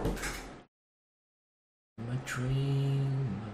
My dream.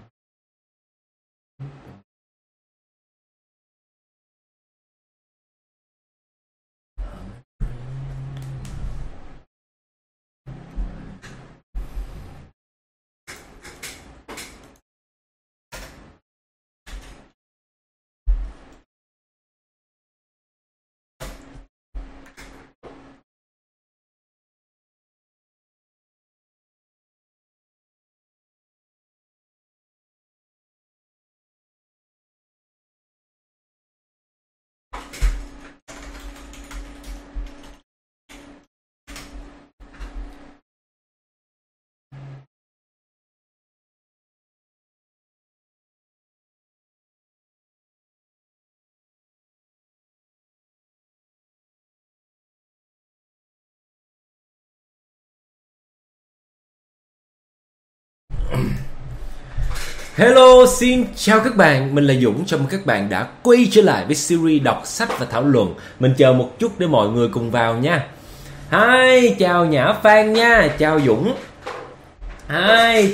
Hello, xin chào các bạn, mình là Dũng. Chào mừng các bạn đã quay trở lại với series đọc sách và thảo luận. Mình chờ một chút để mọi người cùng vào nha. Hi, chào Nhã Phan nha, chào Dũng. Hi,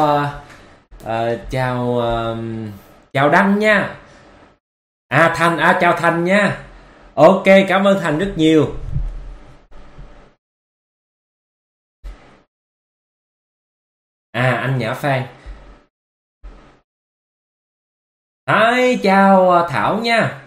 chào Đăng nha. Thành, chào Thành nha. Ok, cảm ơn Thành rất nhiều. Anh Nhã Phan. Hi, chào Thảo nha.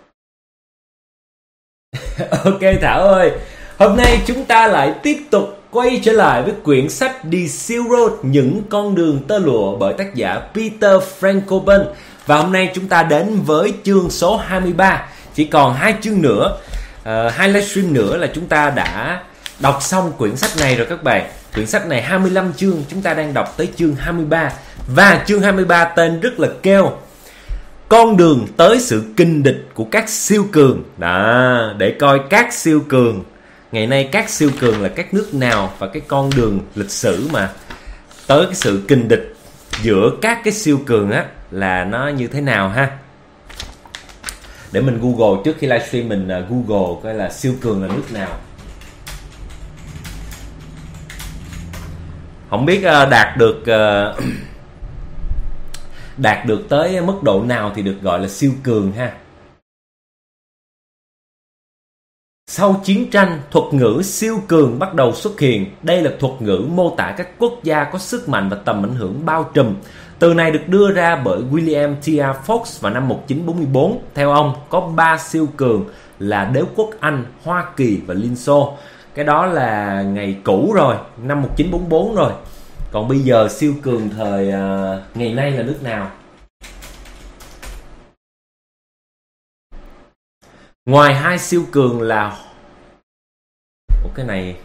Ok Thảo ơi, hôm nay chúng ta lại tiếp tục quay trở lại với quyển sách The Silk Road, những con đường tơ lụa bởi tác giả Peter Frankopan. Và hôm nay chúng ta đến với chương số 23. Chỉ còn 2 chương nữa, 2 livestream nữa là chúng ta đã đọc xong quyển sách này rồi các bạn. Quyển sách này 25 chương, chúng ta đang đọc tới chương 23. Và chương 23 tên rất là kêu: Con đường tới sự kình địch của các siêu cường. Đó, để coi các siêu cường ngày nay, các siêu cường là các nước nào, và cái con đường lịch sử mà tới cái sự kình địch giữa các cái siêu cường á là nó như thế nào ha. Để mình Google trước khi livestream, mình Google coi là siêu cường là nước nào. Không biết đạt được tới mức độ nào thì được gọi là siêu cường ha. Sau chiến tranh, thuật ngữ siêu cường bắt đầu xuất hiện. Đây là thuật ngữ mô tả các quốc gia có sức mạnh và tầm ảnh hưởng bao trùm. Từ này được đưa ra bởi William T. Fox vào năm 1944. Theo ông, có 3 siêu cường là Đế quốc Anh, Hoa Kỳ và Liên Xô. Cái đó là ngày cũ rồi, năm 1944 rồi. Còn bây giờ siêu cường thời ngày nay là nước nào? Ngoài 2 siêu cường là... cái này...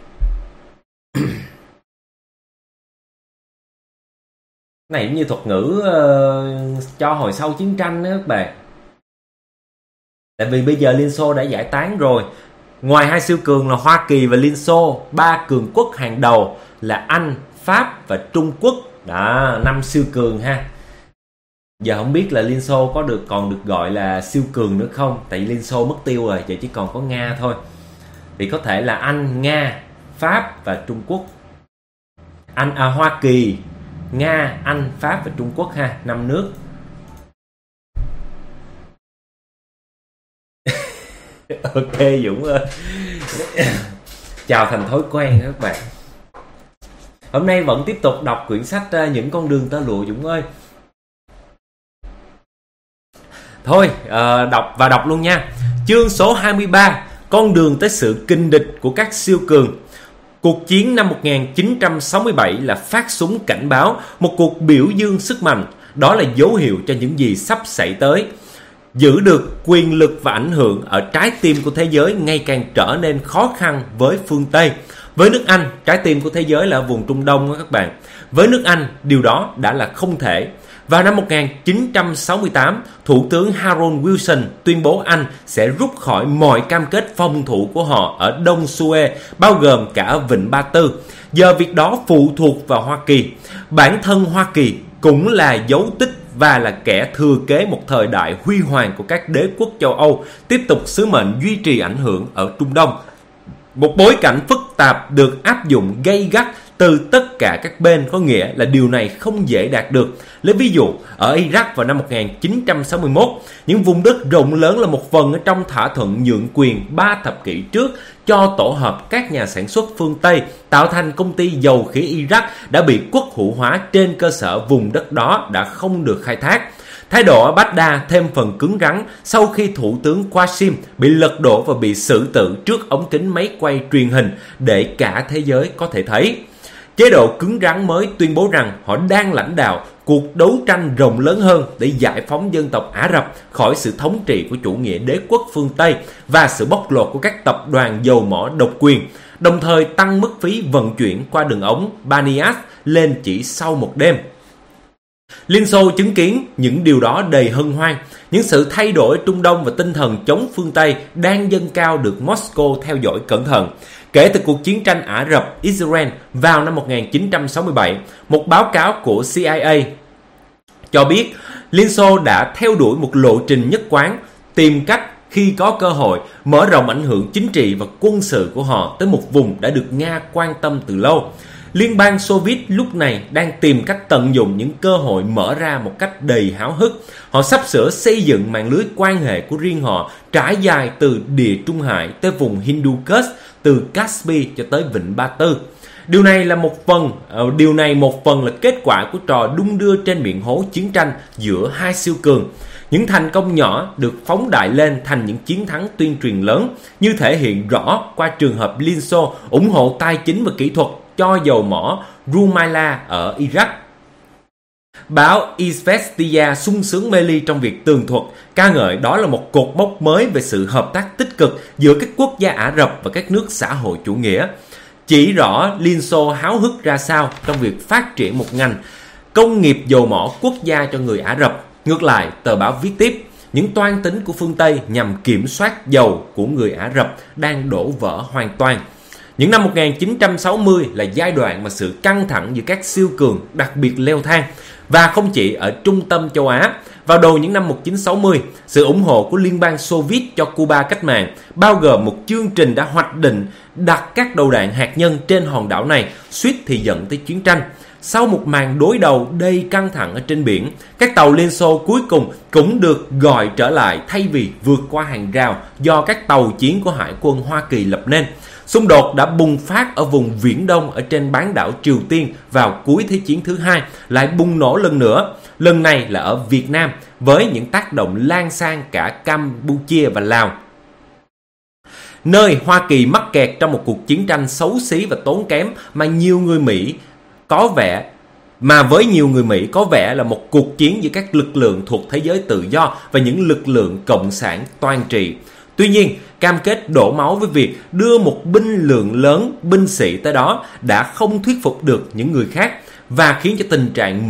này cũng như thuật ngữ cho hồi sau chiến tranh đó các bạn. Tại vì bây giờ Liên Xô đã giải tán rồi. Ngoài 2 siêu cường là Hoa Kỳ và Liên Xô, 3 cường quốc hàng đầu là Anh, Pháp và Trung Quốc. Đó, 5 siêu cường ha. Giờ không biết là Liên Xô còn được gọi là siêu cường nữa không? Tại vì Liên Xô mất tiêu rồi, giờ chỉ còn có Nga thôi. Thì có thể là Anh, Nga, Pháp và Trung Quốc. Hoa Kỳ, Nga, Anh, Pháp và Trung Quốc ha, 5 nước. Ok Dũng ơi. Chào thành thói quen các bạn. Hôm nay vẫn tiếp tục đọc quyển sách Những con đường tơ lụa Dũng ơi. Thôi, đọc luôn nha. Chương số 23, con đường tới sự kình địch của các siêu cường. Cuộc chiến năm 1967 là phát súng cảnh báo, một cuộc biểu dương sức mạnh. Đó là dấu hiệu cho những gì sắp xảy tới. Giữ được quyền lực và ảnh hưởng ở trái tim của thế giới ngày càng trở nên khó khăn với phương Tây. Với nước Anh, trái tim của thế giới là ở vùng Trung Đông đó các bạn. Với nước Anh, điều đó đã là không thể. Vào năm 1968, Thủ tướng Harold Wilson tuyên bố Anh sẽ rút khỏi mọi cam kết phòng thủ của họ ở Đông Suez, bao gồm cả ở Vịnh Ba Tư. Giờ việc đó phụ thuộc vào Hoa Kỳ. Bản thân Hoa Kỳ cũng là dấu tích và là kẻ thừa kế một thời đại huy hoàng của các đế quốc châu Âu, tiếp tục sứ mệnh duy trì ảnh hưởng ở Trung Đông. Một bối cảnh phức tạp được áp dụng gay gắt từ tất cả các bên, có nghĩa là điều này không dễ đạt được. Lấy ví dụ, ở Iraq vào năm 1961, những vùng đất rộng lớn là một phần ở trong thỏa thuận nhượng quyền 3 thập kỷ trước cho tổ hợp các nhà sản xuất phương Tây tạo thành công ty dầu khí Iraq đã bị quốc hữu hóa trên cơ sở vùng đất đó đã không được khai thác. Thái độ ở Baghdad thêm phần cứng rắn sau khi Thủ tướng Qasim bị lật đổ và bị xử tử trước ống kính máy quay truyền hình để cả thế giới có thể thấy. Chế độ cứng rắn mới tuyên bố rằng họ đang lãnh đạo cuộc đấu tranh rộng lớn hơn để giải phóng dân tộc Ả Rập khỏi sự thống trị của chủ nghĩa đế quốc phương Tây và sự bóc lột của các tập đoàn dầu mỏ độc quyền, đồng thời tăng mức phí vận chuyển qua đường ống Banias lên chỉ sau một đêm. Liên Xô chứng kiến những điều đó đầy hân hoan. Những sự thay đổi ở Trung Đông và tinh thần chống phương Tây đang dâng cao được Moscow theo dõi cẩn thận. Kể từ cuộc chiến tranh Ả Rập-Israel vào năm 1967, một báo cáo của CIA cho biết Liên Xô đã theo đuổi một lộ trình nhất quán, tìm cách khi có cơ hội mở rộng ảnh hưởng chính trị và quân sự của họ tới một vùng đã được Nga quan tâm từ lâu. Liên bang Xô Viết lúc này đang tìm cách tận dụng những cơ hội mở ra một cách đầy háo hức. Họ sắp sửa xây dựng mạng lưới quan hệ của riêng họ trải dài từ Địa Trung Hải tới vùng Hindu Kush, từ Caspy cho tới Vịnh Ba Tư. Điều này một phần là kết quả của trò đung đưa trên miệng hố chiến tranh giữa hai siêu cường. Những thành công nhỏ được phóng đại lên thành những chiến thắng tuyên truyền lớn, như thể hiện rõ qua trường hợp Liên Xô ủng hộ tài chính và kỹ thuật cho dầu mỏ Rumaila ở Iraq. Báo Izvestia sung sướng mê ly trong việc tường thuật, ca ngợi đó là một cột mốc mới về sự hợp tác tích cực giữa các quốc gia Ả Rập và các nước xã hội chủ nghĩa, chỉ rõ Liên Xô háo hức ra sao trong việc phát triển một ngành công nghiệp dầu mỏ quốc gia cho người Ả Rập. Ngược lại, tờ báo viết tiếp, những toan tính của phương Tây nhằm kiểm soát dầu của người Ả Rập đang đổ vỡ hoàn toàn. Những năm 1960 là giai đoạn mà sự căng thẳng giữa các siêu cường đặc biệt leo thang, và không chỉ ở trung tâm châu Á. Vào đầu những năm 1960, sự ủng hộ của Liên bang Xô Viết cho Cuba cách mạng, bao gồm một chương trình đã hoạch định đặt các đầu đạn hạt nhân trên hòn đảo này, suýt thì dẫn tới chiến tranh. Sau một màn đối đầu đầy căng thẳng ở trên biển, các tàu Liên Xô cuối cùng cũng được gọi trở lại thay vì vượt qua hàng rào do các tàu chiến của Hải quân Hoa Kỳ lập nên. Xung đột đã bùng phát ở vùng Viễn Đông ở trên bán đảo Triều Tiên vào cuối Thế chiến thứ hai, lại bùng nổ lần nữa. Lần này là ở Việt Nam với những tác động lan sang cả Campuchia và Lào, nơi Hoa Kỳ mắc kẹt trong một cuộc chiến tranh xấu xí và tốn kém mà với nhiều người Mỹ có vẻ là một cuộc chiến giữa các lực lượng thuộc thế giới tự do và những lực lượng cộng sản toàn trị. Tuy nhiên, cam kết đổ máu với việc đưa một lượng lớn binh sĩ tới đó đã không thuyết phục được những người khác và khiến cho tình trạng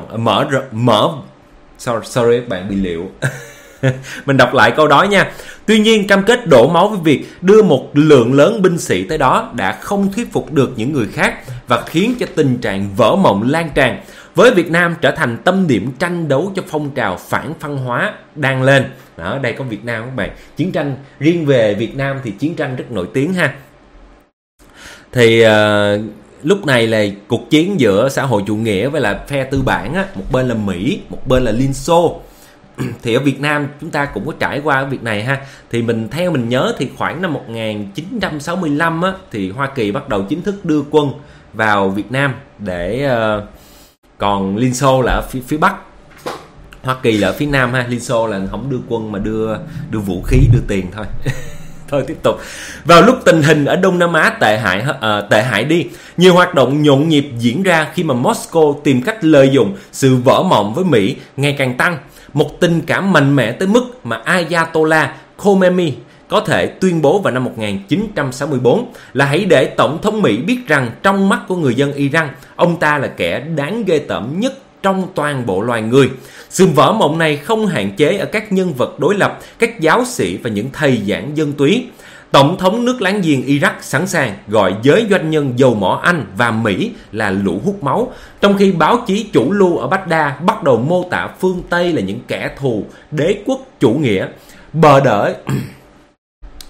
Sorry, bạn bị liệu. Mình đọc lại câu đó nha. Tuy nhiên, cam kết đổ máu với việc đưa một lượng lớn binh sĩ tới đó đã không thuyết phục được những người khác và khiến cho tình trạng vỡ mộng lan tràn, với Việt Nam trở thành tâm điểm tranh đấu cho phong trào phản văn hóa đang lên. Ở đây có Việt Nam các bạn. Chiến tranh riêng về Việt Nam thì chiến tranh rất nổi tiếng ha. Thì lúc này là cuộc chiến giữa xã hội chủ nghĩa với là phe tư bản á, một bên là Mỹ, một bên là Liên Xô. Thì ở Việt Nam chúng ta cũng có trải qua cái việc này ha. Thì theo mình nhớ thì khoảng năm 1965 á, thì Hoa Kỳ bắt đầu chính thức đưa quân vào Việt Nam để còn Liên Xô là ở phía Bắc, Hoa Kỳ là ở phía Nam ha. Liên Xô là không đưa quân mà đưa vũ khí, đưa tiền thôi. Thôi tiếp tục. Vào lúc tình hình ở Đông Nam Á tệ hại đi, nhiều hoạt động nhộn nhịp diễn ra khi mà Moscow tìm cách lợi dụng sự vỡ mộng với Mỹ ngày càng tăng. Một tình cảm mạnh mẽ tới mức mà Ayatollah Khomeini có thể tuyên bố vào năm 1964 là hãy để Tổng thống Mỹ biết rằng trong mắt của người dân Iran, ông ta là kẻ đáng ghê tởm nhất trong toàn bộ loài người. Sự vỡ mộng này không hạn chế ở các nhân vật đối lập, các giáo sĩ và những thầy giảng dân túy. Tổng thống nước láng giềng Iraq sẵn sàng gọi giới doanh nhân dầu mỏ Anh và Mỹ là lũ hút máu, trong khi báo chí chủ lưu ở Baghdad bắt đầu mô tả phương Tây là những kẻ thù đế quốc chủ nghĩa, bờ đỡ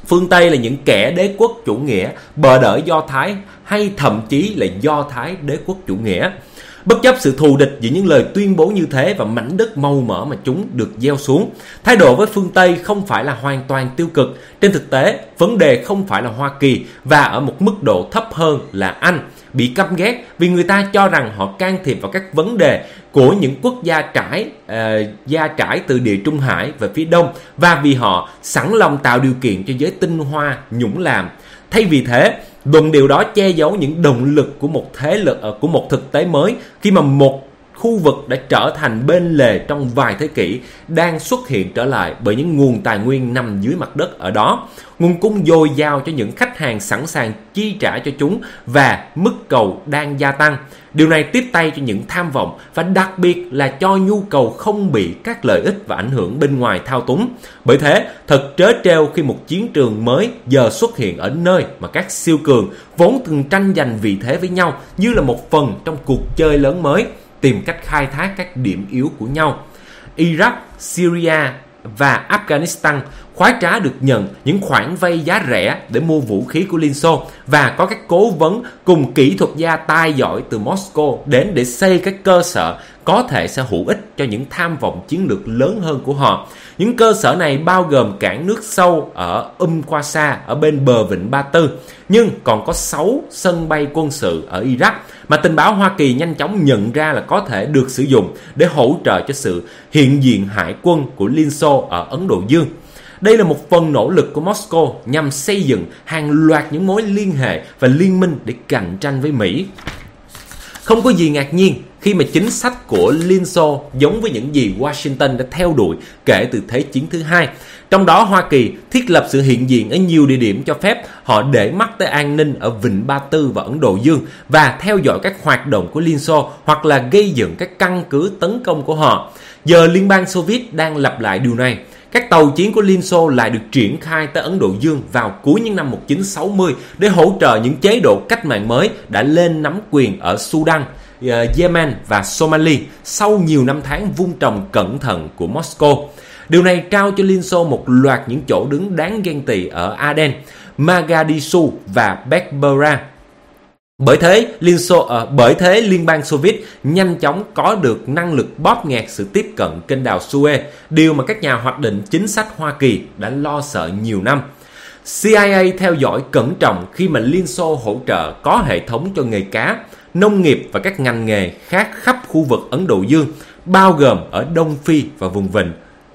Phương Tây là những kẻ đế quốc chủ nghĩa, bợ đỡ Do Thái hay thậm chí là Do Thái đế quốc chủ nghĩa. Bất chấp sự thù địch giữa những lời tuyên bố như thế và mảnh đất màu mỡ mà chúng được gieo xuống, thái độ với phương Tây không phải là hoàn toàn tiêu cực. Trên thực tế, vấn đề không phải là Hoa Kỳ và ở một mức độ thấp hơn là Anh bị căm ghét vì người ta cho rằng họ can thiệp vào các vấn đề của những quốc gia trải từ Địa Trung Hải về phía đông, và vì họ sẵn lòng tạo điều kiện cho giới tinh hoa nhũng làm. Thay vì thế, luận điều đó che giấu những động lực của một thực tế mới, khi mà một khu vực đã trở thành bên lề trong vài thế kỷ đang xuất hiện trở lại bởi những nguồn tài nguyên nằm dưới mặt đất ở đó. Nguồn cung dồi dào cho những khách hàng sẵn sàng chi trả cho chúng và mức cầu đang gia tăng. Điều này tiếp tay cho những tham vọng và đặc biệt là cho nhu cầu không bị các lợi ích và ảnh hưởng bên ngoài thao túng. Bởi thế, thật trớ trêu khi một chiến trường mới giờ xuất hiện ở nơi mà các siêu cường vốn từng tranh giành vị thế với nhau như là một phần trong cuộc chơi lớn mới, tìm cách khai thác các điểm yếu của nhau. Iraq, Syria và Afghanistan khoái trá được nhận những khoản vay giá rẻ để mua vũ khí của Liên Xô và có các cố vấn cùng kỹ thuật gia tài giỏi từ Moscow đến để xây các cơ sở có thể sẽ hữu ích cho những tham vọng chiến lược lớn hơn của họ. Những cơ sở này bao gồm cảng nước sâu ở Qasha ở bên bờ vịnh Ba Tư, nhưng còn có 6 sân bay quân sự ở Iraq mà tình báo Hoa Kỳ nhanh chóng nhận ra là có thể được sử dụng để hỗ trợ cho sự hiện diện hải quân của Liên Xô ở Ấn Độ Dương. Đây là một phần nỗ lực của Moscow nhằm xây dựng hàng loạt những mối liên hệ và liên minh để cạnh tranh với Mỹ. Không có gì ngạc nhiên khi mà chính sách của Liên Xô giống với những gì Washington đã theo đuổi kể từ Thế chiến thứ hai. Trong đó, Hoa Kỳ thiết lập sự hiện diện ở nhiều địa điểm cho phép họ để mắt tới an ninh ở Vịnh Ba Tư và Ấn Độ Dương và theo dõi các hoạt động của Liên Xô hoặc là gây dựng các căn cứ tấn công của họ. Giờ Liên bang Xô Viết đang lặp lại điều này. Các tàu chiến của Liên Xô lại được triển khai tới Ấn Độ Dương vào cuối những năm 1960 để hỗ trợ những chế độ cách mạng mới đã lên nắm quyền ở Sudan, Yemen và Somalia sau nhiều năm tháng vun trồng cẩn thận của Moscow. Điều này trao cho Liên Xô một loạt những chỗ đứng đáng ghen tị ở Aden, Mogadishu và Berbera. Bởi thế, Liên bang Xô Viết nhanh chóng có được năng lực bóp nghẹt sự tiếp cận kênh đào Suez, điều mà các nhà hoạch định chính sách Hoa Kỳ đã lo sợ nhiều năm. CIA theo dõi cẩn trọng khi mà Liên Xô hỗ trợ có hệ thống cho nghề cá, nông nghiệp và các ngành nghề khác khắp khu vực Ấn Độ Dương, bao gồm ở Đông Phi và vùng vịnh.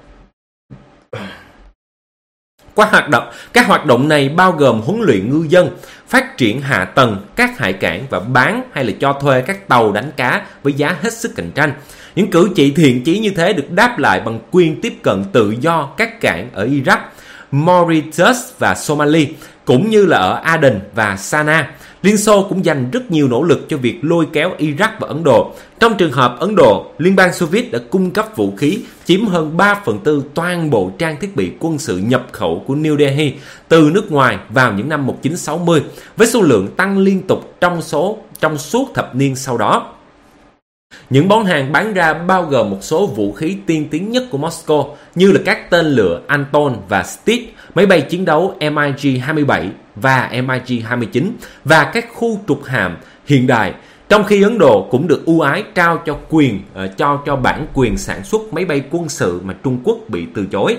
Các hoạt động này bao gồm huấn luyện ngư dân, phát triển hạ tầng các hải cảng và bán hay là cho thuê các tàu đánh cá với giá hết sức cạnh tranh. Những cử chỉ thiện chí như thế được đáp lại bằng quyền tiếp cận tự do các cảng ở Iraq, Mauritius và Somalia, cũng như là ở Aden và Sanaa. Liên Xô cũng dành rất nhiều nỗ lực cho việc lôi kéo Iraq và Ấn Độ. Trong trường hợp Ấn Độ, Liên bang Xô Viết đã cung cấp vũ khí chiếm hơn 3/4 toàn bộ trang thiết bị quân sự nhập khẩu của New Delhi từ nước ngoài vào những năm 1960, với số lượng tăng liên tục trong suốt thập niên sau đó. Những món hàng bán ra bao gồm một số vũ khí tiên tiến nhất của Moscow như là các tên lửa Anton và Steed, máy bay chiến đấu MiG-27 và MiG-29 và các khu trục hạm hiện đại, trong khi Ấn Độ cũng được ưu ái trao cho bản quyền sản xuất máy bay quân sự mà Trung Quốc bị từ chối.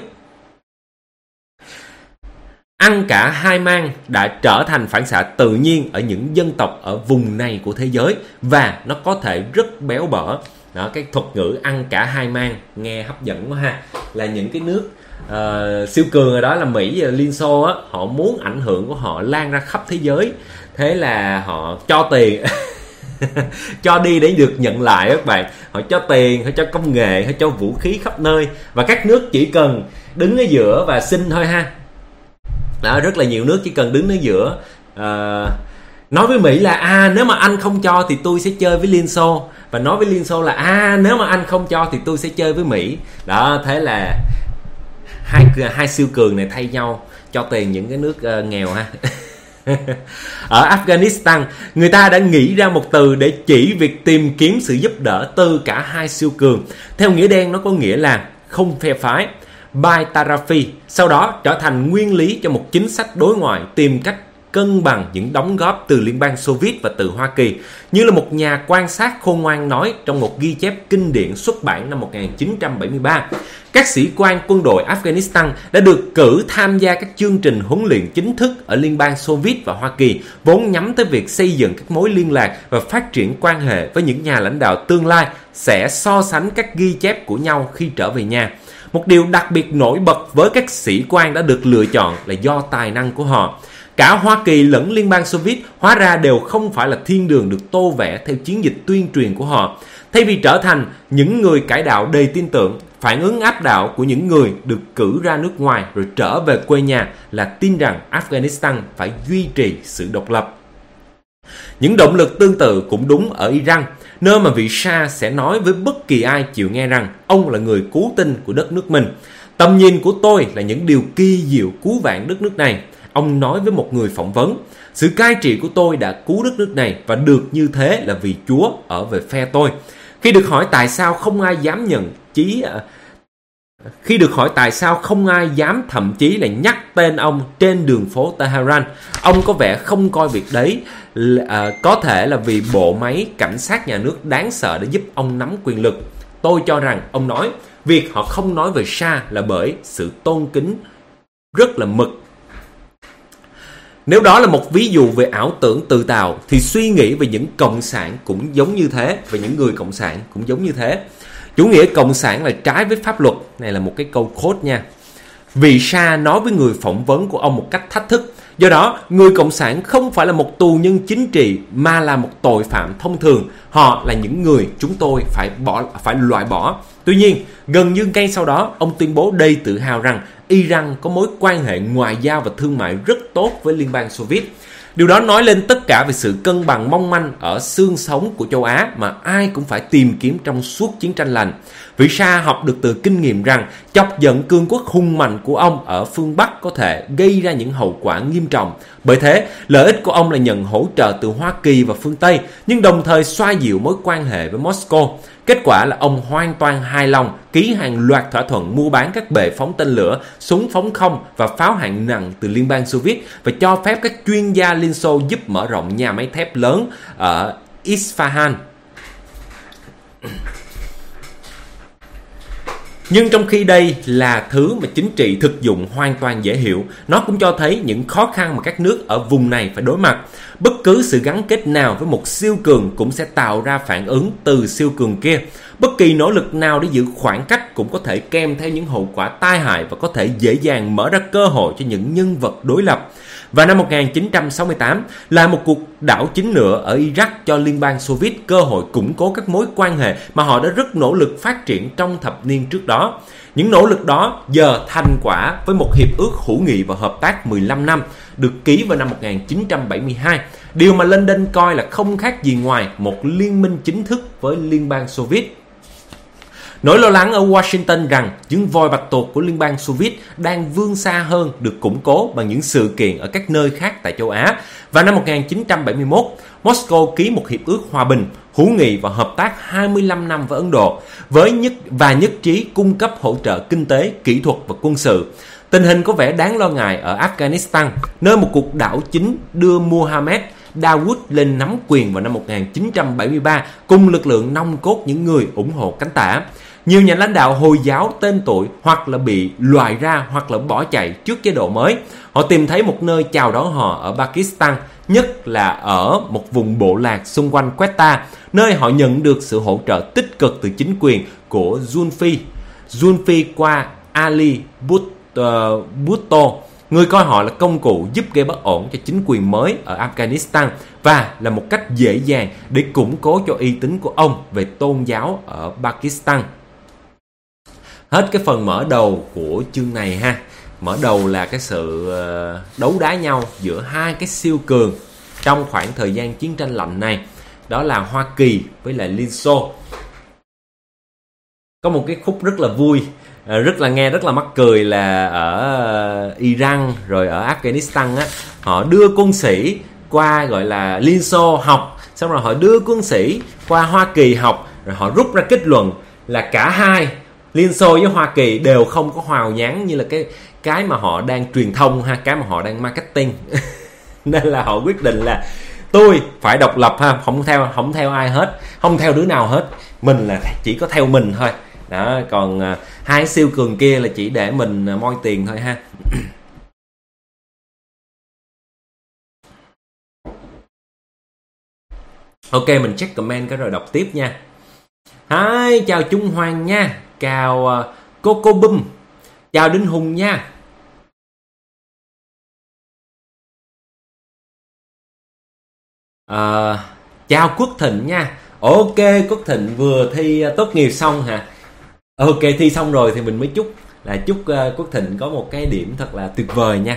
Ăn cả hai mang đã trở thành phản xạ tự nhiên ở những dân tộc ở vùng này của thế giới và nó có thể rất béo bở. Đó, cái thuật ngữ ăn cả hai mang nghe hấp dẫn quá ha. Là những cái nước siêu cường ở đó là Mỹ và Liên Xô á, họ muốn ảnh hưởng của họ lan ra khắp thế giới. Thế là họ cho tiền cho đi để được nhận lại các bạn. Họ cho tiền, họ cho công nghệ, họ cho vũ khí khắp nơi. Và các nước chỉ cần đứng ở giữa và xin thôi ha. Đó, rất là nhiều nước chỉ cần đứng ở giữa nói với Mỹ là nếu mà anh không cho thì tôi sẽ chơi với Liên Xô, và nói với Liên Xô là nếu mà anh không cho thì tôi sẽ chơi với Mỹ. Đó, thế là hai siêu cường này thay nhau cho tiền những cái nước nghèo ha. Ở Afghanistan, người ta đã nghĩ ra một từ để chỉ việc tìm kiếm sự giúp đỡ từ cả hai siêu cường. Theo nghĩa đen nó có nghĩa là không phe phái. bipartisan, sau đó trở thành nguyên lý cho một chính sách đối ngoại tìm cách cân bằng những đóng góp từ Liên bang Xô Viết và từ Hoa Kỳ. Như là một nhà quan sát khôn ngoan nói trong một ghi chép kinh điển xuất bản năm 1973, các sĩ quan quân đội Afghanistan đã được cử tham gia các chương trình huấn luyện chính thức ở Liên bang Xô Viết và Hoa Kỳ, vốn nhắm tới việc xây dựng các mối liên lạc và phát triển quan hệ với những nhà lãnh đạo tương lai sẽ so sánh các ghi chép của nhau khi trở về nhà. Một điều đặc biệt nổi bật với các sĩ quan đã được lựa chọn là do tài năng của họ. Cả Hoa Kỳ lẫn Liên bang Xô Viết hóa ra đều không phải là thiên đường được tô vẽ theo chiến dịch tuyên truyền của họ. Thay vì trở thành những người cải đạo đầy tin tưởng, phản ứng áp đảo của những người được cử ra nước ngoài rồi trở về quê nhà là tin rằng Afghanistan phải duy trì sự độc lập. Những động lực tương tự cũng đúng ở Iran, nơi mà vị Shah sẽ nói với bất kỳ ai chịu nghe rằng ông là người cứu tinh của đất nước mình. Tầm nhìn của tôi là những điều kỳ diệu cứu vãn đất nước này. Ông nói với một người phỏng vấn, sự cai trị của tôi đã cứu đất nước này và được như thế là vì Chúa ở về phe tôi. Khi được hỏi tại sao không ai dám thậm chí là nhắc tên ông trên đường phố Tehran, ông có vẻ không coi việc đấy. Có thể là vì bộ máy cảnh sát nhà nước đáng sợ đã giúp ông nắm quyền lực. Tôi cho rằng ông nói việc họ không nói về Shah là bởi sự tôn kính rất là mực. Nếu đó là một ví dụ về ảo tưởng tự tạo thì suy nghĩ về những cộng sản cũng giống như thế, về những người cộng sản cũng giống như thế. Chủ nghĩa cộng sản là trái với pháp luật. Này là một cái câu quote nha. Vị Shah nói với người phỏng vấn của ông một cách thách thức. Do đó, người cộng sản không phải là một tù nhân chính trị mà là một tội phạm thông thường. Họ là những người chúng tôi phải loại bỏ. Tuy nhiên, gần như ngay sau đó, ông tuyên bố đầy tự hào rằng Iran có mối quan hệ ngoại giao và thương mại rất tốt với Liên bang Xô Viết. Điều đó nói lên tất cả về sự cân bằng mong manh ở xương sống của châu Á mà ai cũng phải tìm kiếm trong suốt chiến tranh lạnh. Vị Shah học được từ kinh nghiệm rằng chọc giận cương quốc hùng mạnh của ông ở phương Bắc có thể gây ra những hậu quả nghiêm trọng. Bởi thế, lợi ích của ông là nhận hỗ trợ từ Hoa Kỳ và phương Tây, nhưng đồng thời xoa dịu mối quan hệ với Moscow. Kết quả là ông hoàn toàn hài lòng ký hàng loạt thỏa thuận mua bán các bệ phóng tên lửa, súng phóng không và pháo hạng nặng từ Liên bang Xô Viết và cho phép các chuyên gia Liên Xô giúp mở rộng nhà máy thép lớn ở Isfahan. Nhưng trong khi đây là thứ mà chính trị thực dụng hoàn toàn dễ hiểu, nó cũng cho thấy những khó khăn mà các nước ở vùng này phải đối mặt. Bất cứ sự gắn kết nào với một siêu cường cũng sẽ tạo ra phản ứng từ siêu cường kia. Bất kỳ nỗ lực nào để giữ khoảng cách cũng có thể kèm theo những hậu quả tai hại và có thể dễ dàng mở ra cơ hội cho những nhân vật đối lập. Và năm 1968 là một cuộc đảo chính nữa ở Iraq cho Liên bang Xô Viết cơ hội củng cố các mối quan hệ mà họ đã rất nỗ lực phát triển trong thập niên trước đó. Những nỗ lực đó giờ thành quả với một hiệp ước hữu nghị và hợp tác 15 năm được ký vào năm 1972. Điều mà London coi là không khác gì ngoài một liên minh chính thức với Liên bang Xô Viết. Nỗi lo lắng ở Washington rằng những voi bạch tuộc của Liên bang Xô Viết đang vươn xa hơn được củng cố bằng những sự kiện ở các nơi khác tại châu Á. Và năm 1971, Moscow ký một hiệp ước hòa bình, hữu nghị và hợp tác 25 năm với Ấn Độ, nhất trí cung cấp hỗ trợ kinh tế, kỹ thuật và quân sự. Tình hình có vẻ đáng lo ngại ở Afghanistan, nơi một cuộc đảo chính đưa Mohammed Dawood lên nắm quyền vào năm 1973 cùng lực lượng nòng cốt những người ủng hộ cánh tả. Nhiều nhà lãnh đạo Hồi giáo tên tuổi hoặc là bị loại ra hoặc là bỏ chạy trước chế độ mới. Họ tìm thấy một nơi chào đón họ ở Pakistan, nhất là ở một vùng bộ lạc xung quanh Quetta, nơi họ nhận được sự hỗ trợ tích cực từ chính quyền của Zulfikar Ali Bhutto, người coi họ là công cụ giúp gây bất ổn cho chính quyền mới ở Afghanistan và là một cách dễ dàng để củng cố cho uy tín của ông về tôn giáo ở Pakistan. Hết cái phần mở đầu của chương này ha. Mở đầu là cái sự đấu đá nhau giữa hai cái siêu cường trong khoảng thời gian chiến tranh lạnh này. Đó là Hoa Kỳ với lại Liên Xô. Có một cái khúc rất là vui, nghe rất là mắc cười là ở Iran rồi ở Afghanistan á, họ đưa quân sĩ qua gọi là Liên Xô học, xong rồi họ đưa quân sĩ qua Hoa Kỳ học, rồi họ rút ra kết luận là cả hai Liên Xô với Hoa Kỳ đều không có hào nhoáng như là cái mà họ đang truyền thông ha, cái mà họ đang marketing. Nên là họ quyết định là tôi phải độc lập ha, không theo ai hết, không theo đứa nào hết, mình là chỉ có theo mình thôi. Đó, còn hai siêu cường kia là chỉ để mình moi tiền thôi ha. Ok, mình check comment cái rồi đọc tiếp nha. Hi, chào Trung Hoàng nha, chào Coco Bum, chào Đinh Hùng nha. Chào Quốc Thịnh nha. Ok, Quốc Thịnh vừa thi tốt nghiệp xong hả? Ok, thi xong rồi thì mình mới chúc Quốc Thịnh có một cái điểm thật là tuyệt vời nha.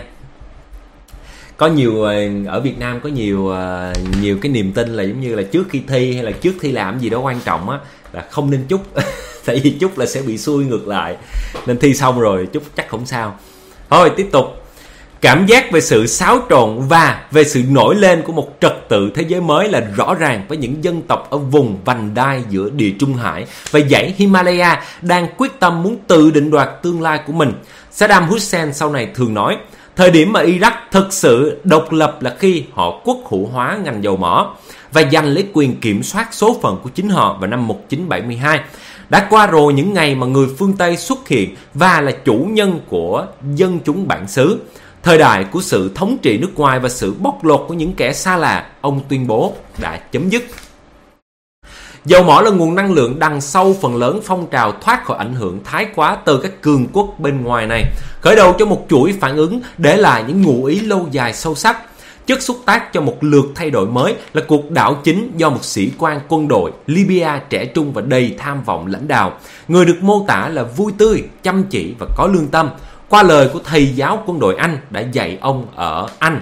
Có nhiều ở Việt Nam có nhiều cái niềm tin là giống như là trước khi thi hay là trước thi làm gì đó quan trọng á là không nên chúc. Tại vì chúc là sẽ bị xuôi ngược lại. Nên thi xong rồi chúc chắc không sao. Thôi tiếp tục. Cảm giác về sự xáo trộn và về sự nổi lên của một trật tự thế giới mới là rõ ràng với những dân tộc ở vùng vành đai giữa Địa Trung Hải và dãy Himalaya đang quyết tâm muốn tự định đoạt tương lai của mình. Saddam Hussein sau này thường nói, thời điểm mà Iraq thực sự độc lập là khi họ quốc hữu hóa ngành dầu mỏ và giành lấy quyền kiểm soát số phận của chính họ vào năm 1972. Đã qua rồi những ngày mà người phương Tây xuất hiện và là chủ nhân của dân chúng bản xứ. Thời đại của sự thống trị nước ngoài và sự bóc lột của những kẻ xa lạ, ông tuyên bố đã chấm dứt. Dầu mỏ là nguồn năng lượng đằng sau phần lớn phong trào thoát khỏi ảnh hưởng thái quá từ các cường quốc bên ngoài này, khởi đầu cho một chuỗi phản ứng để lại những ngụ ý lâu dài sâu sắc. Chất xúc tác cho một lượt thay đổi mới là cuộc đảo chính do một sĩ quan quân đội Libya trẻ trung và đầy tham vọng lãnh đạo. Người được mô tả là vui tươi, chăm chỉ và có lương tâm, qua lời của thầy giáo quân đội Anh đã dạy ông ở Anh,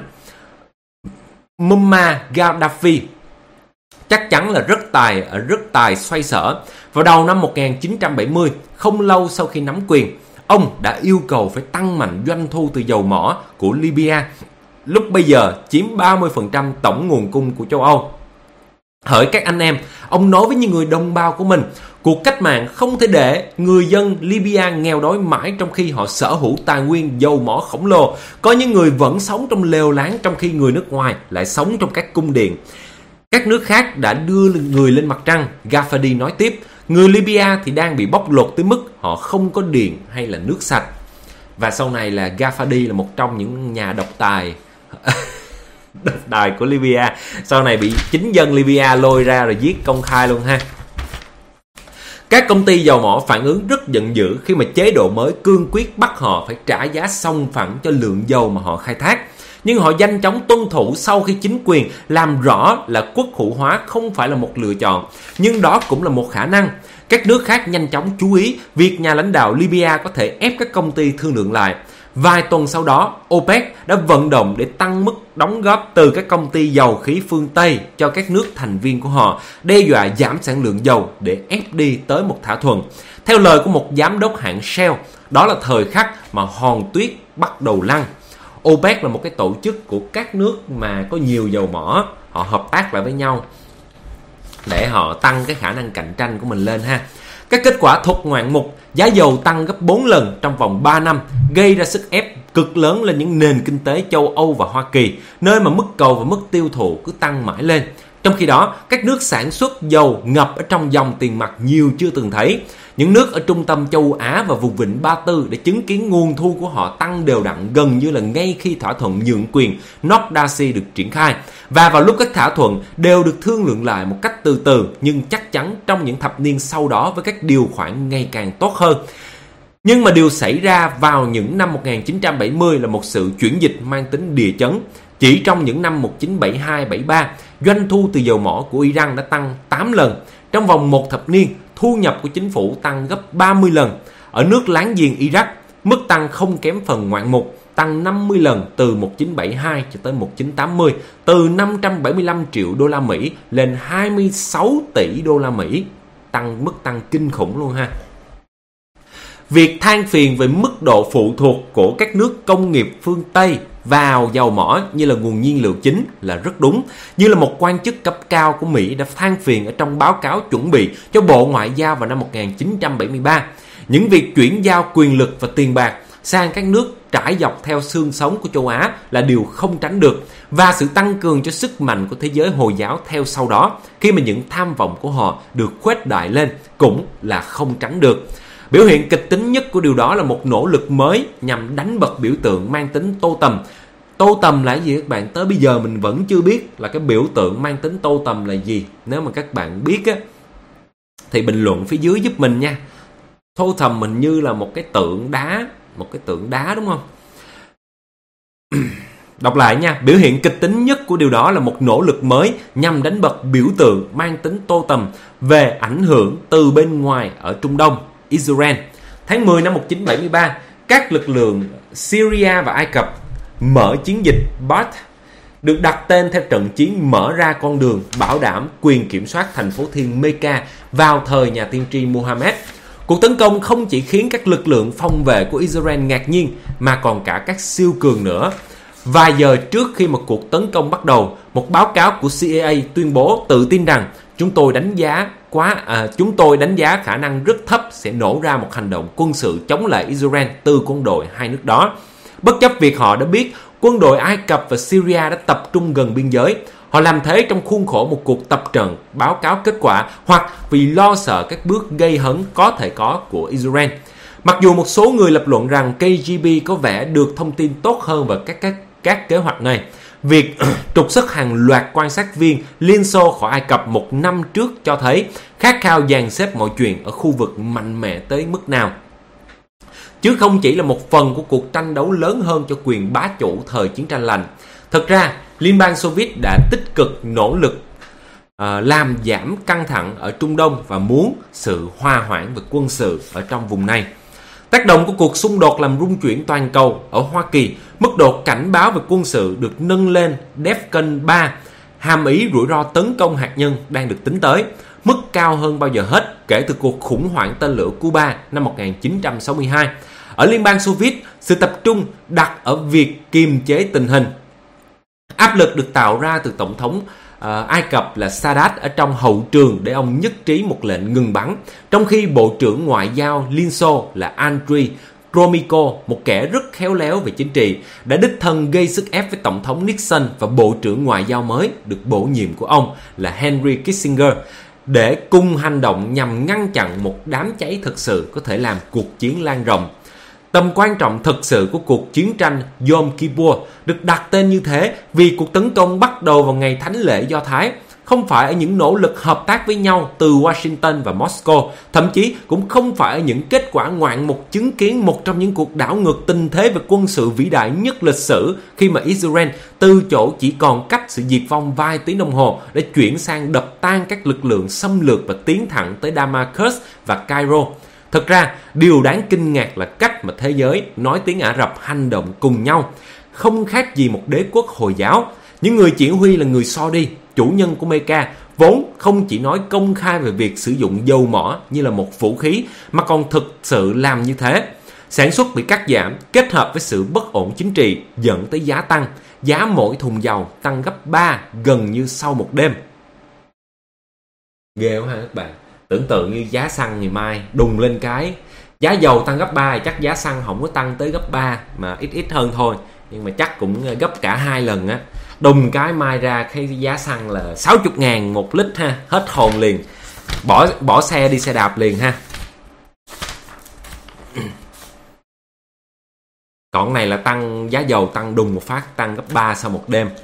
Muammar Gaddafi. Chắc chắn là rất tài xoay sở. Vào đầu năm 1970, không lâu sau khi nắm quyền, ông đã yêu cầu phải tăng mạnh doanh thu từ dầu mỏ của Libya, lúc bây giờ chiếm 30% tổng nguồn cung của châu Âu. Hỡi các anh em, ông nói với những người đồng bào của mình, cuộc cách mạng không thể để người dân Libya nghèo đói mãi trong khi họ sở hữu tài nguyên dầu mỏ khổng lồ. Có những người vẫn sống trong lều láng trong khi người nước ngoài lại sống trong các cung điện. Các nước khác đã đưa người lên mặt trăng, Gaddafi nói tiếp. Người Libya thì đang bị bóc lột tới mức họ không có điện hay là nước sạch. Và sau này là Gaddafi là một trong những nhà độc tài của Libya. Sau này bị chính dân Libya lôi ra rồi giết công khai luôn ha. Các công ty dầu mỏ phản ứng rất giận dữ khi mà chế độ mới cương quyết bắt họ phải trả giá sòng phẳng cho lượng dầu mà họ khai thác. Nhưng họ nhanh chóng tuân thủ sau khi chính quyền làm rõ là quốc hữu hóa không phải là một lựa chọn, nhưng đó cũng là một khả năng. Các nước khác nhanh chóng chú ý việc nhà lãnh đạo Libya có thể ép các công ty thương lượng lại. Vài tuần sau đó, OPEC đã vận động để tăng mức đóng góp từ các công ty dầu khí phương Tây cho các nước thành viên của họ, đe dọa giảm sản lượng dầu để ép đi tới một thỏa thuận. Theo lời của một giám đốc hãng Shell, đó là thời khắc mà hòn tuyết bắt đầu lăn. OPEC là một cái tổ chức của các nước mà có nhiều dầu mỏ, họ hợp tác lại với nhau để họ tăng cái khả năng cạnh tranh của mình lên ha. Các kết quả thuật ngoạn mục, giá dầu tăng gấp 4 lần trong vòng 3 năm, gây ra sức ép cực lớn lên những nền kinh tế châu Âu và Hoa Kỳ, nơi mà mức cầu và mức tiêu thụ cứ tăng mãi lên. Trong khi đó, các nước sản xuất dầu ngập ở trong dòng tiền mặt nhiều chưa từng thấy. Những nước ở trung tâm châu Á và vùng vịnh Ba Tư để chứng kiến nguồn thu của họ tăng đều đặn gần như là ngay khi thỏa thuận nhượng quyền North Sea được triển khai. Và vào lúc các thỏa thuận đều được thương lượng lại một cách từ từ nhưng chắc chắn trong những thập niên sau đó với các điều khoản ngày càng tốt hơn. Nhưng mà điều xảy ra vào những năm 1970 là một sự chuyển dịch mang tính địa chấn. Chỉ trong những năm 1972-73, doanh thu từ dầu mỏ của Iran đã tăng 8 lần. Trong vòng một thập niên, thu nhập của chính phủ tăng gấp 30 lần. Ở nước láng giềng Iraq, mức tăng không kém phần ngoạn mục, tăng 50 lần từ 1972 cho tới 1980, từ 575 triệu đô la Mỹ lên 26 tỷ đô la Mỹ. Mức tăng kinh khủng luôn ha. Việc than phiền về mức độ phụ thuộc của các nước công nghiệp phương Tây vào dầu mỏ như là nguồn nhiên liệu chính là rất đúng. Như là một quan chức cấp cao của Mỹ đã than phiền ở trong báo cáo chuẩn bị cho Bộ Ngoại giao vào năm 1973. Những việc chuyển giao quyền lực và tiền bạc sang các nước trải dọc theo xương sống của châu Á là điều không tránh được, và sự tăng cường cho sức mạnh của thế giới Hồi giáo theo sau đó khi mà những tham vọng của họ được khuếch đại lên cũng là không tránh được. Biểu hiện kịch tính nhất của điều đó là một nỗ lực mới nhằm đánh bật biểu tượng mang tính tô tầm. Tô tầm là gì các bạn? Tới bây giờ mình vẫn chưa biết là cái biểu tượng mang tính tô tầm là gì. Nếu mà các bạn biết á thì bình luận phía dưới giúp mình nha. Tô tầm mình như là một cái tượng đá đúng không? Đọc lại nha. Biểu hiện kịch tính nhất của điều đó là một nỗ lực mới nhằm đánh bật biểu tượng mang tính tô tầm về ảnh hưởng từ bên ngoài ở Trung Đông, Israel. Tháng 10 năm 1973, các lực lượng Syria và Ai Cập mở chiến dịch Badr, được đặt tên theo trận chiến mở ra con đường bảo đảm quyền kiểm soát thành phố thiên Mecca vào thời nhà tiên tri Muhammad. Cuộc tấn công không chỉ khiến các lực lượng phòng vệ của Israel ngạc nhiên mà còn cả các siêu cường nữa. Vài giờ trước khi một cuộc tấn công bắt đầu, một báo cáo của CIA tuyên bố tự tin rằng chúng tôi đánh giá khả năng rất thấp sẽ nổ ra một hành động quân sự chống lại Israel từ quân đội hai nước đó. Bất chấp việc họ đã biết quân đội Ai Cập và Syria đã tập trung gần biên giới, họ làm thế trong khuôn khổ một cuộc tập trận báo cáo kết quả hoặc vì lo sợ các bước gây hấn có thể có của Israel. Mặc dù một số người lập luận rằng KGB có vẻ được thông tin tốt hơn về các kế hoạch này, việc trục xuất hàng loạt quan sát viên Liên Xô khỏi Ai Cập một năm trước cho thấy khát khao dàn xếp mọi chuyện ở khu vực mạnh mẽ tới mức nào, chứ không chỉ là một phần của cuộc tranh đấu lớn hơn cho quyền bá chủ thời chiến tranh lạnh. Thật ra, Liên bang Xô Viết đã tích cực nỗ lực làm giảm căng thẳng ở Trung Đông và muốn sự hòa hoãn về quân sự ở trong vùng này. Tác động của cuộc xung đột làm rung chuyển toàn cầu. Ở Hoa Kỳ, mức độ cảnh báo về quân sự được nâng lên DEFCON 3, hàm ý rủi ro tấn công hạt nhân đang được tính tới, mức cao hơn bao giờ hết kể từ cuộc khủng hoảng tên lửa Cuba năm 1962. Ở Liên bang Xô Viết, sự tập trung đặt ở việc kiềm chế tình hình. Áp lực được tạo ra từ Tổng thống Ai Cập là Sadat ở trong hậu trường để ông nhất trí một lệnh ngừng bắn, trong khi Bộ trưởng Ngoại giao Liên Xô là Andriy Gromyko, một kẻ rất khéo léo về chính trị, đã đích thân gây sức ép với Tổng thống Nixon và Bộ trưởng Ngoại giao mới được bổ nhiệm của ông là Henry Kissinger để cùng hành động nhằm ngăn chặn một đám cháy thực sự có thể làm cuộc chiến lan rộng. Tầm quan trọng thực sự của cuộc chiến tranh Yom Kippur được đặt tên như thế vì cuộc tấn công bắt đầu vào ngày Thánh lễ Do Thái, không phải ở những nỗ lực hợp tác với nhau từ Washington và Moscow, thậm chí cũng không phải ở những kết quả ngoạn mục chứng kiến một trong những cuộc đảo ngược tình thế về quân sự vĩ đại nhất lịch sử khi mà Israel từ chỗ chỉ còn cách sự diệt vong vài tiếng đồng hồ để chuyển sang đập tan các lực lượng xâm lược và tiến thẳng tới Damascus và Cairo. Thật ra, điều đáng kinh ngạc là cách mà thế giới nói tiếng Ả Rập hành động cùng nhau, không khác gì một đế quốc Hồi giáo. Những người chỉ huy là người Saudi, chủ nhân của Mecca, vốn không chỉ nói công khai về việc sử dụng dầu mỏ như là một vũ khí, mà còn thực sự làm như thế. Sản xuất bị cắt giảm, kết hợp với sự bất ổn chính trị dẫn tới giá tăng. Giá mỗi thùng dầu tăng gấp 3 gần như sau một đêm. Ghê quá ha các bạn. Tưởng tượng như giá xăng ngày mai đùng lên cái giá dầu tăng gấp 3, chắc giá xăng không có tăng tới gấp 3 mà ít hơn thôi, nhưng mà chắc cũng gấp cả 2 lần á. Đùng cái mai ra cái giá xăng là 60.000 một lít ha, hết hồn liền, bỏ xe đi xe đạp liền ha. Còn này là tăng giá dầu tăng đùng một phát, tăng gấp 3 sau một đêm.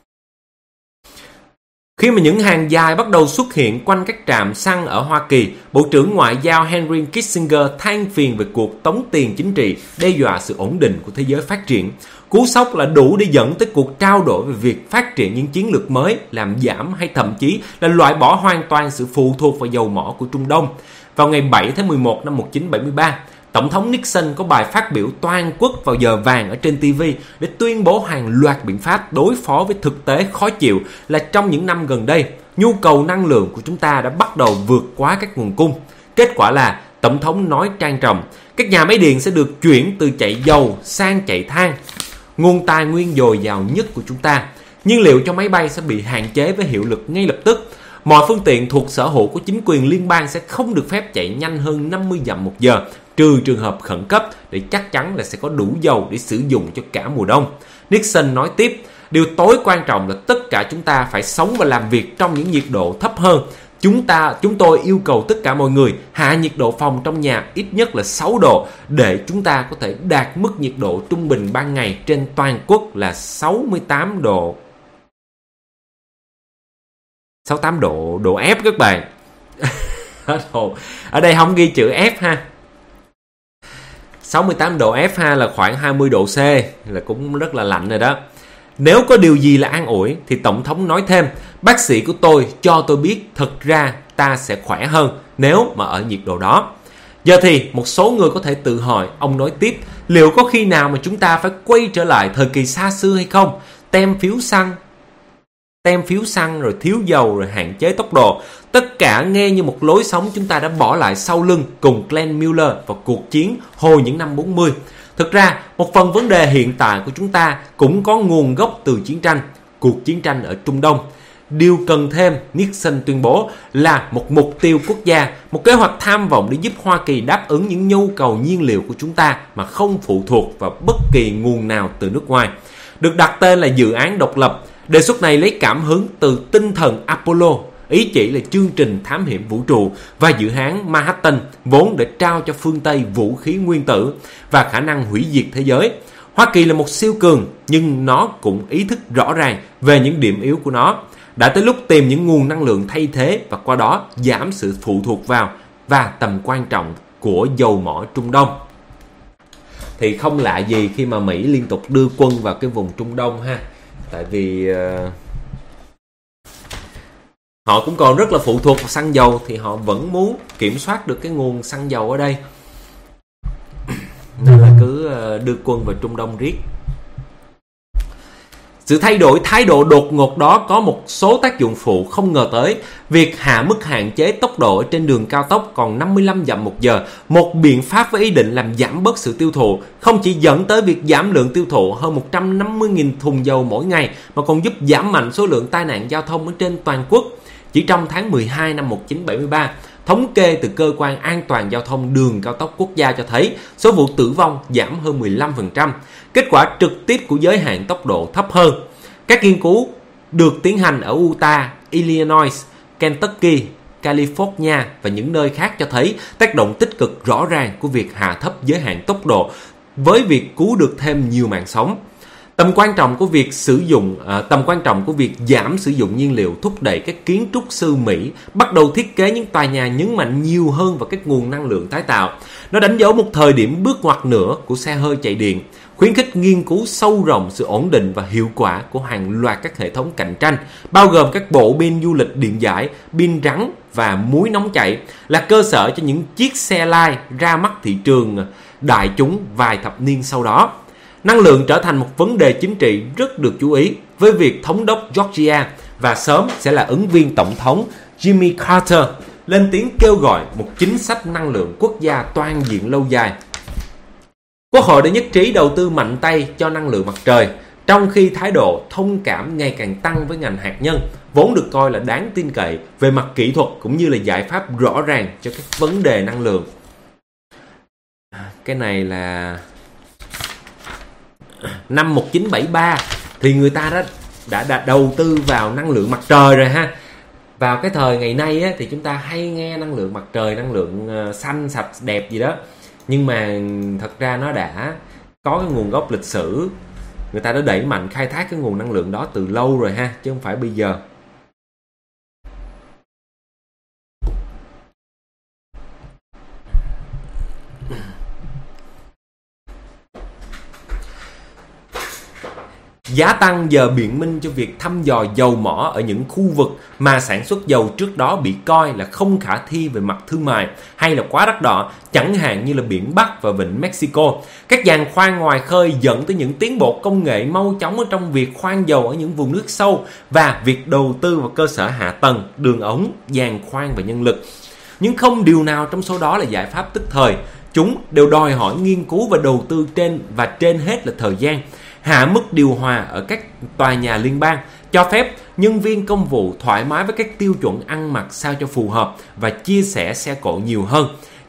Khi mà những hàng dài bắt đầu xuất hiện quanh các trạm xăng ở Hoa Kỳ, Bộ trưởng Ngoại giao Henry Kissinger than phiền về cuộc tống tiền chính trị đe dọa sự ổn định của thế giới phát triển. Cú sốc là đủ để dẫn tới cuộc trao đổi về việc phát triển những chiến lược mới, làm giảm hay thậm chí là loại bỏ hoàn toàn sự phụ thuộc vào dầu mỏ của Trung Đông. Vào ngày 7 tháng 11 năm 1973, Tổng thống Nixon có bài phát biểu toàn quốc vào giờ vàng ở trên TV để tuyên bố hàng loạt biện pháp đối phó với thực tế khó chịu là trong những năm gần đây, nhu cầu năng lượng của chúng ta đã bắt đầu vượt quá các nguồn cung. Kết quả là, Tổng thống nói trang trọng, các nhà máy điện sẽ được chuyển từ chạy dầu sang chạy than, nguồn tài nguyên dồi dào nhất của chúng ta. Nhiên liệu cho máy bay sẽ bị hạn chế với hiệu lực ngay lập tức. Mọi phương tiện thuộc sở hữu của chính quyền liên bang sẽ không được phép chạy nhanh hơn 50 dặm một giờ. trừ trường hợp khẩn cấp để chắc chắn là sẽ có đủ dầu để sử dụng cho cả mùa đông. Nixon nói tiếp, điều tối quan trọng là tất cả chúng ta phải sống và làm việc trong những nhiệt độ thấp hơn. Chúng tôi yêu cầu tất cả mọi người hạ nhiệt độ phòng trong nhà ít nhất là 6 độ để chúng ta có thể đạt mức nhiệt độ trung bình ban ngày trên toàn quốc là 68 độ. 68 độ F các bạn. Ở đây không ghi chữ F ha. 68 độ F ha là khoảng 20 độ C, là cũng rất là lạnh rồi đó. Nếu có điều gì là an ủi thì Tổng thống nói thêm, bác sĩ của tôi cho tôi biết thật ra ta sẽ khỏe hơn nếu mà ở nhiệt độ đó. Giờ thì một số người có thể tự hỏi, ông nói tiếp, liệu có khi nào mà chúng ta phải quay trở lại thời kỳ xa xưa hay không? Tem phiếu xăng rồi thiếu dầu rồi hạn chế tốc độ. Tất cả nghe như một lối sống chúng ta đã bỏ lại sau lưng cùng Glenn Miller vào cuộc chiến hồi những năm 40. Thực ra, một phần vấn đề hiện tại của chúng ta cũng có nguồn gốc từ chiến tranh, cuộc chiến tranh ở Trung Đông. Điều cần thêm, Nixon tuyên bố, là một mục tiêu quốc gia, một kế hoạch tham vọng để giúp Hoa Kỳ đáp ứng những nhu cầu nhiên liệu của chúng ta mà không phụ thuộc vào bất kỳ nguồn nào từ nước ngoài. Được đặt tên là dự án độc lập, đề xuất này lấy cảm hứng từ tinh thần Apollo, ý chỉ là chương trình thám hiểm vũ trụ, và dự án Manhattan vốn để trao cho phương Tây vũ khí nguyên tử và khả năng hủy diệt thế giới. Hoa Kỳ là một siêu cường, nhưng nó cũng ý thức rõ ràng về những điểm yếu của nó. Đã tới lúc tìm những nguồn năng lượng thay thế và qua đó giảm sự phụ thuộc vào và tầm quan trọng của dầu mỏ Trung Đông. Thì không lạ gì khi mà Mỹ liên tục đưa quân vào cái vùng Trung Đông ha. Tại vì họ cũng còn rất là phụ thuộc vào xăng dầu, thì họ vẫn muốn kiểm soát được cái nguồn xăng dầu ở đây, nên là cứ đưa quân vào Trung Đông riết. Sự thay đổi thái độ đột ngột đó có một số tác dụng phụ không ngờ tới. Việc hạ mức hạn chế tốc độ ở trên đường cao tốc còn 55 dặm một giờ, một biện pháp với ý định làm giảm bớt sự tiêu thụ, không chỉ dẫn tới việc giảm lượng tiêu thụ hơn 150.000 thùng dầu mỗi ngày, mà còn giúp giảm mạnh số lượng tai nạn giao thông ở trên toàn quốc. Chỉ trong tháng 12 năm 1973, thống kê từ Cơ quan An toàn Giao thông Đường Cao tốc Quốc gia cho thấy số vụ tử vong giảm hơn 15%, kết quả trực tiếp của giới hạn tốc độ thấp hơn. Các nghiên cứu được tiến hành ở Utah, Illinois, Kentucky, California và những nơi khác cho thấy tác động tích cực rõ ràng của việc hạ thấp giới hạn tốc độ với việc cứu được thêm nhiều mạng sống. Tầm quan trọng của việc giảm sử dụng nhiên liệu thúc đẩy các kiến trúc sư Mỹ bắt đầu thiết kế những tòa nhà nhấn mạnh nhiều hơn vào các nguồn năng lượng tái tạo. Nó đánh dấu một thời điểm bước ngoặt nữa của xe hơi chạy điện, khuyến khích nghiên cứu sâu rộng sự ổn định và hiệu quả của hàng loạt các hệ thống cạnh tranh, bao gồm các bộ pin du lịch điện giải, pin rắn và muối nóng chảy, là cơ sở cho những chiếc xe lai ra mắt thị trường đại chúng vài thập niên sau đó. Năng lượng trở thành một vấn đề chính trị rất được chú ý với việc thống đốc Georgia và sớm sẽ là ứng viên tổng thống Jimmy Carter lên tiếng kêu gọi một chính sách năng lượng quốc gia toàn diện lâu dài. Quốc hội đã nhất trí đầu tư mạnh tay cho năng lượng mặt trời, trong khi thái độ thông cảm ngày càng tăng với ngành hạt nhân, vốn được coi là đáng tin cậy về mặt kỹ thuật cũng như là giải pháp rõ ràng cho các vấn đề năng lượng. Cái này là năm 1973 thì người ta đã đầu tư vào năng lượng mặt trời rồi ha. Vào cái thời ngày nay á, thì chúng ta hay nghe năng lượng mặt trời, năng lượng xanh sạch đẹp gì đó, nhưng mà thật ra nó đã có cái nguồn gốc lịch sử. Người ta đã đẩy mạnh khai thác cái nguồn năng lượng đó từ lâu rồi ha, chứ không phải bây giờ. Giá tăng giờ biện minh cho việc thăm dò dầu mỏ ở những khu vực mà sản xuất dầu trước đó bị coi là không khả thi về mặt thương mại hay là quá đắt đỏ, chẳng hạn như là biển Bắc và vịnh Mexico. Các giàn khoan ngoài khơi dẫn tới những tiến bộ công nghệ mau chóng ở trong việc khoan dầu ở những vùng nước sâu và việc đầu tư vào cơ sở hạ tầng, đường ống, giàn khoan và nhân lực. Nhưng không điều nào trong số đó là giải pháp tức thời. Chúng đều đòi hỏi nghiên cứu và đầu tư trên hết là thời gian. Hạ mức điều hòa ở các tòa nhà liên bang, cho phép nhân viên công vụ thoải mái với các tiêu chuẩn ăn mặc sao cho phù hợp và chia sẻ xe cộ nhiều hơn.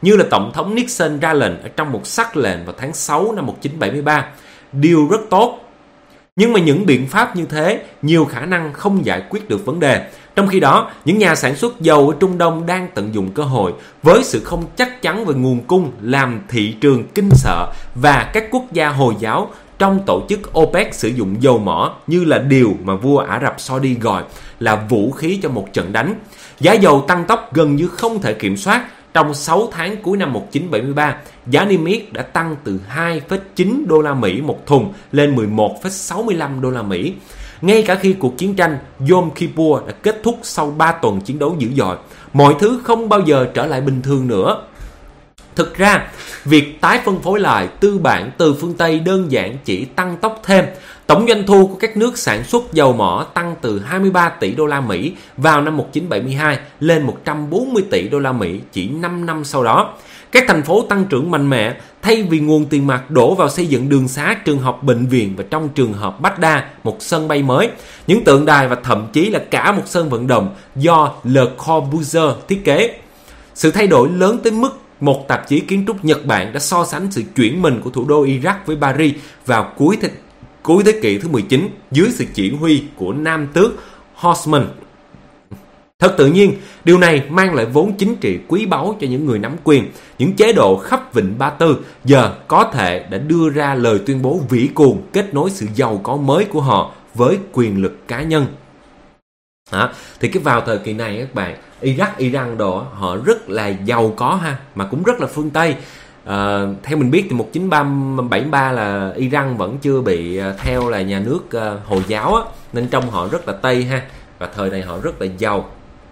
như là Tổng thống Nixon ra lệnh ở trong một sắc lệnh vào tháng 6 năm 1973. Điều rất tốt. Nhưng mà những biện pháp như thế nhiều khả năng không giải quyết được vấn đề. Trong khi đó, những nhà sản xuất dầu ở Trung Đông đang tận dụng cơ hội với sự không chắc chắn về nguồn cung làm thị trường kinh sợ, và các quốc gia Hồi giáo trong tổ chức OPEC sử dụng dầu mỏ như là điều mà vua Ả Rập Saudi gọi là vũ khí cho một trận đánh. Giá dầu tăng tốc gần như không thể kiểm soát. Trong 6 tháng cuối năm 1973, giá niêm yết đã tăng từ 2,9 đô la Mỹ một thùng lên 11,65 đô la Mỹ. Ngay cả khi cuộc chiến tranh Yom Kippur đã kết thúc sau 3 tuần chiến đấu dữ dội, mọi thứ không bao giờ trở lại bình thường nữa. Thực ra, việc tái phân phối lại tư bản từ phương Tây đơn giản chỉ tăng tốc thêm. Tổng doanh thu của các nước sản xuất dầu mỏ tăng từ 23 tỷ đô la Mỹ vào năm 1972 lên 140 tỷ đô la Mỹ chỉ 5 năm sau đó. Các thành phố tăng trưởng mạnh mẽ, thay vì nguồn tiền mặt đổ vào xây dựng đường xá, trường học, bệnh viện, và trong trường hợp Baghdad, một sân bay mới, những tượng đài và thậm chí là cả một sân vận động do Le Corbusier thiết kế. Sự thay đổi lớn tới mức một tạp chí kiến trúc Nhật Bản đã so sánh sự chuyển mình của thủ đô Iraq với Paris vào cuối thế kỷ thứ 19 dưới sự chỉ huy của nam tước Hosman. Thật tự nhiên, điều này mang lại vốn chính trị quý báu cho những người nắm quyền. Những chế độ khắp Vịnh Ba Tư giờ có thể đã đưa ra lời tuyên bố vĩ cuồng kết nối sự giàu có mới của họ với quyền lực cá nhân. Thì cái vào thời kỳ này các bạn, Iraq, Iran đồ họ rất là giàu có ha, mà cũng rất là phương Tây. Theo mình biết thì 1973 là Iran vẫn chưa bị theo là nhà nước Hồi giáo á, nên trong họ rất là Tây ha, và thời này họ rất là giàu.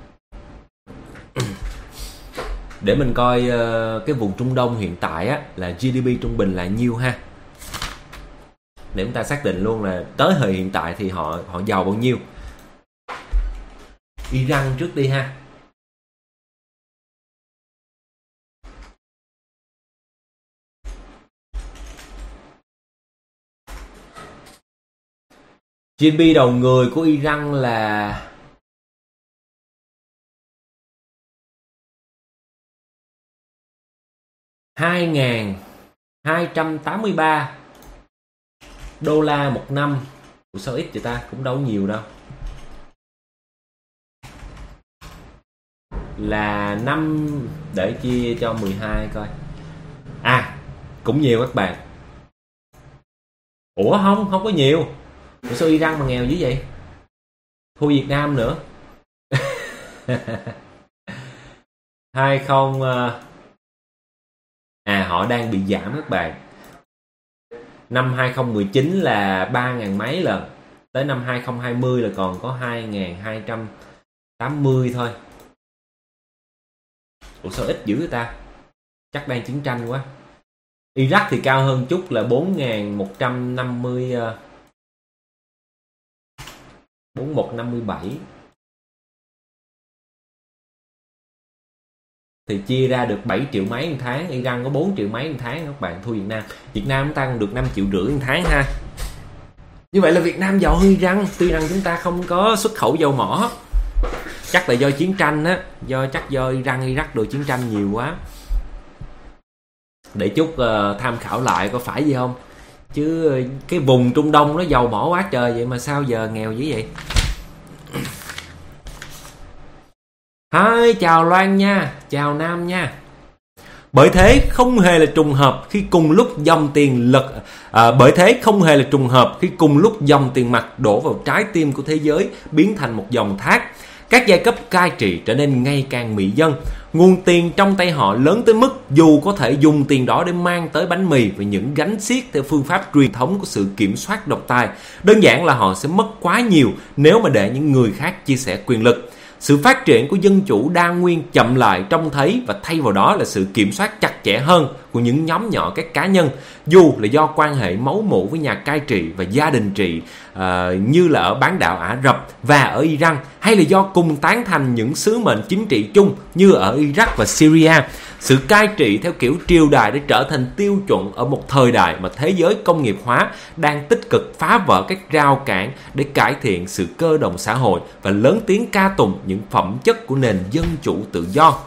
Để mình coi cái vùng Trung Đông hiện tại á, là GDP trung bình là nhiêu ha, để chúng ta xác định luôn là tới thời hiện tại thì họ giàu bao nhiêu. Iran trước đi ha. GDP đầu người của Iran là $2.283 một năm. Ủa sao ít vậy ta? Cũng đâu nhiều đâu. Là năm, để chia cho 12 coi. Cũng nhiều các bạn. Ủa không có nhiều. Ủa sao Iran mà nghèo dữ vậy? Thua Việt Nam nữa. 20 họ đang bị giảm các bạn. Năm 2019 là 3.000 mấy lần, tới năm 2020 là còn có 2.280 thôi. Ủa sao ít dữ vậy ta? Chắc đang chiến tranh quá. Iraq thì cao hơn chút là 4.150, 4157. Thì chia ra được 7 triệu mấy một tháng. Iran có 4 triệu mấy một tháng các bạn, thua Việt Nam. Việt Nam chúng ta còn được 5 triệu rưỡi một tháng ha. Như vậy là Việt Nam giàu hơn Iran, tuy rằng chúng ta không có xuất khẩu dầu mỏ. Chắc là do chiến tranh á, do Iran, Iraq đồ chiến tranh nhiều quá. Để chút tham khảo lại có phải gì không. Chứ cái vùng Trung Đông nó giàu mỏ quá trời vậy mà sao giờ nghèo dữ vậy. Hi, chào Loan nha, chào Nam nha. Bởi thế không hề là trùng hợp khi cùng lúc dòng tiền mặt đổ vào trái tim của thế giới biến thành một dòng thác. Các giai cấp cai trị trở nên ngày càng mị dân. Nguồn tiền trong tay họ lớn tới mức dù có thể dùng tiền đó để mang tới bánh mì và những gánh xiếc theo phương pháp truyền thống của sự kiểm soát độc tài. Đơn giản là họ sẽ mất quá nhiều nếu mà để những người khác chia sẻ quyền lực. Sự phát triển của dân chủ đa nguyên chậm lại trông thấy, và thay vào đó là sự kiểm soát chặt chẽ hơn của những nhóm nhỏ các cá nhân, dù là do quan hệ máu mủ với nhà cai trị và gia đình trị như là ở bán đảo Ả Rập và ở Iran, hay là do cùng tán thành những sứ mệnh chính trị chung như ở Iraq và Syria. Sự cai trị theo kiểu triều đại đã trở thành tiêu chuẩn ở một thời đại mà thế giới công nghiệp hóa đang tích cực phá vỡ các rào cản để cải thiện sự cơ động xã hội và lớn tiếng ca tụng những phẩm chất của nền dân chủ tự do.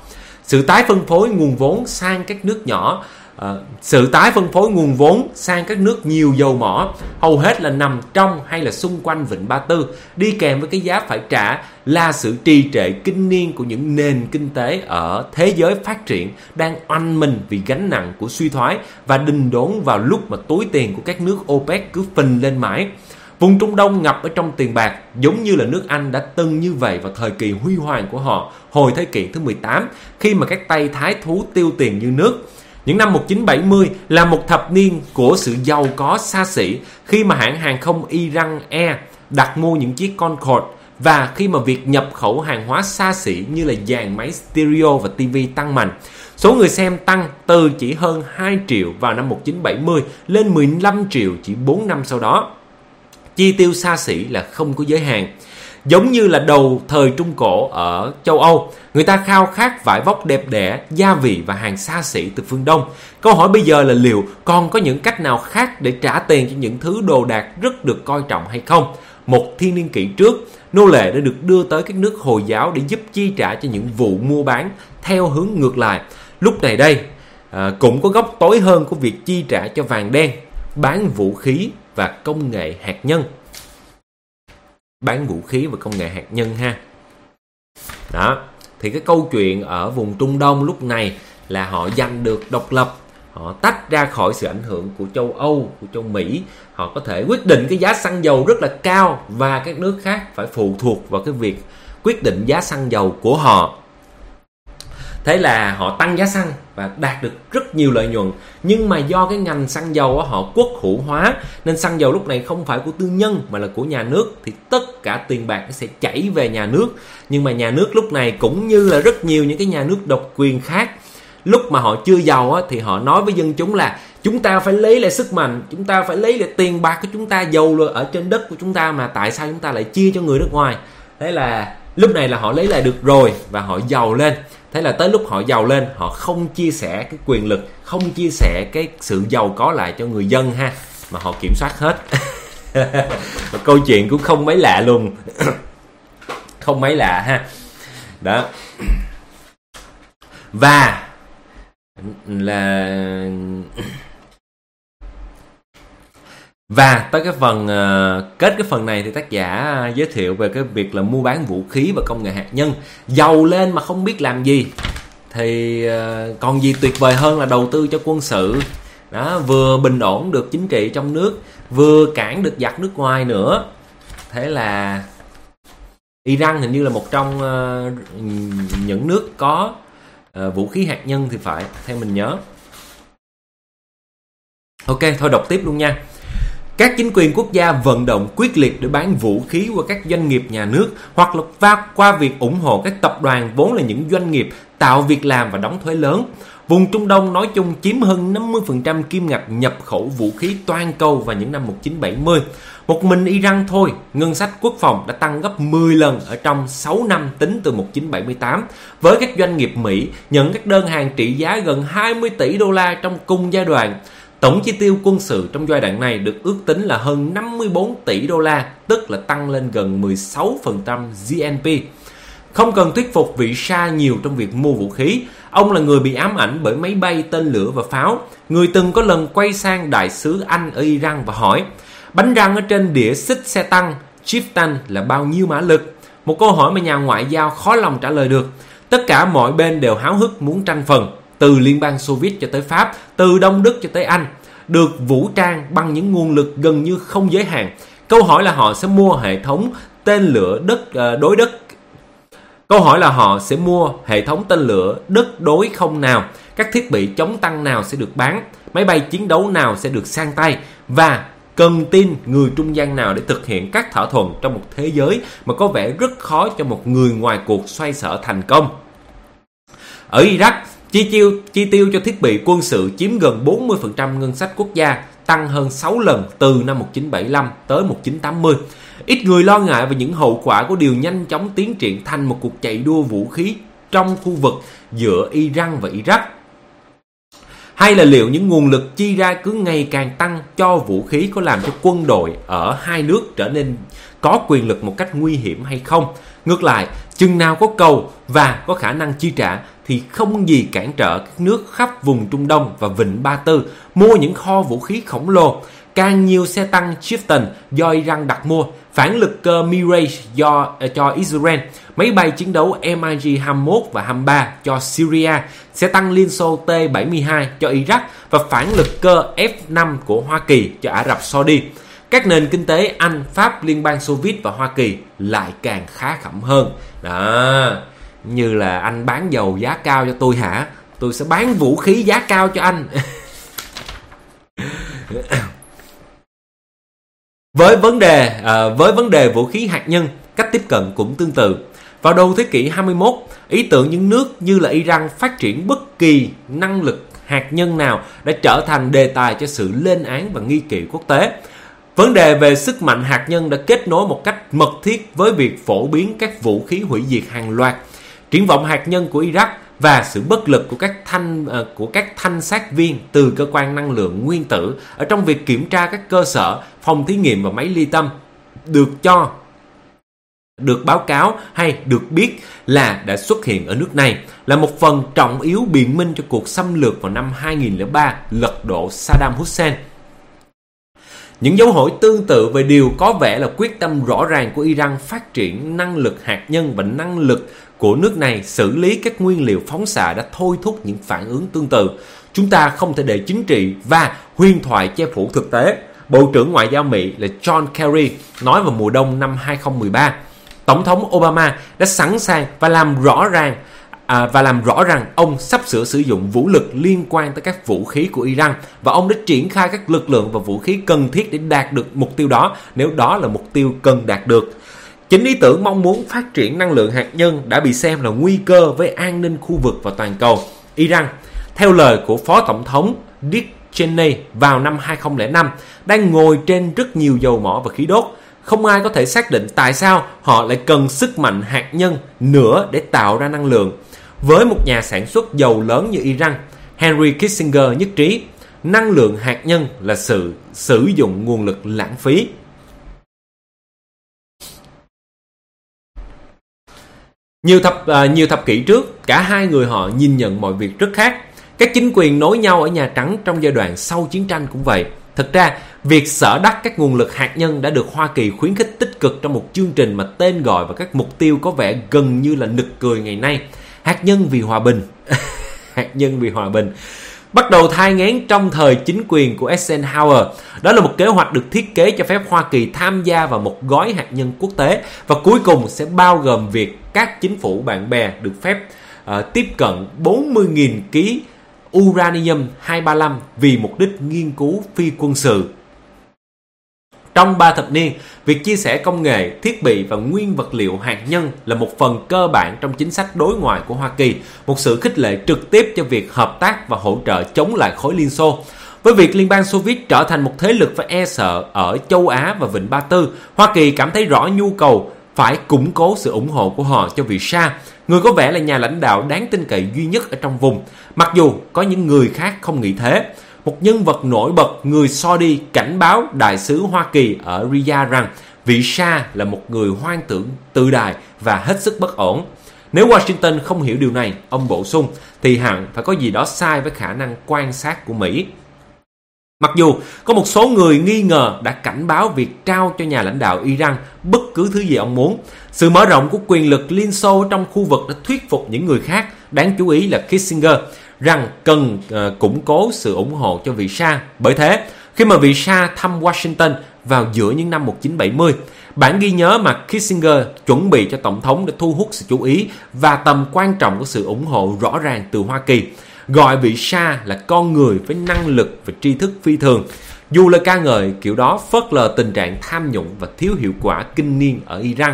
Sự tái phân phối nguồn vốn sang các nước nhỏ, sự tái phân phối nguồn vốn sang các nước nhiều dầu mỏ, hầu hết là nằm trong hay là xung quanh Vịnh Ba Tư, đi kèm với cái giá phải trả là sự trì trệ kinh niên của những nền kinh tế ở thế giới phát triển đang oằn mình vì gánh nặng của suy thoái và đình đốn vào lúc mà túi tiền của các nước OPEC cứ phình lên mãi. Vùng Trung Đông ngập ở trong tiền bạc, giống như là nước Anh đã từng như vậy vào thời kỳ huy hoàng của họ hồi thế kỷ thứ 18, khi mà các tay thái thú tiêu tiền như nước. Những năm 1970 là một thập niên của sự giàu có xa xỉ, khi mà hãng hàng không Iran Air đặt mua những chiếc Concorde, và khi mà việc nhập khẩu hàng hóa xa xỉ như là dàn máy stereo và TV tăng mạnh. Số người xem tăng từ chỉ hơn 2 triệu vào năm 1970 lên 15 triệu chỉ 4 năm sau đó. Chi tiêu xa xỉ là không có giới hạn. Giống như là đầu thời Trung Cổ ở châu Âu, người ta khao khát vải vóc đẹp đẽ, gia vị và hàng xa xỉ từ phương Đông. Câu hỏi bây giờ là liệu còn có những cách nào khác để trả tiền cho những thứ đồ đạc rất được coi trọng hay không? Một thiên niên kỷ trước, nô lệ đã được đưa tới các nước Hồi giáo để giúp chi trả cho những vụ mua bán theo hướng ngược lại. Lúc này đây, cũng có góc tối hơn của việc chi trả cho vàng đen, bán vũ khí và công nghệ hạt nhân. Bán vũ khí và công nghệ hạt nhân ha. Đó, thì cái câu chuyện ở vùng Trung Đông lúc này là họ giành được độc lập, họ tách ra khỏi sự ảnh hưởng của châu Âu, của châu Mỹ. Họ có thể quyết định cái giá xăng dầu rất là cao, và các nước khác phải phụ thuộc vào cái việc quyết định giá xăng dầu của họ. Thế là họ tăng giá xăng và đạt được rất nhiều lợi nhuận. Nhưng mà do cái ngành xăng dầu họ quốc hữu hóa, nên xăng dầu lúc này không phải của tư nhân mà là của nhà nước, thì tất cả tiền bạc nó sẽ chảy về nhà nước. Nhưng mà nhà nước lúc này cũng như là rất nhiều những cái nhà nước độc quyền khác, lúc mà họ chưa giàu thì họ nói với dân chúng là chúng ta phải lấy lại sức mạnh, chúng ta phải lấy lại tiền bạc của chúng ta, dầu ở trên đất của chúng ta mà tại sao chúng ta lại chia cho người nước ngoài. Thế là lúc này là họ lấy lại được rồi và họ giàu lên. Thế là tới lúc họ giàu lên, họ không chia sẻ cái quyền lực, không chia sẻ cái sự giàu có lại cho người dân ha, mà họ kiểm soát hết. Một câu chuyện cũng không mấy lạ luôn. Không mấy lạ ha. Đó. Và tới cái phần kết cái phần này thì tác giả giới thiệu về cái việc là mua bán vũ khí và công nghệ hạt nhân. Giàu lên mà không biết làm gì thì còn gì tuyệt vời hơn là đầu tư cho quân sự. Đó, vừa bình ổn được chính trị trong nước, vừa cản được giặc nước ngoài nữa. Thế là Iran hình như là một trong những nước có vũ khí hạt nhân thì phải, theo mình nhớ. Ok, thôi đọc tiếp luôn nha. Các chính quyền quốc gia vận động quyết liệt để bán vũ khí qua các doanh nghiệp nhà nước, hoặc là qua việc ủng hộ các tập đoàn vốn là những doanh nghiệp tạo việc làm và đóng thuế lớn. Vùng Trung Đông nói chung chiếm hơn 50% kim ngạch nhập khẩu vũ khí toàn cầu vào những năm 1970. Một mình Iran thôi, ngân sách quốc phòng đã tăng gấp 10 lần ở trong 6 năm tính từ 1978, với các doanh nghiệp Mỹ nhận các đơn hàng trị giá gần 20 tỷ đô la trong cùng giai đoạn. Tổng chi tiêu quân sự trong giai đoạn này được ước tính là hơn 54 tỷ đô la, tức là tăng lên gần 16% GNP. Không cần thuyết phục vị Shah nhiều trong việc mua vũ khí. Ông là người bị ám ảnh bởi máy bay, tên lửa và pháo. Người từng có lần quay sang đại sứ Anh ở Iran và hỏi: bánh răng ở trên đĩa xích xe tăng Chiftan là bao nhiêu mã lực? Một câu hỏi mà nhà ngoại giao khó lòng trả lời được. Tất cả mọi bên đều háo hức muốn tranh phần, từ Liên bang Xô Viết cho tới Pháp, từ Đông Đức cho tới Anh, được vũ trang bằng những nguồn lực gần như không giới hạn. Câu hỏi là họ sẽ mua hệ thống tên lửa đối đất. Câu hỏi là họ sẽ mua hệ thống tên lửa đất đối không nào, các thiết bị chống tăng nào sẽ được bán, máy bay chiến đấu nào sẽ được sang tay, và cần tin người trung gian nào để thực hiện các thỏa thuận trong một thế giới mà có vẻ rất khó cho một người ngoài cuộc xoay sở thành công. Ở Iraq, chi tiêu cho thiết bị quân sự chiếm gần 40% ngân sách quốc gia, tăng hơn 6 lần từ năm 1975 tới 1980. Ít người lo ngại về những hậu quả của điều nhanh chóng tiến triển thành một cuộc chạy đua vũ khí trong khu vực giữa Iran và Iraq. Hay là liệu những nguồn lực chi ra cứ ngày càng tăng cho vũ khí có làm cho quân đội ở hai nước trở nên có quyền lực một cách nguy hiểm hay không? Ngược lại, chừng nào có cầu và có khả năng chi trả thì không gì cản trở các nước khắp vùng Trung Đông và Vịnh Ba Tư mua những kho vũ khí khổng lồ. Càng nhiều xe tăng Chieftain do Iran đặt mua, phản lực cơ Mirage cho Israel, máy bay chiến đấu MiG-21 và 23 cho Syria, xe tăng Liên Xô T-72 cho Iraq và phản lực cơ F-5 của Hoa Kỳ cho Ả Rập Saudi. Các nền kinh tế Anh, Pháp, Liên bang Xô Viết và Hoa Kỳ lại càng khá khẩm hơn. Đó, như là anh bán dầu giá cao cho tôi hả? Tôi sẽ bán vũ khí giá cao cho anh. Với vấn đề vũ khí hạt nhân, cách tiếp cận cũng tương tự. Vào đầu thế kỷ 21, ý tưởng những nước như là Iran phát triển bất kỳ năng lực hạt nhân nào đã trở thành đề tài cho sự lên án và nghi kỵ quốc tế. Vấn đề về sức mạnh hạt nhân đã kết nối một cách mật thiết với việc phổ biến các vũ khí hủy diệt hàng loạt. Triển vọng hạt nhân của Iraq và sự bất lực của các thanh sát viên từ cơ quan năng lượng nguyên tử ở trong việc kiểm tra các cơ sở, phòng thí nghiệm và máy ly tâm được báo cáo hay được biết là đã xuất hiện ở nước này là một phần trọng yếu biện minh cho cuộc xâm lược vào năm 2003 lật đổ Saddam Hussein. Những dấu hỏi tương tự về điều có vẻ là quyết tâm rõ ràng của Iran phát triển năng lực hạt nhân và năng lực của nước này xử lý các nguyên liệu phóng xạ đã thôi thúc những phản ứng tương tự. Chúng ta không thể để chính trị và huyền thoại che phủ thực tế. Bộ trưởng Ngoại giao Mỹ là John Kerry nói vào mùa đông năm 2013. Tổng thống Obama đã sẵn sàng và làm rõ rằng ông sắp sửa sử dụng vũ lực liên quan tới các vũ khí của Iran và ông đã triển khai các lực lượng và vũ khí cần thiết để đạt được mục tiêu đó nếu đó là mục tiêu cần đạt được. Chính ý tưởng mong muốn phát triển năng lượng hạt nhân đã bị xem là nguy cơ với an ninh khu vực và toàn cầu. Iran, theo lời của Phó Tổng thống Dick Cheney vào năm 2005, đang ngồi trên rất nhiều dầu mỏ và khí đốt. Không ai có thể xác định tại sao họ lại cần sức mạnh hạt nhân nữa để tạo ra năng lượng. Với một nhà sản xuất dầu lớn như Iran, Henry Kissinger nhất trí, năng lượng hạt nhân là sự sử dụng nguồn lực lãng phí. Nhiều thập kỷ trước, cả hai người họ nhìn nhận mọi việc rất khác. Các chính quyền nối nhau ở Nhà Trắng trong giai đoạn sau chiến tranh cũng vậy. Thực ra, việc xở đắp các nguồn lực hạt nhân đã được Hoa Kỳ khuyến khích tích cực trong một chương trình mà tên gọi và các mục tiêu có vẻ gần như là nực cười ngày nay. Hạt nhân vì hòa bình. Hạt nhân vì hòa bình. Bắt đầu thai nghén trong thời chính quyền của Eisenhower. Đó là một kế hoạch được thiết kế cho phép Hoa Kỳ tham gia vào một gói hạt nhân quốc tế và cuối cùng sẽ bao gồm việc các chính phủ bạn bè được phép tiếp cận 40.000 kg uranium-235 vì mục đích nghiên cứu phi quân sự. Trong 3 thập niên, việc chia sẻ công nghệ, thiết bị và nguyên vật liệu hạt nhân là một phần cơ bản trong chính sách đối ngoại của Hoa Kỳ, một sự khích lệ trực tiếp cho việc hợp tác và hỗ trợ chống lại khối Liên Xô. Với việc Liên bang Xô Viết trở thành một thế lực phải e sợ ở châu Á và Vịnh Ba Tư, Hoa Kỳ cảm thấy rõ nhu cầu phải củng cố sự ủng hộ của họ cho vị Shah, người có vẻ là nhà lãnh đạo đáng tin cậy duy nhất ở trong vùng, mặc dù có những người khác không nghĩ thế. Một nhân vật nổi bật người Saudi cảnh báo đại sứ Hoa Kỳ ở Riyadh rằng vị Shah là một người hoang tưởng tự đại và hết sức bất ổn. Nếu Washington không hiểu điều này, ông bổ sung, thì hẳn phải có gì đó sai với khả năng quan sát của Mỹ. Mặc dù có một số người nghi ngờ đã cảnh báo việc trao cho nhà lãnh đạo Iran bất cứ thứ gì ông muốn, sự mở rộng của quyền lực Liên Xô trong khu vực đã thuyết phục những người khác, đáng chú ý là Kissinger, rằng cần củng cố sự ủng hộ cho vị Shah. Bởi thế, khi mà vị Shah thăm Washington vào giữa những năm 1970, bản ghi nhớ mà Kissinger chuẩn bị cho Tổng thống đã thu hút sự chú ý và tầm quan trọng của sự ủng hộ rõ ràng từ Hoa Kỳ, gọi vị Shah là con người với năng lực và tri thức phi thường. Dù là ca ngợi kiểu đó phớt lờ tình trạng tham nhũng và thiếu hiệu quả kinh niên ở Iran.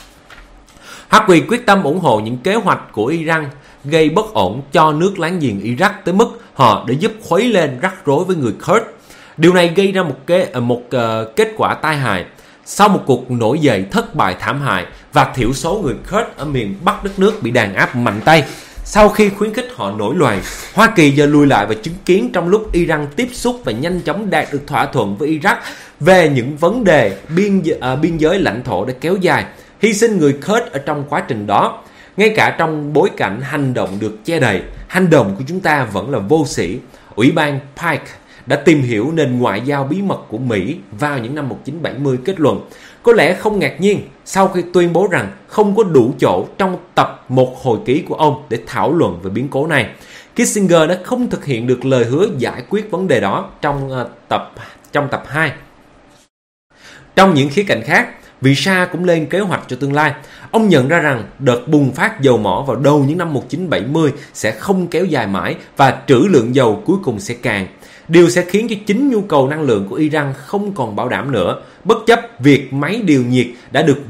Hoa Kỳ quyết tâm ủng hộ những kế hoạch của Iran gây bất ổn cho nước láng giềng Iraq tới mức họ đã giúp khuấy lên rắc rối với người Kurd. Điều này gây ra một kết quả tai hại. Sau một cuộc nổi dậy thất bại thảm hại và thiểu số người Kurd ở miền Bắc đất nước bị đàn áp mạnh tay, Sau khi khuyến khích họ nổi loạn, Hoa Kỳ giờ lùi lại và chứng kiến trong lúc Iran tiếp xúc và nhanh chóng đạt được thỏa thuận với Iraq về những vấn đề biên giới lãnh thổ đã kéo dài, hy sinh người Kurd ở trong quá trình đó. Ngay cả trong bối cảnh hành động được che đậy, hành động của chúng ta vẫn là vô sĩ. Ủy ban Pike đã tìm hiểu nền ngoại giao bí mật của Mỹ vào những năm 1970 kết luận. Có lẽ không ngạc nhiên sau khi tuyên bố rằng không có đủ chỗ trong tập một hồi ký của ông để thảo luận về biến cố này. Kissinger đã không thực hiện được lời hứa giải quyết vấn đề đó trong tập 2. Trong những khía cạnh khác, vị Shah cũng lên kế hoạch cho tương lai. Ông nhận ra rằng đợt bùng phát dầu mỏ vào đầu những năm 1970 sẽ không kéo dài mãi và trữ lượng dầu cuối cùng sẽ cạn. Điều sẽ khiến cho chính nhu cầu năng lượng của Iran không còn bảo đảm nữa, bất chấp việc máy điều nhiệt đã được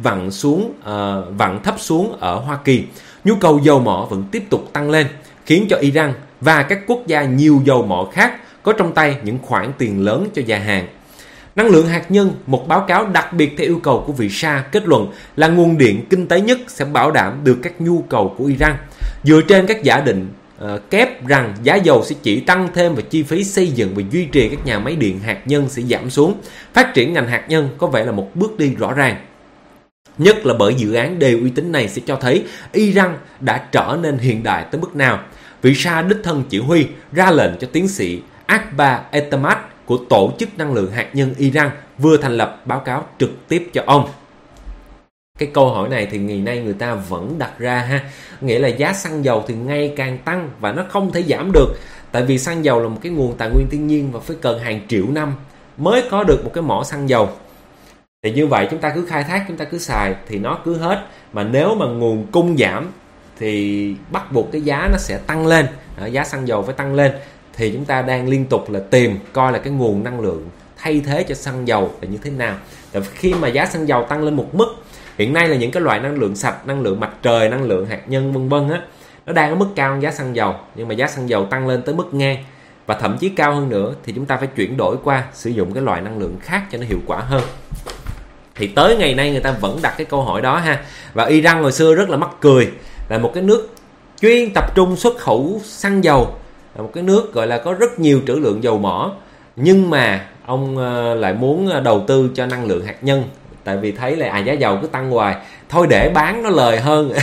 vặn thấp xuống ở Hoa Kỳ. Nhu cầu dầu mỏ vẫn tiếp tục tăng lên, khiến cho Iran và các quốc gia nhiều dầu mỏ khác có trong tay những khoản tiền lớn cho dài hạn. Năng lượng hạt nhân, một báo cáo đặc biệt theo yêu cầu của vị Shah kết luận là nguồn điện kinh tế nhất sẽ bảo đảm được các nhu cầu của Iran. Dựa trên các giả định kép rằng giá dầu sẽ chỉ tăng thêm và chi phí xây dựng và duy trì các nhà máy điện hạt nhân sẽ giảm xuống, phát triển ngành hạt nhân có vẻ là một bước đi rõ ràng. Nhất là bởi dự án đầy uy tín này sẽ cho thấy Iran đã trở nên hiện đại tới mức nào. Vị Shah đích thân chỉ huy ra lệnh cho tiến sĩ Akbar Etemad của Tổ chức Năng lượng Hạt nhân Iran vừa thành lập báo cáo trực tiếp cho ông. Cái câu hỏi này thì ngày nay người ta vẫn đặt ra ha, nghĩa là giá xăng dầu thì ngày càng tăng và nó không thể giảm được, tại vì xăng dầu là một cái nguồn tài nguyên thiên nhiên và phải cần hàng triệu năm mới có được một cái mỏ xăng dầu. Thì như vậy chúng ta cứ khai thác, chúng ta cứ xài thì nó cứ hết, mà nếu mà nguồn cung giảm thì bắt buộc cái giá nó sẽ tăng lên, giá xăng dầu phải tăng lên. Thì chúng ta đang liên tục là tìm coi là cái nguồn năng lượng thay thế cho xăng dầu là như thế nào. Tại khi mà giá xăng dầu tăng lên một mức, hiện nay là những cái loại năng lượng sạch, năng lượng mặt trời, năng lượng hạt nhân vân vân á, nó đang ở mức cao hơn giá xăng dầu, nhưng mà giá xăng dầu tăng lên tới mức ngang và thậm chí cao hơn nữa, thì chúng ta phải chuyển đổi qua sử dụng cái loại năng lượng khác cho nó hiệu quả hơn. Thì tới ngày nay người ta vẫn đặt cái câu hỏi đó ha. Và Iran hồi xưa rất là mắc cười, là một cái nước chuyên tập trung xuất khẩu xăng dầu, là một cái nước gọi là có rất nhiều trữ lượng dầu mỏ, nhưng mà ông lại muốn đầu tư cho năng lượng hạt nhân, tại vì thấy là giá dầu cứ tăng hoài, thôi để bán nó lời hơn.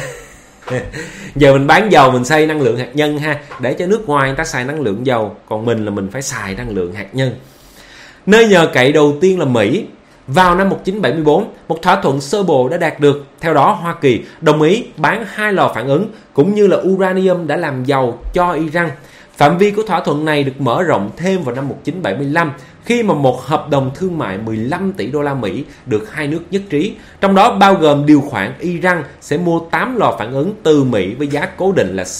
Giờ mình bán dầu mình xây năng lượng hạt nhân ha, để cho nước ngoài người ta xài năng lượng dầu, còn mình là mình phải xài năng lượng hạt nhân. Nơi nhờ cậy đầu tiên là Mỹ. Vào năm 1974, một thỏa thuận sơ bộ đã đạt được. Theo đó, Hoa Kỳ đồng ý bán 2 lò phản ứng cũng như là uranium đã làm giàu cho Iran. Phạm vi của thỏa thuận này được mở rộng thêm vào năm 1975 khi mà một hợp đồng thương mại 15 tỷ đô la Mỹ được hai nước nhất trí, trong đó bao gồm điều khoản Iran sẽ mua 8 lò phản ứng từ Mỹ với giá cố định là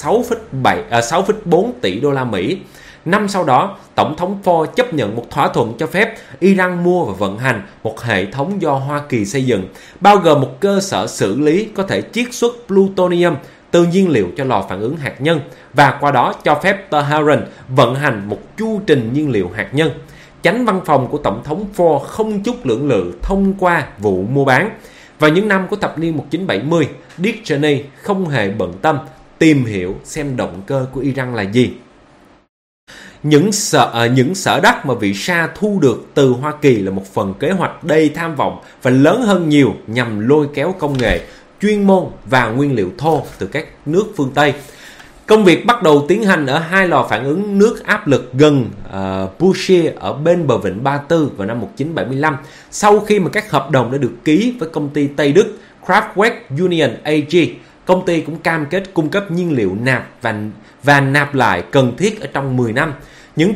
6,4 tỷ đô la Mỹ. Năm sau đó, Tổng thống Ford chấp nhận một thỏa thuận cho phép Iran mua và vận hành một hệ thống do Hoa Kỳ xây dựng, bao gồm một cơ sở xử lý có thể chiết xuất plutonium từ nhiên liệu cho lò phản ứng hạt nhân, và qua đó cho phép Tehran vận hành một chu trình nhiên liệu hạt nhân. Chánh văn phòng của Tổng thống Ford không chút lưỡng lự thông qua vụ mua bán. Vào những năm của thập niên 1970, Dick Cheney không hề bận tâm tìm hiểu xem động cơ của Iran là gì. Những sở đất mà vị Shah thu được từ Hoa Kỳ là một phần kế hoạch đầy tham vọng và lớn hơn nhiều nhằm lôi kéo công nghệ, chuyên môn và nguyên liệu thô từ các nước phương Tây. Công việc bắt đầu tiến hành ở 2 lò phản ứng nước áp lực gần Bushehr ở bên bờ vịnh Ba Tư vào năm 1975, sau khi mà các hợp đồng đã được ký với công ty Tây Đức Kraftwerk Union AG. Công ty cũng cam kết cung cấp nhiên liệu nạp và nạp lại cần thiết ở trong 10 năm. Những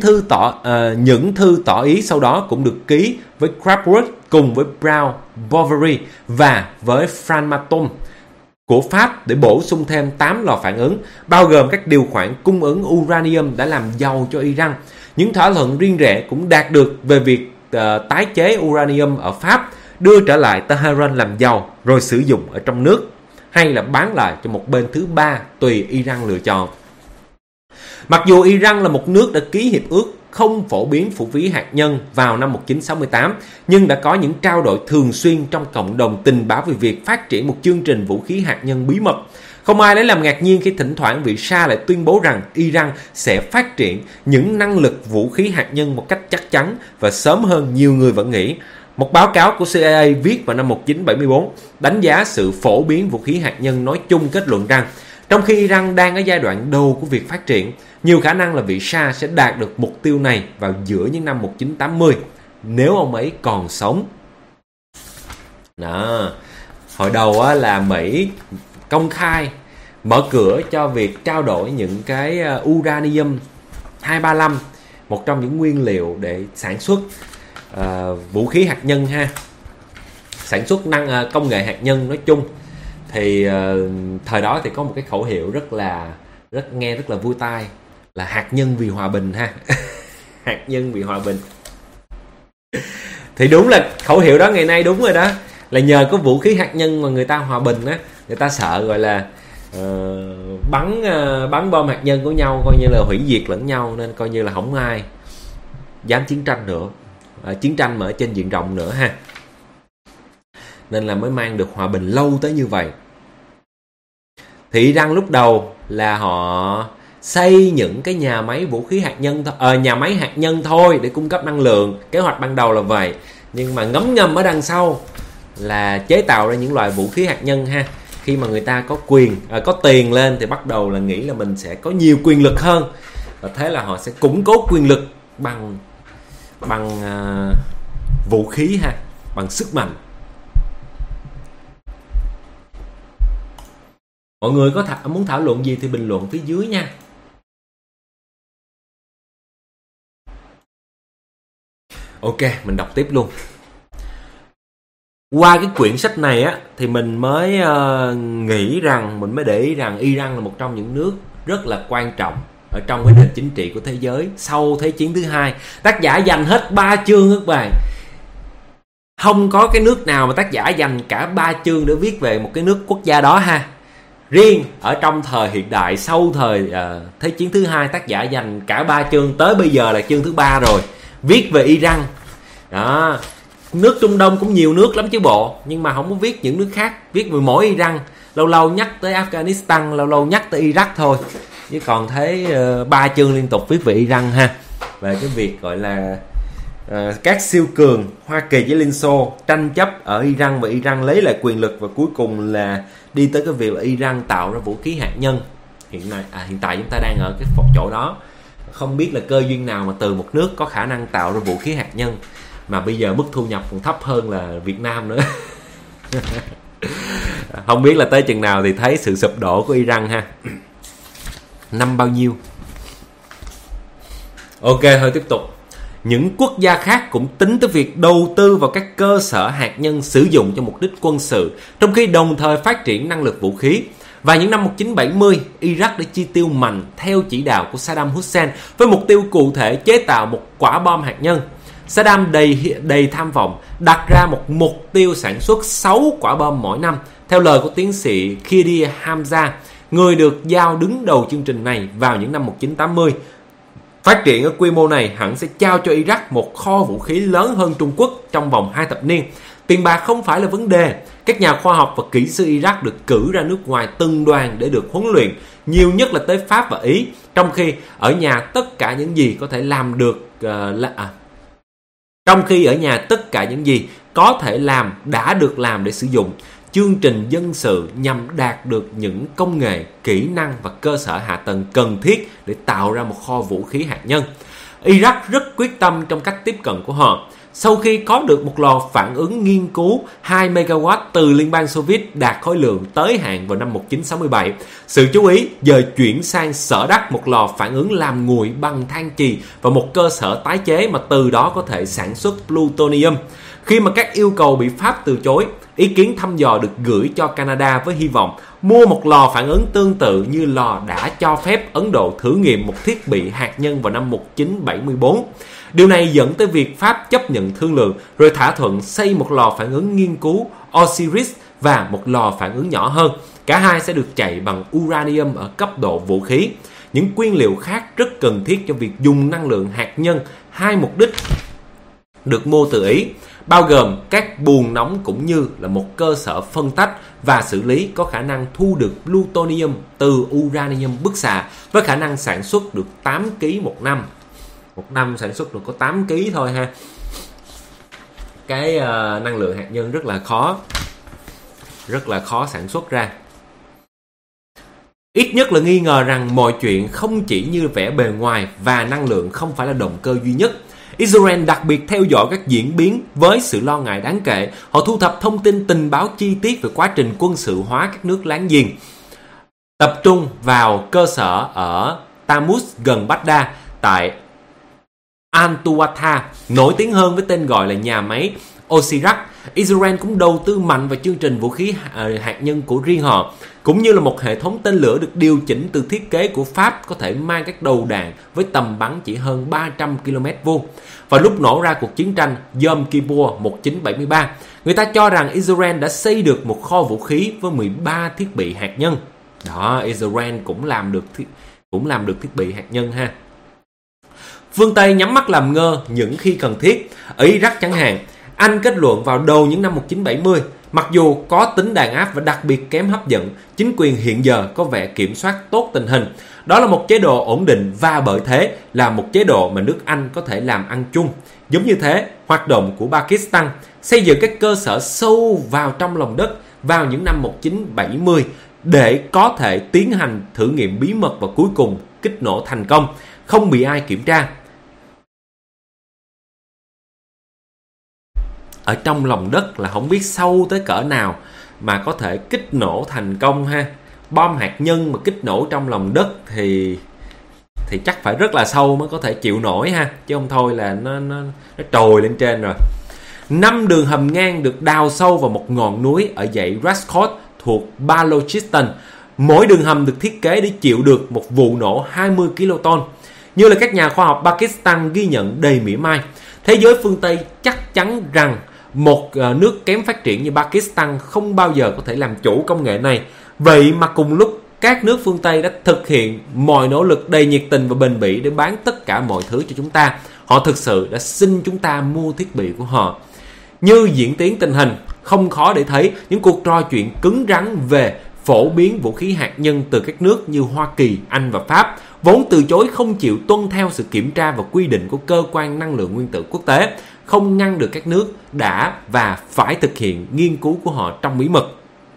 thư tỏ ý sau đó cũng được ký với Kraftwerk cùng với Brown Boveri và với Framatome của Pháp để bổ sung thêm 8 lò phản ứng, bao gồm các điều khoản cung ứng uranium đã làm giàu cho Iran. Những thỏa thuận riêng rẽ cũng đạt được về việc tái chế uranium ở Pháp, đưa trở lại Tehran làm giàu rồi sử dụng ở trong nước, hay là bán lại cho một bên thứ ba tùy Iran lựa chọn. Mặc dù Iran là một nước đã ký hiệp ước không phổ biến vũ khí hạt nhân vào năm 1968, nhưng đã có những trao đổi thường xuyên trong cộng đồng tình báo về việc phát triển một chương trình vũ khí hạt nhân bí mật. Không ai lấy làm ngạc nhiên khi thỉnh thoảng vị Shah lại tuyên bố rằng Iran sẽ phát triển những năng lực vũ khí hạt nhân một cách chắc chắn và sớm hơn nhiều người vẫn nghĩ. Một báo cáo của CIA viết vào năm 1974 đánh giá sự phổ biến vũ khí hạt nhân nói chung, kết luận rằng trong khi Iran đang ở giai đoạn đầu của việc phát triển, nhiều khả năng là vị Shah sẽ đạt được mục tiêu này vào giữa những năm 1980 nếu ông ấy còn sống. Đó. Hồi đầu là Mỹ công khai mở cửa cho việc trao đổi những cái uranium 235, một trong những nguyên liệu để sản xuất vũ khí hạt nhân ha, sản xuất công nghệ hạt nhân nói chung. Thì thời đó thì có một cái khẩu hiệu nghe rất là vui tai là hạt nhân vì hòa bình ha. Hạt nhân vì hòa bình. Thì đúng là khẩu hiệu đó ngày nay đúng rồi đó, là nhờ có vũ khí hạt nhân mà người ta hòa bình á, người ta sợ gọi là bắn bom hạt nhân của nhau, coi như là hủy diệt lẫn nhau, nên coi như là không ai dám chiến tranh nữa, chiến tranh mà ở trên diện rộng nữa ha, nên là mới mang được hòa bình lâu tới như vậy. Thì Iran lúc đầu là họ xây những cái nhà máy vũ khí hạt nhân nhà máy hạt nhân thôi để cung cấp năng lượng, kế hoạch ban đầu là vậy, nhưng mà ngấm ngầm ở đằng sau là chế tạo ra những loại vũ khí hạt nhân ha. Khi mà người ta có có tiền lên thì bắt đầu là nghĩ là mình sẽ có nhiều quyền lực hơn, và thế là họ sẽ củng cố quyền lực bằng vũ khí ha, bằng sức mạnh. Mọi người có muốn thảo luận gì thì bình luận phía dưới nha. Ok, mình đọc tiếp luôn. Qua cái quyển sách này á thì mình mới mình mới để ý rằng Iran là một trong những nước rất là quan trọng ở trong cái nền chính trị của thế giới sau Thế chiến thứ hai. Tác giả dành hết 3 chương các bạn. Không có cái nước nào mà tác giả dành cả 3 chương để viết về một cái nước quốc gia đó ha. Riêng ở trong thời hiện đại sau thời Thế chiến thứ hai, tác giả dành cả 3 chương, tới bây giờ là chương thứ 3 rồi, viết về Iran. Đó. Nước Trung Đông cũng nhiều nước lắm chứ bộ, nhưng mà không có viết những nước khác, viết về mỗi Iran. Lâu lâu nhắc tới Afghanistan, lâu lâu nhắc tới Iraq thôi, chứ còn thấy 3 chương liên tục viết về Iran ha. Về cái việc gọi là các siêu cường Hoa Kỳ với Liên Xô tranh chấp ở Iran, và Iran lấy lại quyền lực, và cuối cùng là đi tới cái việc là Iran tạo ra vũ khí hạt nhân. Hiện tại chúng ta đang ở cái chỗ đó. Không biết là cơ duyên nào mà từ một nước có khả năng tạo ra vũ khí hạt nhân mà bây giờ mức thu nhập còn thấp hơn là Việt Nam nữa. Không biết là tới chừng nào thì thấy sự sụp đổ của Iran ha. Năm bao nhiêu? Ok, thôi tiếp tục. Những quốc gia khác cũng tính tới việc đầu tư vào các cơ sở hạt nhân sử dụng cho mục đích quân sự, trong khi đồng thời phát triển năng lực vũ khí. Và những năm 1970, Iraq đã chi tiêu mạnh theo chỉ đạo của Saddam Hussein với mục tiêu cụ thể chế tạo một quả bom hạt nhân. Saddam đầy tham vọng đặt ra một mục tiêu sản xuất 6 quả bom mỗi năm. Theo lời của tiến sĩ Khidi Hamza, người được giao đứng đầu chương trình này vào những năm 1980, phát triển ở quy mô này hẳn sẽ trao cho Iraq một kho vũ khí lớn hơn Trung Quốc trong vòng 2 thập niên. Tiền bạc không phải là vấn đề. Các nhà khoa học và kỹ sư Iraq được cử ra nước ngoài từng đoàn để được huấn luyện, nhiều nhất là tới Pháp và Ý, trong khi ở nhà tất cả những gì có thể làm đã được làm để sử dụng. Chương trình dân sự nhằm đạt được những công nghệ, kỹ năng và cơ sở hạ tầng cần thiết để tạo ra một kho vũ khí hạt nhân. Iraq rất quyết tâm trong cách tiếp cận của họ. Sau khi có được một lò phản ứng nghiên cứu 2 MW từ Liên bang Xô Viết đạt khối lượng tới hạn vào năm 1967, sự chú ý dời chuyển sang Sở Đắc, một lò phản ứng làm nguội bằng than chì và một cơ sở tái chế mà từ đó có thể sản xuất plutonium. Khi mà các yêu cầu bị Pháp từ chối, ý kiến thăm dò được gửi cho Canada với hy vọng mua một lò phản ứng tương tự như lò đã cho phép Ấn Độ thử nghiệm một thiết bị hạt nhân vào năm 1974. Điều này dẫn tới việc Pháp chấp nhận thương lượng rồi thỏa thuận xây một lò phản ứng nghiên cứu Osiris và một lò phản ứng nhỏ hơn. Cả hai sẽ được chạy bằng uranium ở cấp độ vũ khí. Những nguyên liệu khác rất cần thiết cho việc dùng năng lượng hạt nhân, hai mục đích được mua từ Ý. bao gồm các buồng nóng cũng như là một cơ sở phân tách và xử lý có khả năng thu được plutonium từ uranium bức xạ với khả năng sản xuất được 8 kg một năm. Một năm sản xuất được có 8 kg thôi ha. Cái năng lượng hạt nhân rất là khó sản xuất ra. Ít nhất là nghi ngờ rằng mọi chuyện không chỉ như vẻ bề ngoài và năng lượng không phải là động cơ duy nhất. Israel đặc biệt theo dõi các diễn biến với sự lo ngại đáng kể. Họ thu thập thông tin tình báo chi tiết về quá trình quân sự hóa các nước láng giềng, tập trung vào cơ sở ở Tammuz gần Baghdad tại Antuwata, nổi tiếng hơn với tên gọi là nhà máy Osirak. Israel cũng đầu tư mạnh vào chương trình vũ khí hạt nhân của riêng họ, cũng như là một hệ thống tên lửa được điều chỉnh từ thiết kế của Pháp có thể mang các đầu đạn với tầm bắn chỉ hơn 300 km vuông. Vào lúc nổ ra cuộc chiến tranh Yom Kippur 1973, người ta cho rằng Israel đã xây được một kho vũ khí với 13 thiết bị hạt nhân. Đó, Israel cũng làm được thiết bị hạt nhân ha. Phương Tây nhắm mắt làm ngơ những khi cần thiết. Ở Iraq chẳng hạn, Anh kết luận vào đầu những năm 1970, mặc dù có tính đàn áp và đặc biệt kém hấp dẫn, chính quyền hiện giờ có vẻ kiểm soát tốt tình hình. Đó là một chế độ ổn định và bởi thế là một chế độ mà nước Anh có thể làm ăn chung. Giống như thế, hoạt động của Pakistan xây dựng các cơ sở sâu vào trong lòng đất vào những năm 1970 để có thể tiến hành thử nghiệm bí mật và cuối cùng kích nổ thành công, không bị ai kiểm tra. Ở trong lòng đất là không biết sâu tới cỡ nào mà có thể kích nổ thành công ha. Bom hạt nhân mà kích nổ trong lòng đất thì chắc phải rất là sâu mới có thể chịu nổi ha, chứ không thôi là nó trồi lên trên rồi. 5 đường hầm ngang được đào sâu vào một ngọn núi ở dãy Rascot thuộc Balochistan. Mỗi đường hầm được thiết kế để chịu được một vụ nổ 20 kiloton. Như là các nhà khoa học Pakistan ghi nhận đầy mỉa mai, thế giới phương Tây chắc chắn rằng một nước kém phát triển như Pakistan không bao giờ có thể làm chủ công nghệ này. Vậy mà cùng lúc các nước phương Tây đã thực hiện mọi nỗ lực đầy nhiệt tình và bền bỉ để bán tất cả mọi thứ cho chúng ta. Họ thực sự đã xin chúng ta mua thiết bị của họ. Như diễn tiến tình hình, không khó để thấy những cuộc trò chuyện cứng rắn về phổ biến vũ khí hạt nhân từ các nước như Hoa Kỳ, Anh và Pháp, vốn từ chối không chịu tuân theo sự kiểm tra và quy định của cơ quan năng lượng nguyên tử quốc tế, không ngăn được các nước đã và phải thực hiện nghiên cứu của họ trong bí mật.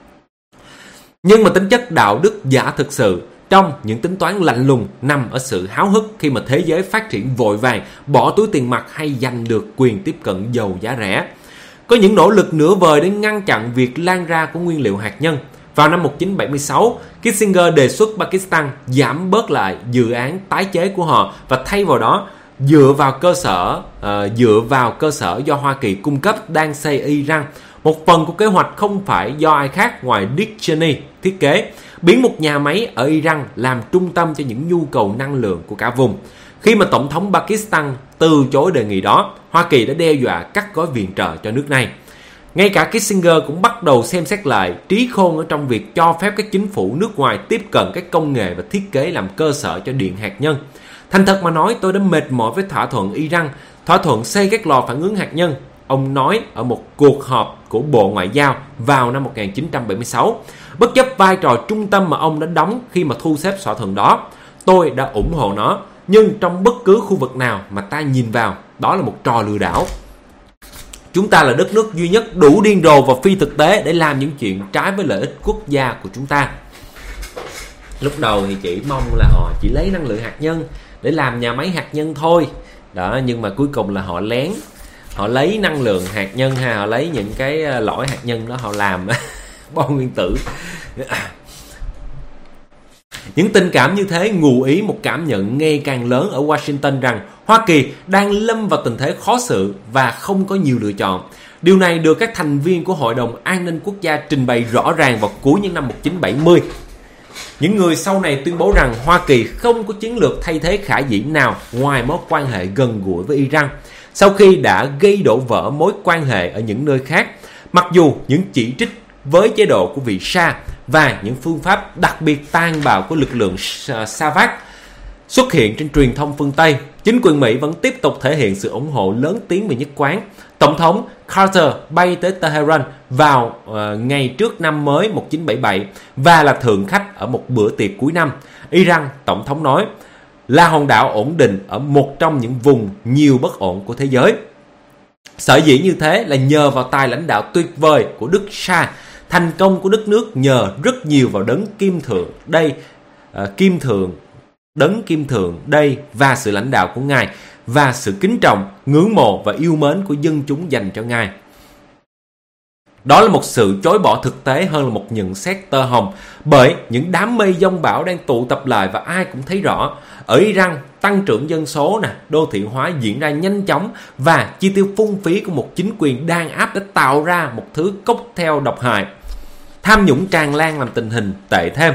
Nhưng mà tính chất đạo đức giả thực sự trong những tính toán lạnh lùng nằm ở sự háo hức khi mà thế giới phát triển vội vàng, bỏ túi tiền mặt hay giành được quyền tiếp cận dầu giá rẻ. Có những nỗ lực nửa vời để ngăn chặn việc lan ra của nguyên liệu hạt nhân. Vào năm 1976, Kissinger đề xuất Pakistan giảm bớt lại dự án tái chế của họ và thay vào đó dựa vào cơ sở do Hoa Kỳ cung cấp đang xây Iran. Một phần của kế hoạch không phải do ai khác ngoài Dick Cheney thiết kế, biến một nhà máy ở Iran làm trung tâm cho những nhu cầu năng lượng của cả vùng. Khi mà Tổng thống Pakistan từ chối đề nghị đó, Hoa Kỳ đã đe dọa cắt gói viện trợ cho nước này. Ngay cả Kissinger cũng bắt đầu xem xét lại trí khôn ở trong việc cho phép các chính phủ nước ngoài tiếp cận các công nghệ và thiết kế làm cơ sở cho điện hạt nhân. Thành thật mà nói, tôi đã mệt mỏi với thỏa thuận Iran, thỏa thuận xây các lò phản ứng hạt nhân. Ông nói ở một cuộc họp của Bộ Ngoại giao vào năm 1976. Bất chấp vai trò trung tâm mà ông đã đóng khi mà thu xếp thỏa thuận đó, tôi đã ủng hộ nó. Nhưng trong bất cứ khu vực nào mà ta nhìn vào, đó là một trò lừa đảo. Chúng ta là đất nước duy nhất đủ điên rồ và phi thực tế để làm những chuyện trái với lợi ích quốc gia của chúng ta. Lúc đầu thì chỉ mong là họ chỉ lấy năng lượng hạt nhân để làm nhà máy hạt nhân thôi. Đó, nhưng mà cuối cùng là họ lén. Họ lấy năng lượng hạt nhân ha, họ lấy những cái lõi hạt nhân đó họ làm bom nguyên tử. Những tình cảm như thế ngụ ý một cảm nhận ngày càng lớn ở Washington rằng Hoa Kỳ đang lâm vào tình thế khó xử và không có nhiều lựa chọn. Điều này được các thành viên của Hội đồng An ninh Quốc gia trình bày rõ ràng vào cuối những năm 1970. Những người sau này tuyên bố rằng Hoa Kỳ không có chiến lược thay thế khả dĩ nào ngoài mối quan hệ gần gũi với Iran, sau khi đã gây đổ vỡ mối quan hệ ở những nơi khác. Mặc dù những chỉ trích với chế độ của vị Shah và những phương pháp đặc biệt tàn bạo của lực lượng Savak xuất hiện trên truyền thông phương Tây, chính quyền Mỹ vẫn tiếp tục thể hiện sự ủng hộ lớn tiếng và nhất quán. Tổng thống Carter bay tới Tehran vào ngày trước năm mới 1977 và là thượng khách ở một bữa tiệc cuối năm. Iran, Tổng thống nói, là hòn đảo ổn định ở một trong những vùng nhiều bất ổn của thế giới. Sở dĩ như thế là nhờ vào tài lãnh đạo tuyệt vời của Đức Shah. Thành công của đất nước nhờ rất nhiều vào đấng kim thượng đây và sự lãnh đạo của Ngài và sự kính trọng, ngưỡng mộ và yêu mến của dân chúng dành cho Ngài. Đó là một sự chối bỏ thực tế hơn là một nhận xét tơ hồng, bởi những đám mây giông bão đang tụ tập lại và ai cũng thấy rõ. Ở Iran, tăng trưởng dân số, đô thị hóa diễn ra nhanh chóng và chi tiêu phung phí của một chính quyền đàn áp đã tạo ra một thứ cocktail độc hại. Tham nhũng tràn lan làm tình hình tệ thêm,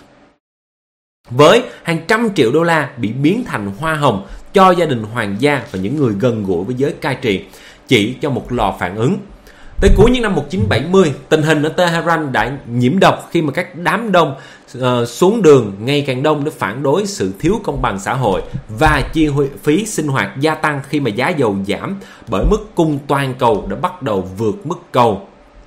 với hàng trăm triệu đô la bị biến thành hoa hồng cho gia đình hoàng gia và những người gần gũi với giới cai trị, chỉ cho một lò phản ứng. Tới cuối những năm 1970, tình hình ở Tehran đã nhiễm độc khi mà các đám đông xuống đường ngày càng đông để phản đối sự thiếu công bằng xã hội và chi phí sinh hoạt gia tăng khi mà giá dầu giảm, bởi mức cung toàn cầu đã bắt đầu vượt mức cầu.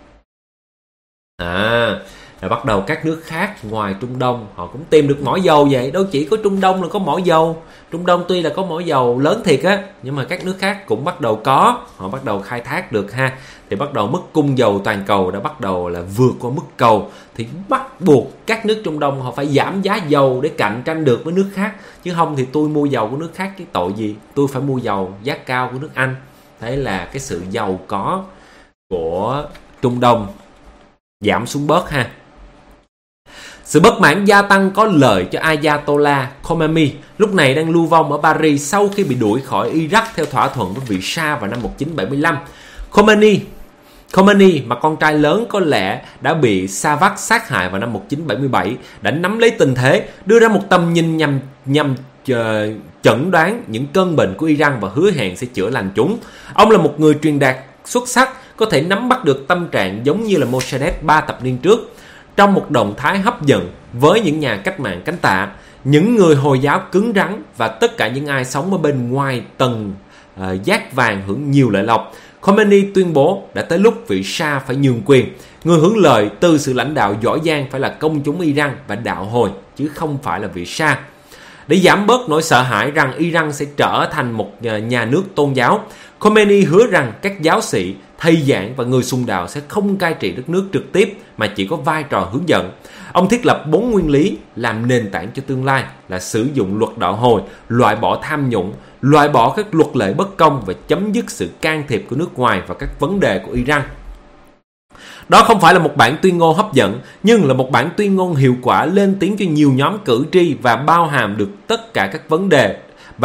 Rồi bắt đầu các nước khác ngoài Trung Đông họ cũng tìm được mỏ dầu vậy. Đâu chỉ có Trung Đông là có mỏ dầu. Trung Đông tuy là có mỏ dầu lớn thiệt á, nhưng mà các nước khác cũng bắt đầu có. Họ bắt đầu khai thác được ha. Thì bắt đầu mức cung dầu toàn cầu đã bắt đầu là vượt qua mức cầu. Thì bắt buộc các nước Trung Đông họ phải giảm giá dầu để cạnh tranh được với nước khác. Chứ không thì tôi mua dầu của nước khác cái tội gì. Tôi phải mua dầu giá cao của nước Anh. Thế là cái sự giàu có của Trung Đông giảm xuống bớt ha. Sự bất mãn gia tăng có lợi cho Ayatollah Khomeini, lúc này đang lưu vong ở Paris sau khi bị đuổi khỏi Iraq theo thỏa thuận với vị Shah vào năm 1975. Khomeini mà con trai lớn có lẽ đã bị Savak sát hại vào năm 1977 đã nắm lấy tình thế, đưa ra một tầm nhìn nhằm chẩn đoán những cơn bệnh của Iran và hứa hẹn sẽ chữa lành chúng. Ông là một người truyền đạt xuất sắc, có thể nắm bắt được tâm trạng giống như là Mossadegh 3 thập niên trước. Trong một động thái hấp dẫn với những nhà cách mạng cánh tả, những người Hồi giáo cứng rắn và tất cả những ai sống ở bên ngoài tầng giác vàng hưởng nhiều lợi lộc, Khomeini tuyên bố đã tới lúc vị Shah phải nhường quyền. Người hưởng lợi từ sự lãnh đạo giỏi giang phải là công chúng Iran và đạo Hồi, chứ không phải là vị Shah. Để giảm bớt nỗi sợ hãi rằng Iran sẽ trở thành một nhà nước tôn giáo, Khomeini hứa rằng các giáo sĩ, thầy giảng và người xung đạo sẽ không cai trị đất nước trực tiếp mà chỉ có vai trò hướng dẫn. Ông thiết lập 4 nguyên lý làm nền tảng cho tương lai là sử dụng luật đạo Hồi, loại bỏ tham nhũng, loại bỏ các luật lệ bất công và chấm dứt sự can thiệp của nước ngoài vào các vấn đề của Iran. Đó không phải là một bản tuyên ngôn hấp dẫn, nhưng là một bản tuyên ngôn hiệu quả lên tiếng cho nhiều nhóm cử tri và bao hàm được tất cả các vấn đề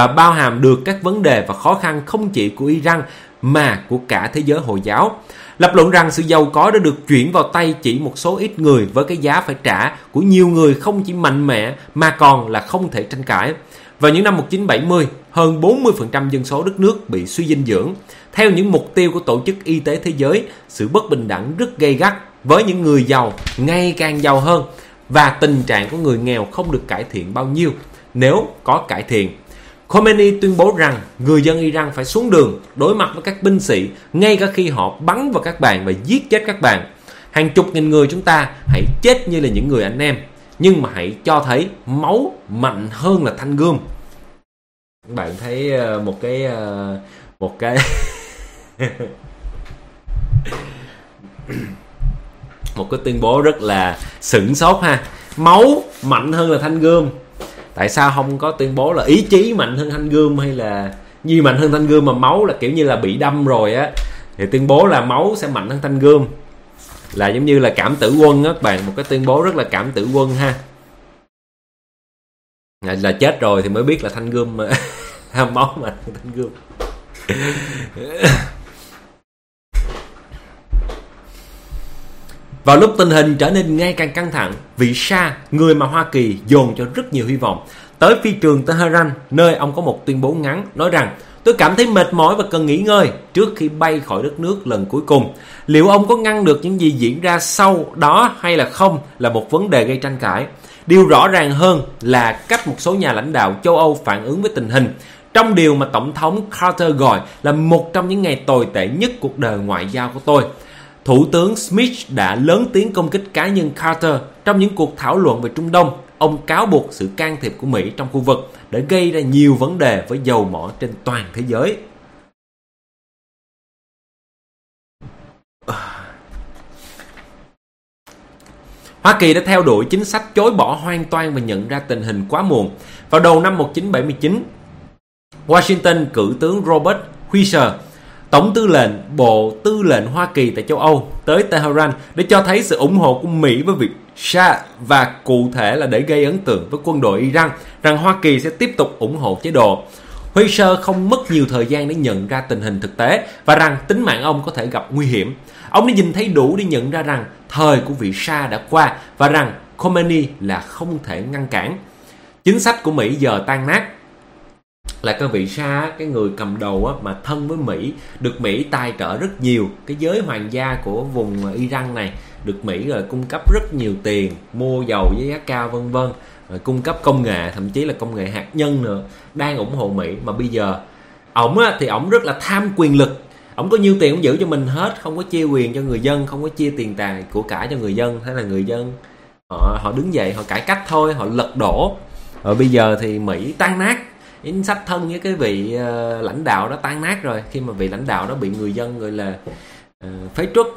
và khó khăn không chỉ của Iran mà của cả thế giới Hồi giáo. Lập luận rằng sự giàu có đã được chuyển vào tay chỉ một số ít người với cái giá phải trả của nhiều người không chỉ mạnh mẽ mà còn là không thể tranh cãi. Vào những năm 1970, hơn 40% dân số đất nước bị suy dinh dưỡng. Theo những mục tiêu của Tổ chức Y tế Thế giới, sự bất bình đẳng rất gay gắt với những người giàu ngày càng giàu hơn và tình trạng của người nghèo không được cải thiện bao nhiêu nếu có cải thiện. Khomeini tuyên bố rằng người dân Iran phải xuống đường đối mặt với các binh sĩ ngay cả khi họ bắn vào các bạn và giết chết các bạn. Hàng chục nghìn người chúng ta hãy chết như là những người anh em, nhưng mà hãy cho thấy máu mạnh hơn là thanh gươm. Các bạn thấy một cái một cái tuyên bố rất là sửng sốt ha. Máu mạnh hơn là thanh gươm. Tại sao không có tuyên bố là ý chí mạnh hơn thanh gươm hay là gì mạnh hơn thanh gươm, mà máu là kiểu như là bị đâm rồi á thì tuyên bố là máu sẽ mạnh hơn thanh gươm, là giống như là cảm tử quân á các bạn, một cái tuyên bố rất là cảm tử quân ha. Là chết rồi thì mới biết là thanh gươm máu mạnh hơn thanh gươm. Vào lúc tình hình trở nên ngày càng căng thẳng, vị Shah, người mà Hoa Kỳ dồn cho rất nhiều hy vọng, tới phi trường Tehran, nơi ông có một tuyên bố ngắn nói rằng: tôi cảm thấy mệt mỏi và cần nghỉ ngơi trước khi bay khỏi đất nước lần cuối cùng. Liệu ông có ngăn được những gì diễn ra sau đó hay là không là một vấn đề gây tranh cãi. Điều rõ ràng hơn là cách một số nhà lãnh đạo châu Âu phản ứng với tình hình. trong điều mà Tổng thống Carter gọi là một trong những ngày tồi tệ nhất cuộc đời ngoại giao của tôi. Thủ tướng Smith đã lớn tiếng công kích cá nhân Carter trong những cuộc thảo luận về Trung Đông. Ông cáo buộc sự can thiệp của Mỹ trong khu vực đã gây ra nhiều vấn đề với dầu mỏ trên toàn thế giới. Hoa Kỳ đã theo đuổi chính sách chối bỏ hoàn toàn và nhận ra tình hình quá muộn. Vào đầu năm 1979, Washington cử tướng Robert Fisher, Tổng tư lệnh Bộ Tư lệnh Hoa Kỳ tại châu Âu, tới Tehran để cho thấy sự ủng hộ của Mỹ với việc Shah và cụ thể là để gây ấn tượng với quân đội Iran rằng Hoa Kỳ sẽ tiếp tục ủng hộ chế độ. Fisher không mất nhiều thời gian để nhận ra tình hình thực tế và rằng tính mạng ông có thể gặp nguy hiểm. Ông đã nhìn thấy đủ để nhận ra rằng thời của vị Shah đã qua và rằng Khomeini là không thể ngăn cản. Chính sách của Mỹ giờ tan nát. Là cái vị Shah, cái người cầm đầu á, mà thân với Mỹ, được Mỹ tài trợ rất nhiều. Cái giới hoàng gia của vùng Iran này được Mỹ rồi cung cấp rất nhiều tiền, mua dầu với giá cao vân vân, rồi cung cấp công nghệ, thậm chí là công nghệ hạt nhân nữa, đang ủng hộ Mỹ. Mà bây giờ ổng á, thì ổng rất là tham quyền lực. Ổng có nhiêu tiền cũng giữ cho mình hết, không có chia quyền cho người dân, không có chia tiền tài của cải cho người dân. Thế là người dân họ đứng dậy, họ cải cách thôi, họ lật đổ. Rồi bây giờ thì Mỹ tan nát. Chính sách thân với cái vị lãnh đạo đó tan nát rồi, khi mà vị lãnh đạo đó bị người dân gọi là phế truất.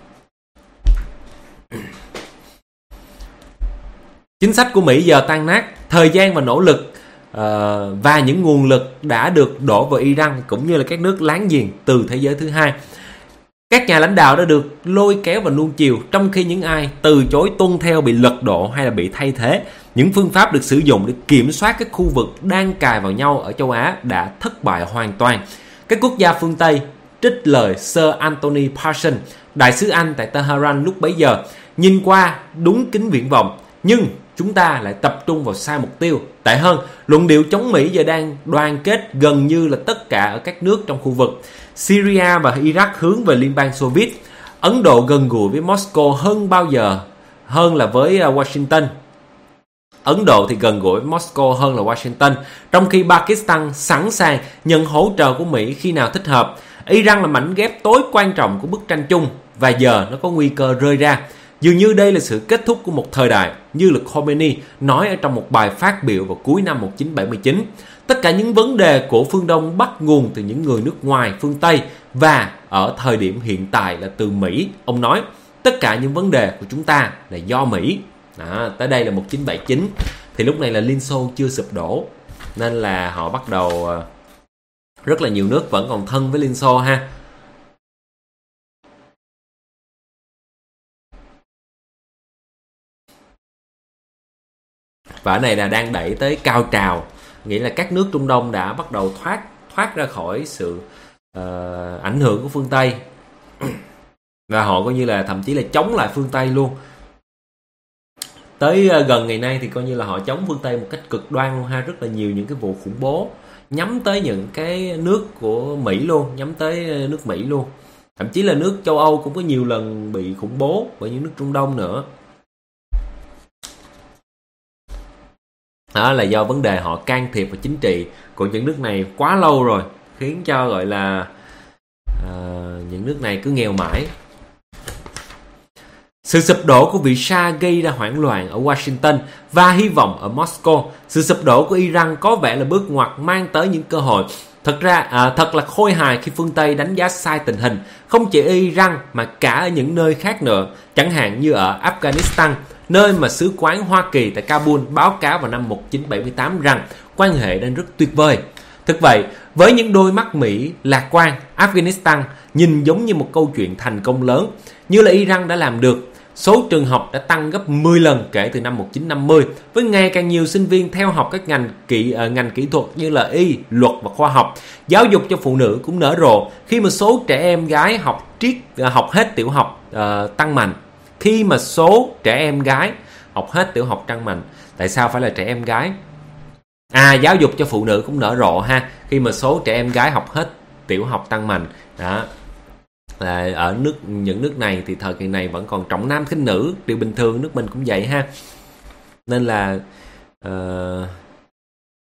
Chính sách của Mỹ giờ tan nát. Thời gian và nỗ lực và những nguồn lực đã được đổ vào Iran cũng như là các nước láng giềng từ thế giới thứ hai. Các nhà lãnh đạo đã được lôi kéo và nuông chiều, trong khi những ai từ chối tuân theo bị lật đổ hay là bị thay thế. Những phương pháp được sử dụng để kiểm soát các khu vực đang cài vào nhau ở châu Á đã thất bại hoàn toàn. Các quốc gia phương Tây, trích lời Sir Anthony Parsons, đại sứ Anh tại Tehran lúc bấy giờ, nhìn qua đúng kính viễn vọng, nhưng chúng ta lại tập trung vào sai mục tiêu. Tệ hơn, luận điệu chống Mỹ giờ đang đoàn kết gần như là tất cả ở các nước trong khu vực. Syria và Iraq hướng về Liên bang Xô Viết. Ấn Độ gần gũi với Moscow hơn bao giờ hơn là với Washington. Ấn Độ thì gần gũi với Moscow hơn là Washington, trong khi Pakistan sẵn sàng nhận hỗ trợ của Mỹ khi nào thích hợp. Iran là mảnh ghép tối quan trọng của bức tranh chung và giờ nó có nguy cơ rơi ra. Dường như đây là sự kết thúc của một thời đại, như là Khomeini nói ở trong một bài phát biểu vào cuối năm 1979. Tất cả những vấn đề của phương Đông bắt nguồn từ những người nước ngoài, phương Tây, và ở thời điểm hiện tại là từ Mỹ. Ông nói, tất cả những vấn đề của chúng ta là do Mỹ. Tới đây là 1979, thì lúc này là Liên Xô chưa sụp đổ, nên là họ bắt đầu, rất là nhiều nước vẫn còn thân với Liên Xô ha. Và ở này là đang đẩy tới cao trào, nghĩa là các nước Trung Đông đã bắt đầu thoát ra khỏi sự ảnh hưởng của phương Tây và họ coi như là thậm chí là chống lại phương Tây luôn. Tới gần ngày nay thì coi như là họ chống phương Tây một cách cực đoan luôn ha. Rất là nhiều những cái vụ khủng bố nhắm tới những cái nước của Mỹ luôn, nhắm tới nước Mỹ luôn. Thậm chí là nước châu Âu cũng có nhiều lần bị khủng bố bởi những nước Trung Đông nữa. Đó là do vấn đề họ can thiệp vào chính trị của những nước này quá lâu rồi, khiến cho gọi là những nước này cứ nghèo mãi. Sự sụp đổ của vị Shah gây ra hoảng loạn ở Washington và hy vọng ở Moscow. Sự sụp đổ của Iran có vẻ là bước ngoặt mang tới những cơ hội. Thật là khôi hài khi phương Tây đánh giá sai tình hình, không chỉ ở Iran mà cả ở những nơi khác nữa, chẳng hạn như ở Afghanistan, nơi mà sứ quán Hoa Kỳ tại Kabul báo cáo vào năm 1978 rằng quan hệ đang rất tuyệt vời. Thực vậy, với những đôi mắt Mỹ lạc quan, Afghanistan nhìn giống như một câu chuyện thành công lớn, như là Iran đã làm được. Số trường học đã tăng gấp 10 lần kể từ năm 1950, với ngày càng nhiều sinh viên theo học các ngành kỹ thuật như là y, luật và khoa học. Giáo dục cho phụ nữ cũng nở rộ khi mà số trẻ em gái học hết tiểu học tăng mạnh. Khi mà số trẻ em gái học hết tiểu học tăng mạnh. Tại sao phải là trẻ em gái? Giáo dục cho phụ nữ cũng nở rộ ha, khi mà số trẻ em gái học hết tiểu học tăng mạnh. Đó. Ở những nước này thì thời kỳ này vẫn còn trọng nam khinh nữ, điều bình thường, nước mình cũng vậy ha. Nên là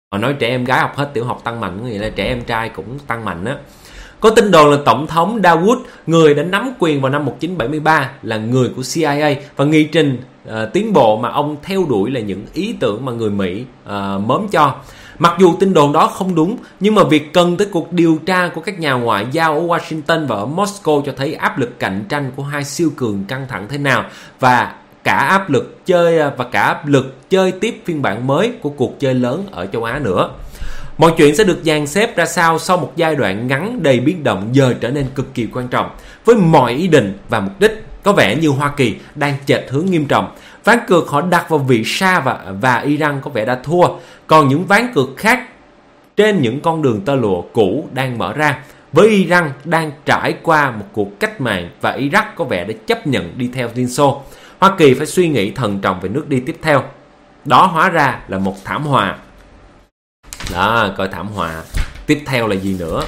Họ nói trẻ em gái học hết tiểu học tăng mạnh, có nghĩa là trẻ em trai cũng tăng mạnh á. Có tin đồn là Tổng thống Dawood, người đã nắm quyền vào năm 1973, là người của CIA và nghị trình tiến bộ mà ông theo đuổi là những ý tưởng mà người Mỹ mớm cho. Mặc dù tin đồn đó không đúng, nhưng mà việc cần tới cuộc điều tra của các nhà ngoại giao ở Washington và ở Moscow cho thấy áp lực cạnh tranh của hai siêu cường căng thẳng thế nào, và cả áp lực chơi tiếp phiên bản mới của cuộc chơi lớn ở châu Á nữa. Mọi chuyện sẽ được dàn xếp ra sao sau một giai đoạn ngắn đầy biến động giờ trở nên cực kỳ quan trọng. Với mọi ý định và mục đích, có vẻ như Hoa Kỳ đang chệch hướng nghiêm trọng. Ván cược họ đặt vào vị Sa và Iran có vẻ đã thua, còn những ván cược khác trên những con đường tơ lụa cũ đang mở ra. Với Iran đang trải qua một cuộc cách mạng và Iraq có vẻ đã chấp nhận đi theo Liên Xô, Hoa Kỳ phải suy nghĩ thận trọng về nước đi tiếp theo. Đó hóa ra là một thảm họa. Đó, coi thảm họa tiếp theo là gì nữa.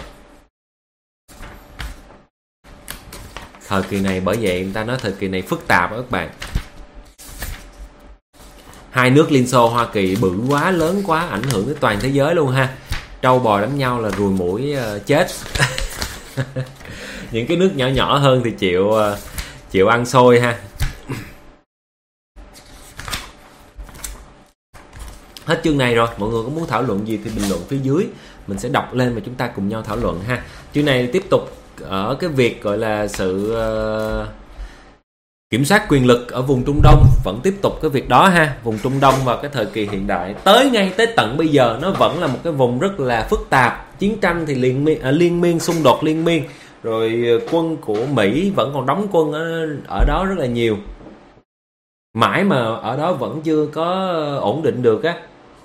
Thời kỳ này, bởi vậy người ta nói thời kỳ này phức tạp đó các bạn. Hai nước Liên Xô Hoa Kỳ bự quá, lớn quá, ảnh hưởng tới toàn thế giới luôn ha. Trâu bò đánh nhau là ruồi muỗi chết. Những cái nước nhỏ nhỏ hơn thì chịu ăn xôi ha. Hết chương này rồi, mọi người có muốn thảo luận gì thì bình luận phía dưới, mình sẽ đọc lên và chúng ta cùng nhau thảo luận ha. Chương này tiếp tục ở cái việc gọi là sự kiểm soát quyền lực ở vùng Trung Đông, vẫn tiếp tục cái việc đó ha. Vùng Trung Đông vào cái thời kỳ hiện đại ngay tới tận bây giờ nó vẫn là một cái vùng rất là phức tạp. Chiến tranh thì liên miên, xung đột liên miên, rồi quân của Mỹ vẫn còn đóng quân ở đó rất là nhiều, mãi mà ở đó vẫn chưa có ổn định được á.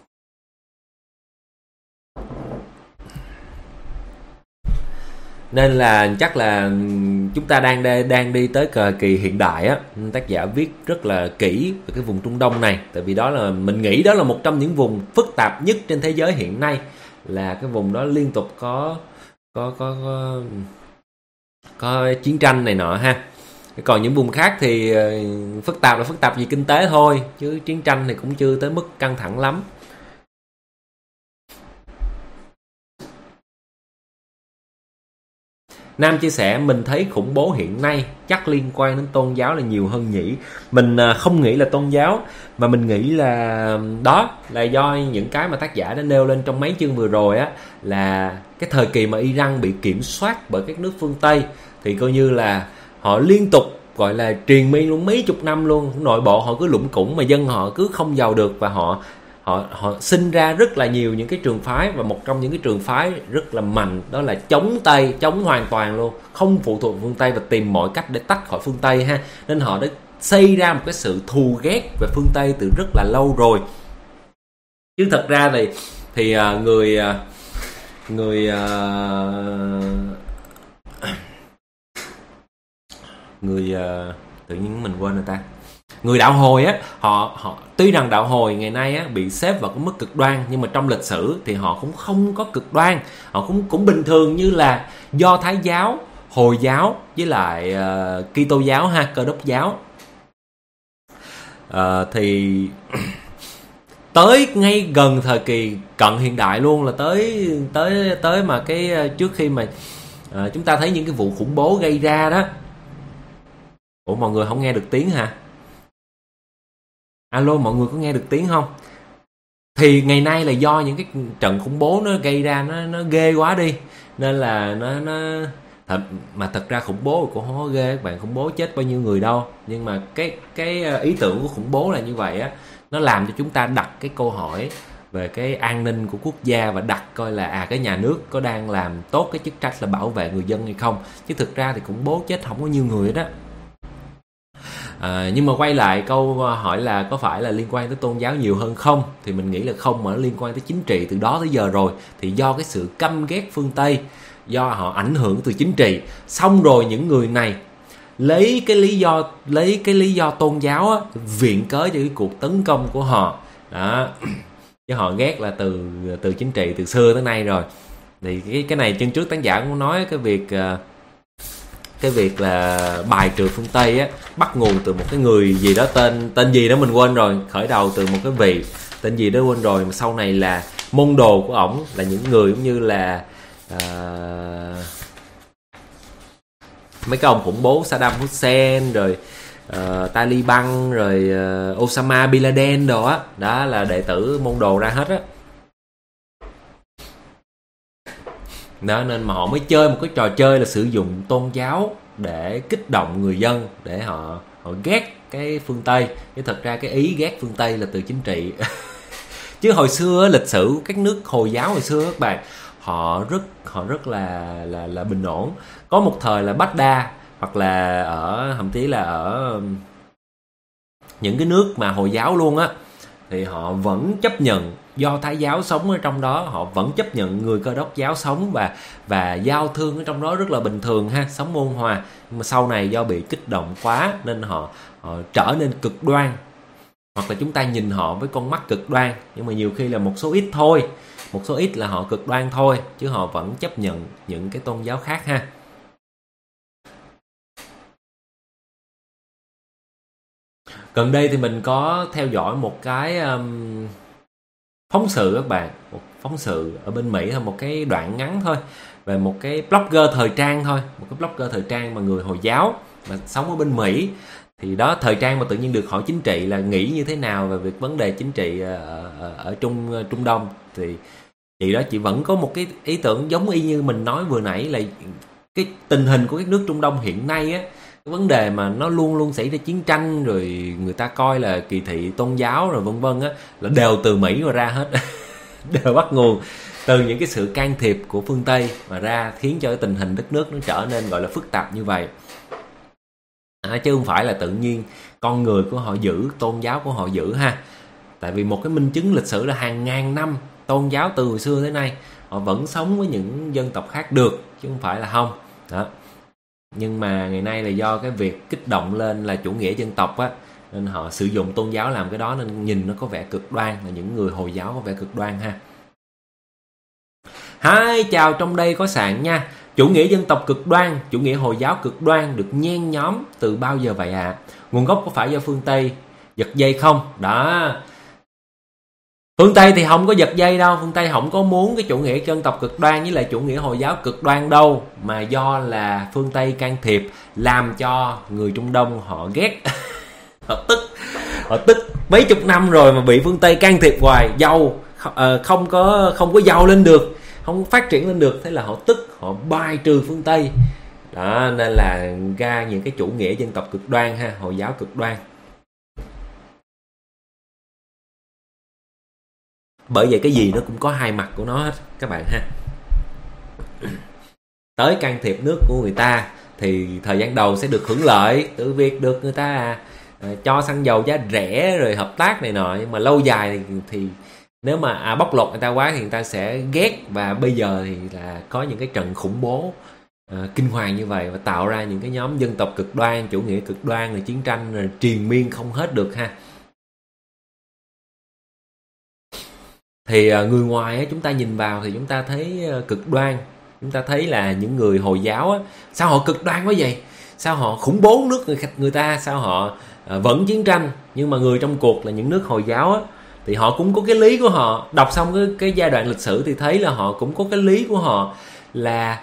Nên là chắc là chúng ta đang đi tới thời kỳ hiện đại á. Tác giả viết rất là kỹ về cái vùng Trung Đông này, tại vì đó là mình nghĩ đó là một trong những vùng phức tạp nhất trên thế giới hiện nay, là cái vùng đó liên tục có chiến tranh này nọ ha. Còn những vùng khác thì phức tạp là phức tạp vì kinh tế thôi, chứ chiến tranh thì cũng chưa tới mức căng thẳng lắm. Nam chia sẻ, mình thấy khủng bố hiện nay chắc liên quan đến tôn giáo là nhiều hơn nhỉ. Mình không nghĩ là tôn giáo, mà mình nghĩ là đó là do những cái mà tác giả đã nêu lên trong mấy chương vừa rồi á, là cái thời kỳ mà Iran bị kiểm soát bởi các nước phương Tây, thì coi như là họ liên tục gọi là triền miên luôn, mấy chục năm luôn, nội bộ họ cứ lủng củng mà dân họ cứ không giàu được, và họ sinh ra rất là nhiều những cái trường phái, và một trong những cái trường phái rất là mạnh đó là chống Tây, chống hoàn toàn luôn, không phụ thuộc phương Tây và tìm mọi cách để tách khỏi phương Tây ha. Nên họ đã xây ra một cái sự thù ghét về phương Tây từ rất là lâu rồi. Chứ thật ra thì người tự nhiên mình quên rồi ta. Người đạo hồi á, họ tuy rằng đạo hồi ngày nay á bị xếp vào cái mức cực đoan, nhưng mà trong lịch sử thì họ cũng không có cực đoan, họ cũng bình thường như là Do Thái giáo, Hồi giáo với lại Kitô giáo ha, Cơ đốc giáo. Thì tới ngay gần thời kỳ cận hiện đại luôn, là tới mà cái trước khi mà chúng ta thấy những cái vụ khủng bố gây ra đó. Ủa, mọi người không nghe được tiếng hả? Alo, mọi người có nghe được tiếng không? Thì ngày nay là do những cái trận khủng bố nó gây ra, nó ghê quá đi, nên là nó thật ra khủng bố cũng không có ghê các bạn, khủng bố chết bao nhiêu người đâu. Nhưng mà cái ý tưởng của khủng bố là như vậy á, nó làm cho chúng ta đặt cái câu hỏi về cái an ninh của quốc gia, và đặt coi là cái nhà nước có đang làm tốt cái chức trách là bảo vệ người dân hay không. Chứ thực ra thì khủng bố chết không có nhiều người đó. Nhưng mà quay lại câu hỏi là có phải là liên quan tới tôn giáo nhiều hơn không, thì mình nghĩ là không, mà nó liên quan tới chính trị từ đó tới giờ rồi. Thì do cái sự căm ghét phương Tây, do họ ảnh hưởng từ chính trị, xong rồi những người này lấy cái lý do tôn giáo á, viện cớ cho cái cuộc tấn công của họ đó. Chứ họ ghét là từ chính trị từ xưa tới nay rồi. Thì cái này chân trước tác giả cũng nói cái việc là bài trừ phương Tây á, bắt nguồn từ một cái người gì đó, tên gì đó mình quên rồi, khởi đầu từ một cái vị tên gì đó quên rồi, mà sau này là môn đồ của ổng là những người cũng như là mấy cái ông khủng bố Saddam Hussein rồi Taliban rồi Osama Bin Laden đồ á, đó là đệ tử môn đồ ra hết á. Đó nên mà họ mới chơi một cái trò chơi là sử dụng tôn giáo để kích động người dân để họ ghét cái phương Tây. Chứ thật ra cái ý ghét phương Tây là từ chính trị. Chứ hồi xưa lịch sử các nước Hồi giáo hồi xưa các bạn, họ rất là bình ổn. Có một thời là Baghdad hoặc là thậm chí là ở những cái nước mà Hồi giáo luôn á, thì họ vẫn chấp nhận Do Thái giáo sống ở trong đó, họ vẫn chấp nhận người Cơ Đốc giáo sống và giao thương ở trong đó rất là bình thường ha, sống ôn hòa. Nhưng mà sau này do bị kích động quá nên họ trở nên cực đoan, hoặc là chúng ta nhìn họ với con mắt cực đoan. Nhưng mà nhiều khi là một số ít thôi, một số ít là họ cực đoan thôi, chứ họ vẫn chấp nhận những cái tôn giáo khác ha. Gần đây thì mình có theo dõi một cái phóng sự các bạn, một phóng sự ở bên Mỹ thôi, một cái đoạn ngắn thôi, về một cái blogger thời trang thôi, một cái blogger thời trang mà người Hồi giáo mà sống ở bên Mỹ. Thì đó, thời trang mà tự nhiên được hỏi chính trị là nghĩ như thế nào về việc vấn đề chính trị ở Trung Đông, thì chị đó chị vẫn có một cái ý tưởng giống y như mình nói vừa nãy, là cái tình hình của các nước Trung Đông hiện nay á, cái vấn đề mà nó luôn luôn xảy ra chiến tranh, rồi người ta coi là kỳ thị tôn giáo rồi vân vân á, là đều từ Mỹ mà ra hết. Đều bắt nguồn từ những cái sự can thiệp của phương Tây mà ra, khiến cho cái tình hình đất nước nó trở nên gọi là phức tạp như vậy. Chứ không phải là tự nhiên con người của họ giữ, tôn giáo của họ giữ ha. Tại vì một cái minh chứng lịch sử là hàng ngàn năm tôn giáo từ hồi xưa tới nay họ vẫn sống với những dân tộc khác được, chứ không phải là không đó. Nhưng mà ngày nay là do cái việc kích động lên là chủ nghĩa dân tộc á, nên họ sử dụng tôn giáo làm cái đó, nên nhìn nó có vẻ cực đoan, là những người Hồi giáo có vẻ cực đoan ha. Hi, chào, trong đây có Sạn nha. Chủ nghĩa dân tộc cực đoan, chủ nghĩa Hồi giáo cực đoan được nhen nhóm từ bao giờ vậy ạ? Nguồn gốc có phải do phương Tây giật dây không? Đó, phương Tây thì không có giật dây đâu. Phương Tây không có muốn cái chủ nghĩa dân tộc cực đoan với lại chủ nghĩa Hồi giáo cực đoan đâu, mà do là phương Tây can thiệp làm cho người Trung Đông họ ghét. Họ tức mấy chục năm rồi mà bị phương Tây can thiệp hoài, không có giàu lên được, không phát triển lên được, thế là họ tức, họ bài trừ phương Tây đó, nên là ra những cái chủ nghĩa dân tộc cực đoan ha, Hồi giáo cực đoan. Bởi vậy cái gì nó cũng có hai mặt của nó hết các bạn ha. Tới can thiệp nước của người ta thì thời gian đầu sẽ được hưởng lợi từ việc được người ta cho xăng dầu giá rẻ rồi hợp tác này nọ, nhưng mà lâu dài thì nếu mà bóc lột người ta quá thì người ta sẽ ghét. Và bây giờ thì là có những cái trận khủng bố kinh hoàng như vậy, và tạo ra những cái nhóm dân tộc cực đoan, chủ nghĩa cực đoan, rồi chiến tranh rồi triền miên không hết được ha. Thì người ngoài á, chúng ta nhìn vào thì chúng ta thấy cực đoan, chúng ta thấy là những người Hồi giáo á, sao họ cực đoan quá vậy, sao họ khủng bố nước người ta, sao họ vẫn chiến tranh. Nhưng mà người trong cuộc là những nước Hồi giáo á, thì họ cũng có cái lý của họ. Đọc xong cái giai đoạn lịch sử thì thấy là họ cũng có cái lý của họ, là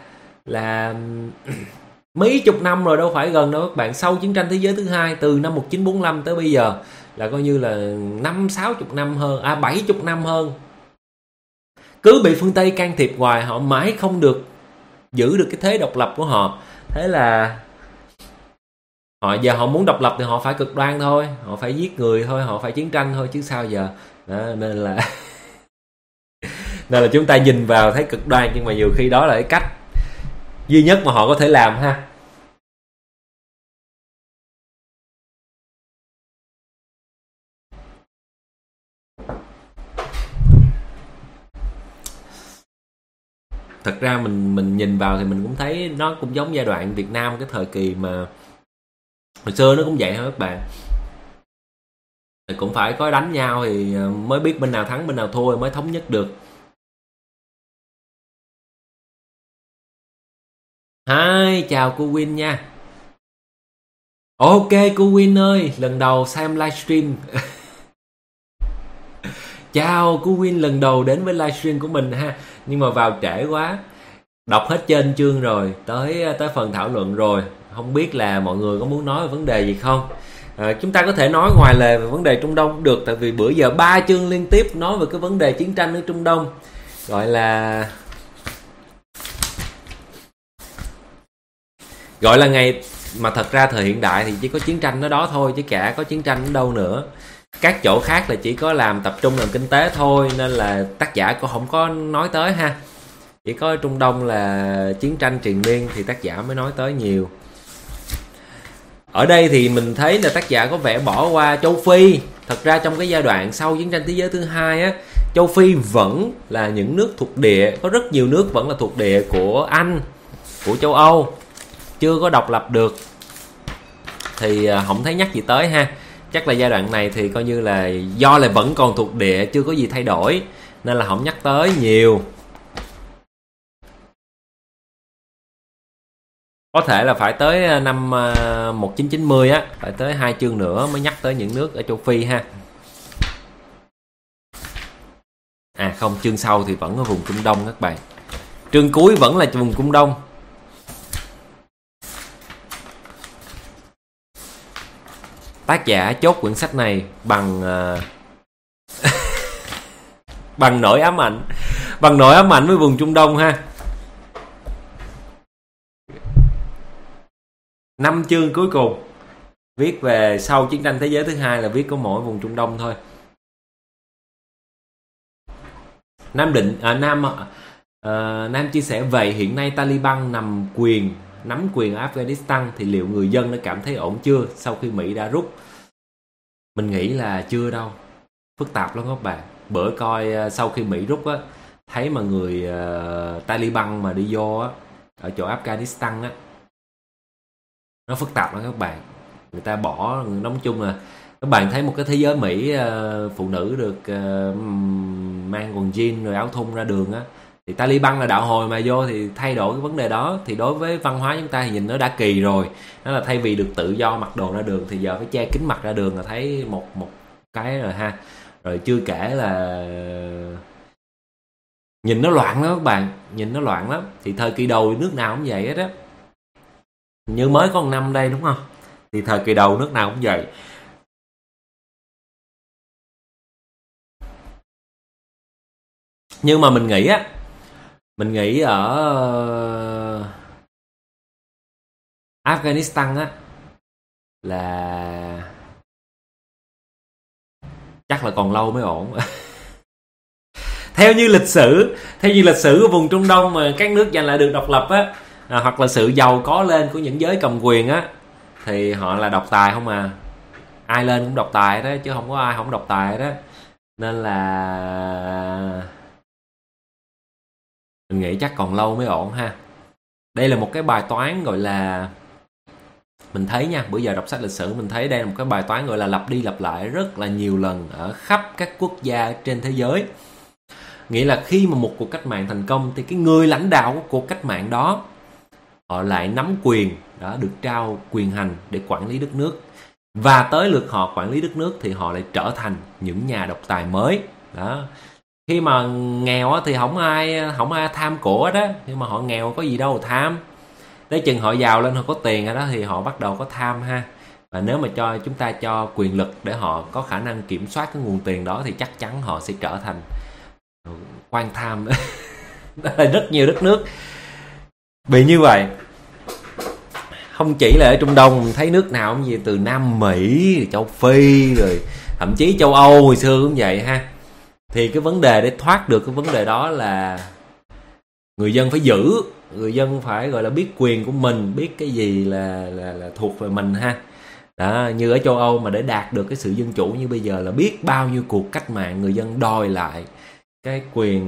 mấy chục năm rồi, đâu phải gần đâu các bạn. Sau chiến tranh thế giới thứ hai, từ năm 1945 tới bây giờ là coi như là 50-60 năm hơn, 70 năm hơn, cứ bị phương Tây can thiệp hoài, họ mãi không được giữ được cái thế độc lập của họ. Thế là họ muốn độc lập thì họ phải cực đoan thôi, họ phải giết người thôi, họ phải chiến tranh thôi, chứ sao giờ đó, nên là chúng ta nhìn vào thấy cực đoan, nhưng mà nhiều khi đó là cái cách duy nhất mà họ có thể làm ha. Thật ra mình nhìn vào thì mình cũng thấy nó cũng giống giai đoạn Việt Nam cái thời kỳ mà hồi xưa nó cũng vậy thôi các bạn. Thì cũng phải có đánh nhau thì mới biết bên nào thắng bên nào thua, mới thống nhất được. Hi, chào cô Win nha. Ok cô Win ơi, lần đầu xem livestream. Chào cô Win lần đầu đến với livestream của mình ha. Nhưng mà vào trễ quá. Đọc hết trên chương rồi, tới phần thảo luận rồi. Không biết là mọi người có muốn nói về vấn đề gì không? Chúng ta có thể nói ngoài lề về vấn đề Trung Đông cũng được. Tại vì bữa giờ 3 chương liên tiếp nói về cái vấn đề chiến tranh ở Trung Đông. Gọi là ngày mà thật ra thời hiện đại thì chỉ có chiến tranh ở đó thôi, chứ chả có chiến tranh ở đâu nữa. Các chỗ khác là chỉ có tập trung làm kinh tế thôi, nên là tác giả cũng không có nói tới ha. Chỉ có Trung Đông là chiến tranh triền miên thì tác giả mới nói tới nhiều. Ở đây thì mình thấy là tác giả có vẻ bỏ qua châu Phi. Thật ra trong cái giai đoạn sau chiến tranh thế giới thứ hai á, châu Phi vẫn là những nước thuộc địa, có rất nhiều nước vẫn là thuộc địa của Anh, của châu Âu, chưa có độc lập được. Thì không thấy nhắc gì tới ha. Chắc là giai đoạn này thì coi như là do là vẫn còn thuộc địa, chưa có gì thay đổi, nên là không nhắc tới nhiều. Có thể là phải tới năm 1990 á, phải tới 2 chương nữa mới nhắc tới những nước ở châu Phi ha. À không, chương sau thì vẫn ở vùng Trung Đông các bạn. Chương cuối vẫn là vùng Trung Đông. Tác giả chốt quyển sách này bằng bằng nỗi ám ảnh, với vùng Trung Đông ha. 5 chương cuối cùng viết về sau chiến tranh thế giới thứ hai là viết có mỗi vùng Trung Đông thôi. Nam chia sẻ vậy hiện nay Taliban nắm quyền ở Afghanistan thì liệu người dân đã cảm thấy ổn chưa sau khi Mỹ đã rút? Mình nghĩ là chưa đâu, phức tạp lắm các bạn. Bữa coi sau khi Mỹ rút á, thấy mà người Taliban mà đi vô á, ở chỗ Afghanistan á, nó phức tạp lắm các bạn. Người ta bỏ, nói chung là các bạn thấy một cái thế giới Mỹ phụ nữ được mang quần jean rồi áo thun ra đường á, thì Taliban là đạo hồi mà vô thì thay đổi cái vấn đề đó. Thì đối với văn hóa chúng ta thì nhìn nó đã kỳ rồi, đó là thay vì được tự do mặc đồ ra đường thì giờ phải che kín mặt ra đường là thấy một cái rồi ha. Rồi chưa kể là nhìn nó loạn lắm các bạn, nhìn nó loạn lắm. Thì thời kỳ đầu nước nào cũng vậy hết á, như mới có 1 năm đây đúng không, thì thời kỳ đầu nước nào cũng vậy. Nhưng mà mình nghĩ ở Afghanistan á là chắc là còn lâu mới ổn. Theo như lịch sử của vùng Trung Đông mà các nước giành lại được độc lập á, hoặc là sự giàu có lên của những giới cầm quyền á, thì họ là độc tài không à. Ai lên cũng độc tài đó, chứ không có ai không độc tài đó. Nên là mình nghĩ chắc còn lâu mới ổn ha. Đây là một cái bài toán gọi là, mình thấy nha, bữa giờ đọc sách lịch sử mình thấy đây là một cái bài toán gọi là lặp đi lặp lại rất là nhiều lần ở khắp các quốc gia trên thế giới. Nghĩa là khi mà một cuộc cách mạng thành công thì cái người lãnh đạo của cuộc cách mạng đó họ lại nắm quyền, đã được trao quyền hành để quản lý đất nước. Và tới lượt họ quản lý đất nước thì họ lại trở thành những nhà độc tài mới. Đó. Khi mà nghèo thì không ai tham cổ đó, nhưng mà họ nghèo có gì đâu mà tham. Tới chừng họ giàu lên, họ có tiền rồi đó thì họ bắt đầu có tham ha. Và nếu mà chúng ta cho quyền lực để họ có khả năng kiểm soát cái nguồn tiền đó thì chắc chắn họ sẽ trở thành quan tham. Đó là rất nhiều đất nước bị như vậy. Không chỉ là ở Trung Đông, mình thấy nước nào cũng gì, từ Nam Mỹ, châu Phi, rồi thậm chí châu Âu hồi xưa cũng vậy ha. Thì cái vấn đề để thoát được cái vấn đề đó là người dân phải giữ, người dân phải gọi là biết quyền của mình, biết cái gì là thuộc về mình ha. Đó, như ở châu Âu mà để đạt được cái sự dân chủ như bây giờ là biết bao nhiêu cuộc cách mạng người dân đòi lại cái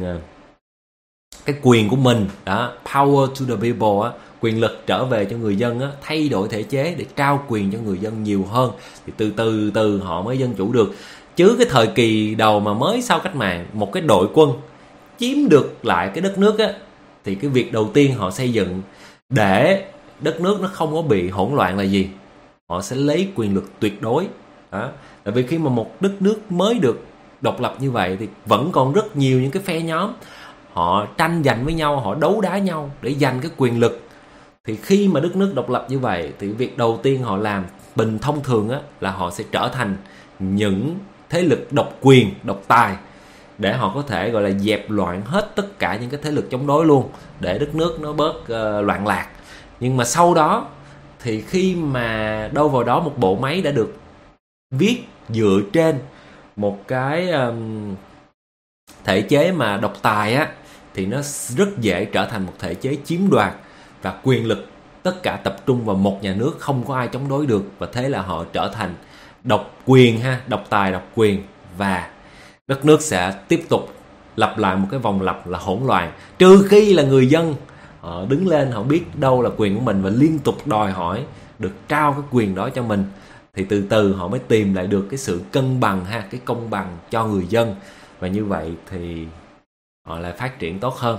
quyền của mình đó, power to the people á, quyền lực trở về cho người dân á, thay đổi thể chế để trao quyền cho người dân nhiều hơn thì từ họ mới dân chủ được. Chứ cái thời kỳ đầu mà mới sau cách mạng, một cái đội quân chiếm được lại cái đất nước á, thì cái việc đầu tiên họ xây dựng để đất nước nó không có bị hỗn loạn là gì? Họ sẽ lấy quyền lực tuyệt đối đó. Tại vì khi mà một đất nước mới được độc lập như vậy thì vẫn còn rất nhiều những cái phe nhóm họ tranh giành với nhau, họ đấu đá nhau để giành cái quyền lực. Thì khi mà đất nước độc lập như vậy thì việc đầu tiên họ làm bình thông thường á, là họ sẽ trở thành những thế lực độc quyền, độc tài, để họ có thể gọi là dẹp loạn hết tất cả những cái thế lực chống đối luôn, để đất nước nó bớt loạn lạc. Nhưng mà sau đó thì khi mà đâu vào đó một bộ máy đã được viết dựa trên một cái thể chế mà độc tài á, thì nó rất dễ trở thành một thể chế chiếm đoạt, và quyền lực tất cả tập trung vào một nhà nước, không có ai chống đối được. Và thế là họ trở thành độc quyền ha, độc tài độc quyền, và đất nước sẽ tiếp tục lặp lại một cái vòng lặp là hỗn loạn. Trừ khi là người dân họ đứng lên, họ biết đâu là quyền của mình và liên tục đòi hỏi được trao cái quyền đó cho mình, thì từ từ họ mới tìm lại được cái sự cân bằng ha, cái công bằng cho người dân. Và như vậy thì họ lại phát triển tốt hơn.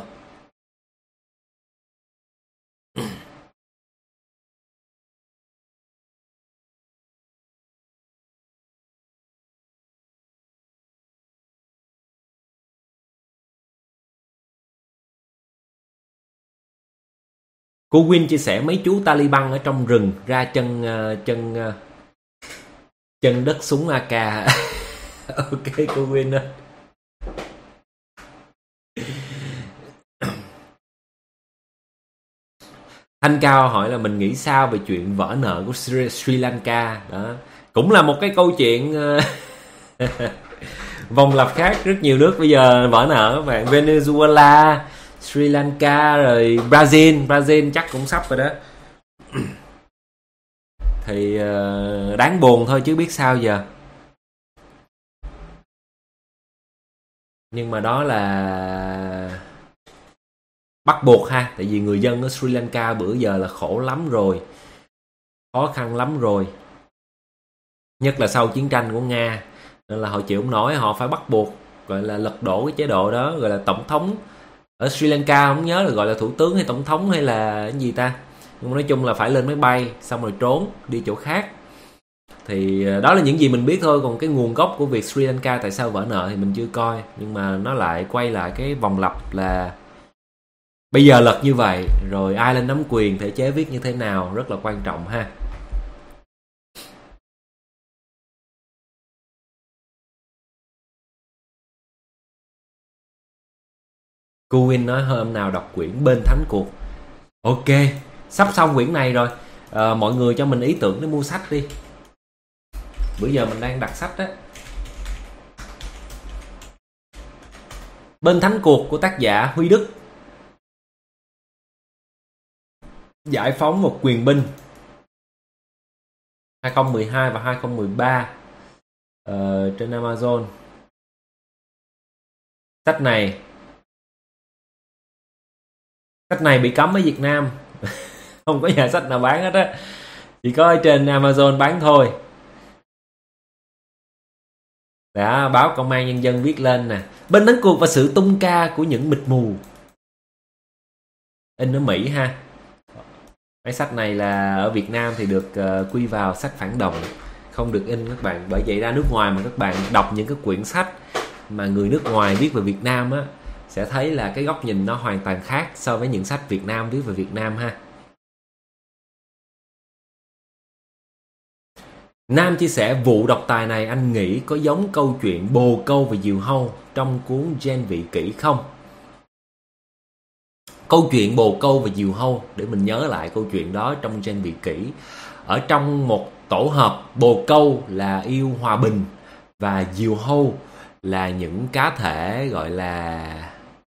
Cô Win chia sẻ mấy chú Taliban ở trong rừng ra chân đất súng AK. Ok cô Win ơi. Thanh Cao hỏi là mình nghĩ sao về chuyện vỡ nợ của Sri Lanka. Đó cũng là một cái câu chuyện vòng lặp khác. Rất nhiều nước bây giờ vỡ nợ các bạn. Venezuela, Sri Lanka, rồi Brazil chắc cũng sắp rồi đó. Thì đáng buồn thôi chứ biết sao giờ. Nhưng mà đó là bắt buộc ha. Tại vì người dân ở Sri Lanka bữa giờ là khổ lắm rồi, khó khăn lắm rồi, nhất là sau chiến tranh của Nga, nên là họ chịu không nổi, họ phải bắt buộc gọi là lật đổ cái chế độ đó. Gọi là tổng thống ở Sri Lanka, không nhớ là gọi là thủ tướng hay tổng thống hay là cái gì ta, nhưng mà nói chung là phải lên máy bay xong rồi trốn đi chỗ khác. Thì đó là những gì mình biết thôi. Còn cái nguồn gốc của việc Sri Lanka tại sao vỡ nợ thì mình chưa coi. Nhưng mà nó lại quay lại cái vòng lặp là bây giờ lật như vậy, rồi ai lên nắm quyền, thể chế viết như thế nào, rất là quan trọng ha. Cô Win nói hôm nào đọc quyển Bên Thắng Cuộc. Ok, sắp xong quyển này rồi. Mọi người cho mình ý tưởng để mua sách đi. Bữa giờ mình đang đặt sách á. Bên Thắng Cuộc của tác giả Huy Đức. Giải phóng một quyền binh 2012 và 2013 trên Amazon. Sách này bị cấm ở Việt Nam. Không có nhà sách nào bán hết á, chỉ có ở trên Amazon bán thôi. Đã báo Công an Nhân dân viết lên nè. Bên Thắng Cuộc và sự tung ca của những mịt mù. In ở Mỹ ha. Cái sách này là ở Việt Nam thì được quy vào sách phản động, không được in các bạn. Bởi vậy ra nước ngoài mà các bạn đọc những cái quyển sách mà người nước ngoài viết về Việt Nam á, sẽ thấy là cái góc nhìn nó hoàn toàn khác so với những sách Việt Nam viết về Việt Nam ha. Nam chia sẻ vụ độc tài này anh nghĩ có giống câu chuyện Bồ Câu và Diều Hâu trong cuốn Gen Vị Kỷ không? Câu chuyện Bồ Câu và Diều Hâu, để mình nhớ lại câu chuyện đó trong Gen Vị Kỷ. Ở trong một tổ hợp, Bồ Câu là yêu hòa bình và Diều Hâu là những cá thể gọi là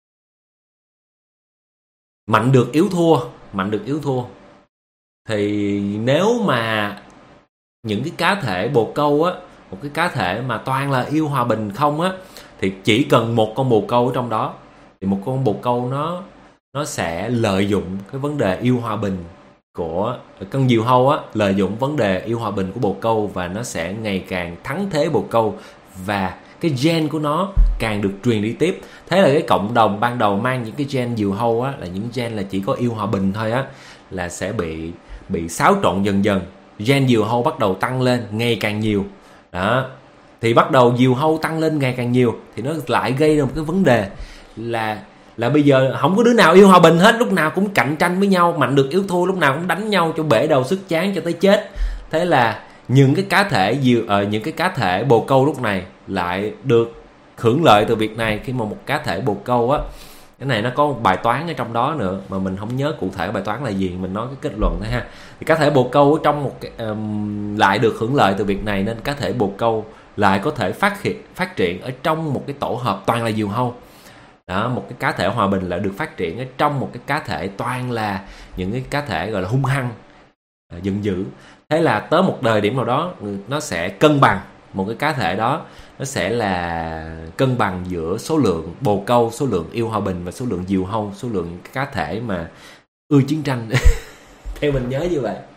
mạnh được yếu thua. Thì nếu mà những cái cá thể bồ câu á, một cái cá thể mà toàn là yêu hòa bình không á, thì chỉ cần một con bồ câu ở trong đó, thì một con bồ câu nó sẽ lợi dụng cái vấn đề yêu hòa bình của con diều hâu á, lợi dụng vấn đề yêu hòa bình của bồ câu, và nó sẽ ngày càng thắng thế bồ câu, và cái gen của nó càng được truyền đi tiếp. Thế là cái cộng đồng ban đầu mang những cái gen diều hâu á, là những gen là chỉ có yêu hòa bình thôi á, là sẽ bị xáo trộn dần dần. Gen diều hâu bắt đầu tăng lên ngày càng nhiều đó. thì bắt đầu diều hâu tăng lên ngày càng nhiều, thì nó lại gây ra một cái vấn đề là bây giờ không có đứa nào yêu hòa bình hết, lúc nào cũng cạnh tranh với nhau, mạnh được yếu thua, lúc nào cũng đánh nhau cho bể đầu sức chán cho tới chết. Thế là những cái cá thể bồ câu lúc này lại được hưởng lợi từ việc này, khi mà một cá thể bồ câu á, cái này nó có một bài toán ở trong đó nữa mà mình không nhớ cụ thể bài toán là gì, mình nói cái kết luận thôi ha. Thì cá thể bồ câu ở trong một lại được hưởng lợi từ việc này, nên cá thể bồ câu lại có thể phát triển ở trong một cái tổ hợp toàn là diều hâu. Đó, một cái cá thể hòa bình lại được phát triển ở trong một cái cá thể toàn là những cái cá thể gọi là hung hăng, giận dữ. Thế là tới một thời điểm nào đó nó sẽ cân bằng, một cái cá thể đó nó sẽ là cân bằng giữa số lượng bồ câu, số lượng yêu hòa bình và số lượng diều hâu, số lượng cá thể mà ưa chiến tranh. Theo mình nhớ như vậy.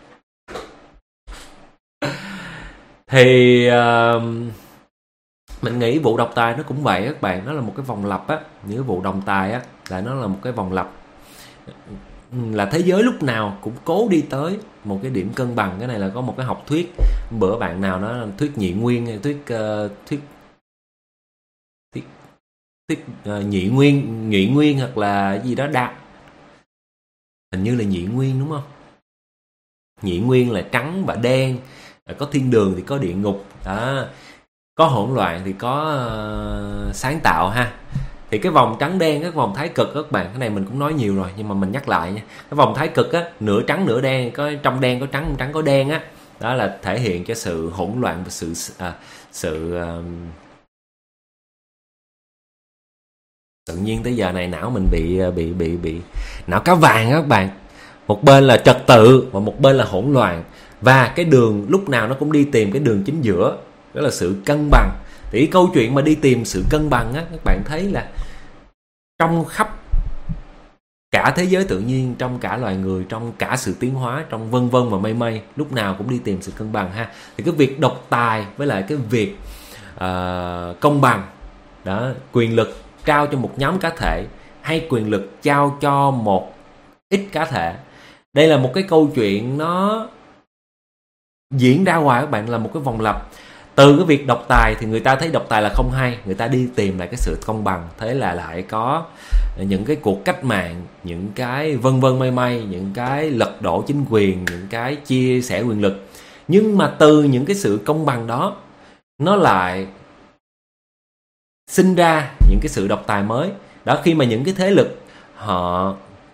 Thì mình nghĩ vụ độc tài nó cũng vậy các bạn, nó là một cái vòng lặp á. Những cái vụ đồng tài á là nó là một cái vòng lặp, là thế giới lúc nào cũng cố đi tới một cái điểm cân bằng. Cái này là có một cái học thuyết, bữa bạn nào nó thuyết nhị nguyên hay thuyết nhị nguyên hoặc là gì đó hình như là nhị nguyên đúng không? Nhị nguyên là trắng và đen, có thiên đường thì có địa ngục đó, có hỗn loạn thì có sáng tạo ha. Thì cái vòng trắng đen, cái vòng thái cực các bạn, cái này mình cũng nói nhiều rồi nhưng mà mình nhắc lại nha. Cái vòng thái cực á, nửa trắng nửa đen, có trong đen có trắng, trắng có đen á, đó là thể hiện cho sự hỗn loạn và tự nhiên tới giờ này não mình bị não cá vàng á các bạn. Một bên là trật tự và một bên là hỗn loạn, và cái đường lúc nào nó cũng đi tìm cái đường chính giữa, đó là sự cân bằng. Thì câu chuyện mà đi tìm sự cân bằng á, các bạn thấy là trong khắp cả thế giới tự nhiên, trong cả loài người, trong cả sự tiến hóa, trong vân vân và mây mây, lúc nào cũng đi tìm sự cân bằng ha. Thì cái việc độc tài với lại cái việc công bằng đó, quyền lực trao cho một nhóm cá thể hay quyền lực trao cho một ít cá thể, đây là một cái câu chuyện nó diễn ra hoài các bạn, là một cái vòng lặp. Từ cái việc độc tài thì người ta thấy độc tài là không hay, người ta đi tìm lại cái sự công bằng, thế là lại có những cái cuộc cách mạng, những cái vân vân mây mây, những cái lật đổ chính quyền, những cái chia sẻ quyền lực. Nhưng mà từ những cái sự công bằng đó, nó lại sinh ra những cái sự độc tài mới. Đó, khi mà những cái thế lực họ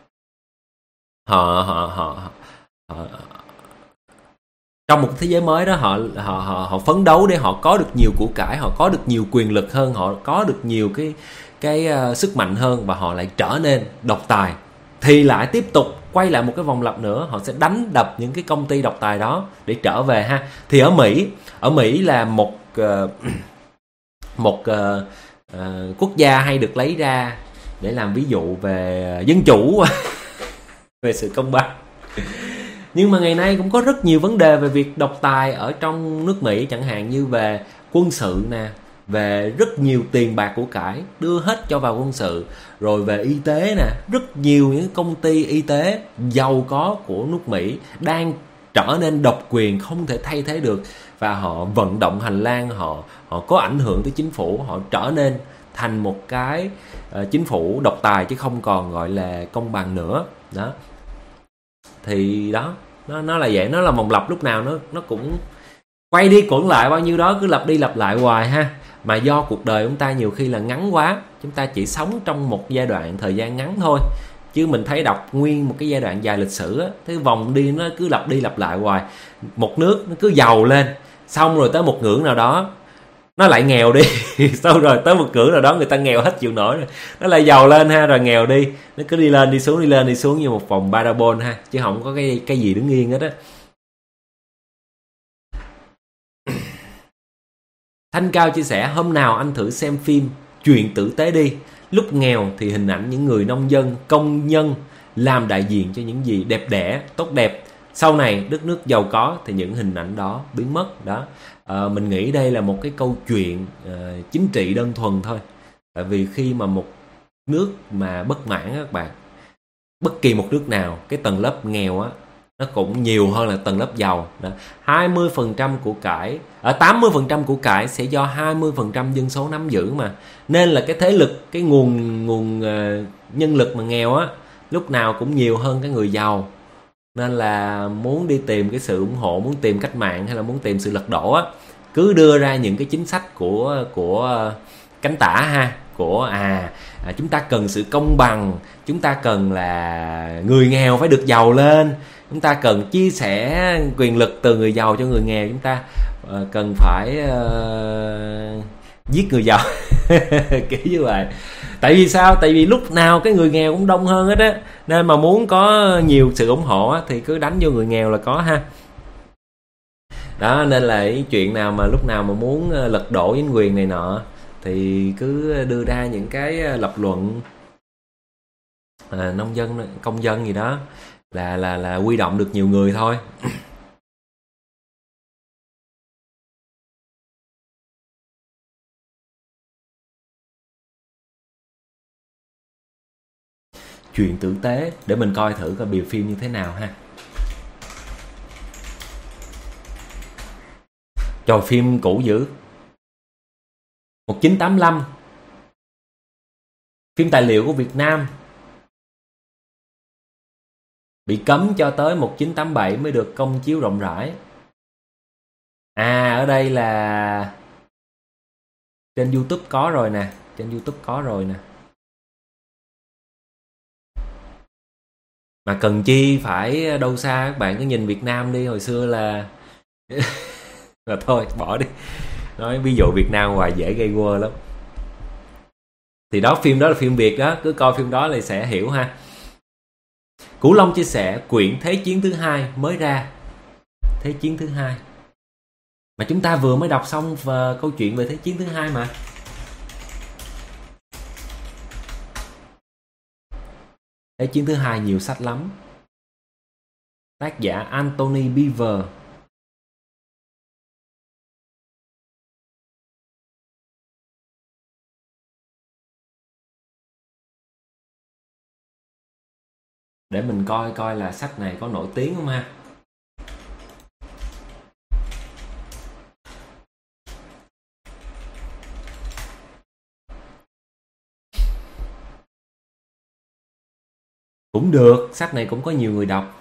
trong một thế giới mới đó, họ phấn đấu để họ có được nhiều của cải, họ có được nhiều quyền lực hơn, họ có được nhiều cái sức mạnh hơn, và họ lại trở nên độc tài, thì lại tiếp tục quay lại một cái vòng lặp nữa. Họ sẽ đánh đập những cái công ty độc tài đó để trở về ha. Thì ở Mỹ là một quốc gia hay được lấy ra để làm ví dụ về dân chủ, về sự công bằng. Nhưng mà ngày nay cũng có rất nhiều vấn đề về việc độc tài ở trong nước Mỹ, chẳng hạn như về quân sự nè, về rất nhiều tiền bạc của cải đưa hết cho vào quân sự, rồi về y tế nè, rất nhiều những công ty y tế giàu có của nước Mỹ đang trở nên độc quyền không thể thay thế được, và họ vận động hành lang, họ có ảnh hưởng tới chính phủ, họ trở nên thành một cái chính phủ độc tài chứ không còn gọi là công bằng nữa đó. Thì đó, nó là vậy, nó là vòng lặp, lúc nào nó cũng quay đi quẩn lại, bao nhiêu đó cứ lặp đi lặp lại hoài ha. Mà do cuộc đời chúng ta nhiều khi là ngắn quá, chúng ta chỉ sống trong một giai đoạn thời gian ngắn thôi, chứ mình thấy đọc nguyên một cái giai đoạn dài lịch sử á, cái vòng đi nó cứ lặp đi lặp lại hoài. Một nước nó cứ giàu lên, xong rồi tới một ngưỡng nào đó nó lại nghèo đi. Sau rồi tới một ngưỡng nào đó người ta nghèo hết chịu nổi rồi, nó lại giàu lên ha, rồi nghèo đi. Nó cứ đi lên đi xuống, đi lên đi xuống như một vòng parabol ha, chứ không có cái gì đứng yên hết á. Thanh Cao chia sẻ: hôm nào anh thử xem phim Chuyện Tử Tế đi. Lúc nghèo thì hình ảnh những người nông dân, công nhân làm đại diện cho những gì đẹp đẽ, tốt đẹp. Sau này đất nước giàu có thì những hình ảnh đó biến mất đó. Mình nghĩ đây là một cái câu chuyện chính trị đơn thuần thôi. Tại vì khi mà một nước mà bất mãn các bạn, bất kỳ một nước nào, cái tầng lớp nghèo á, nó cũng nhiều hơn là tầng lớp giàu đó. 20% của cải, ở 80% của cải sẽ do 20% dân số nắm giữ mà, nên là cái thế lực, cái nguồn nhân lực mà nghèo á lúc nào cũng nhiều hơn cái người giàu. Nên là muốn đi tìm cái sự ủng hộ, muốn tìm cách mạng hay là muốn tìm sự lật đổ á, cứ đưa ra những cái chính sách của cánh tả ha, của chúng ta cần sự công bằng, chúng ta cần là người nghèo phải được giàu lên, chúng ta cần chia sẻ quyền lực từ người giàu cho người nghèo, chúng ta cần phải giết người giàu kiểu như vậy. Tại vì sao? Tại vì lúc nào cái người nghèo cũng đông hơn hết á, nên mà muốn có nhiều sự ủng hộ á, thì cứ đánh vô người nghèo là có ha. Đó, nên là cái chuyện nào mà lúc nào mà muốn lật đổ chính quyền này nọ thì cứ đưa ra những cái lập luận nông dân, công dân gì đó là huy động được nhiều người thôi. Chuyện tử tế, để mình coi thử coi bìa phim như thế nào ha. Trời, phim cũ dữ, 1985, phim tài liệu của Việt Nam, bị cấm cho tới 1987 mới được công chiếu rộng rãi. Ở đây là trên YouTube có rồi nè, trên YouTube có rồi nè. Mà cần chi phải đâu xa, các bạn cứ nhìn Việt Nam đi, hồi xưa là là thôi bỏ đi, nói ví dụ Việt Nam hoài dễ gây quơ lắm. Thì đó, phim đó là phim Việt đó, cứ coi phim đó là sẽ hiểu ha. Cửu Long chia sẻ quyển Thế chiến thứ 2 mới ra, Thế chiến thứ 2 mà chúng ta vừa mới đọc xong câu chuyện về Thế chiến thứ 2 mà. Thế chiến thứ 2 nhiều sách lắm. Tác giả Anthony Beevor. Để mình coi coi là sách này có nổi tiếng không ha. Cũng được, sách này cũng có nhiều người đọc.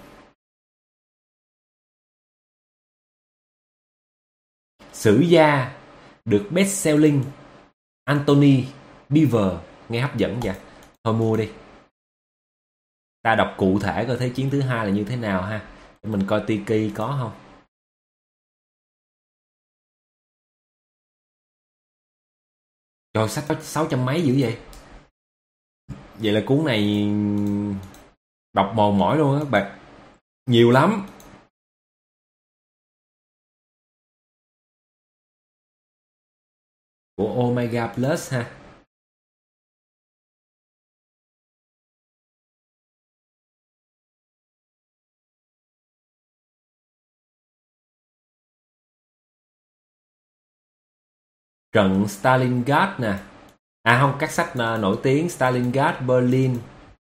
Sử gia được best selling Anthony Beevor, nghe hấp dẫn vậy. Thôi mua đi. Ta đọc cụ thể coi Thế chiến thứ 2 là như thế nào ha. Để mình coi Tiki có không. Trời, sách có 600 mấy dữ vậy. Vậy là cuốn này đọc mòn mỏi luôn á các bạn. Nhiều lắm. Của Omega Plus ha. Trận Stalingrad nè. Không, các sách nổi tiếng Stalingrad, Berlin.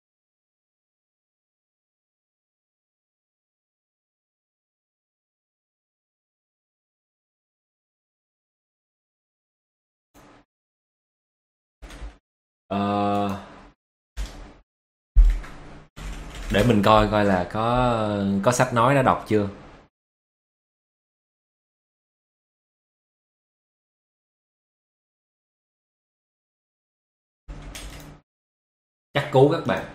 Để mình coi coi là có sách nói đã đọc chưa. Chắc cú các bạn.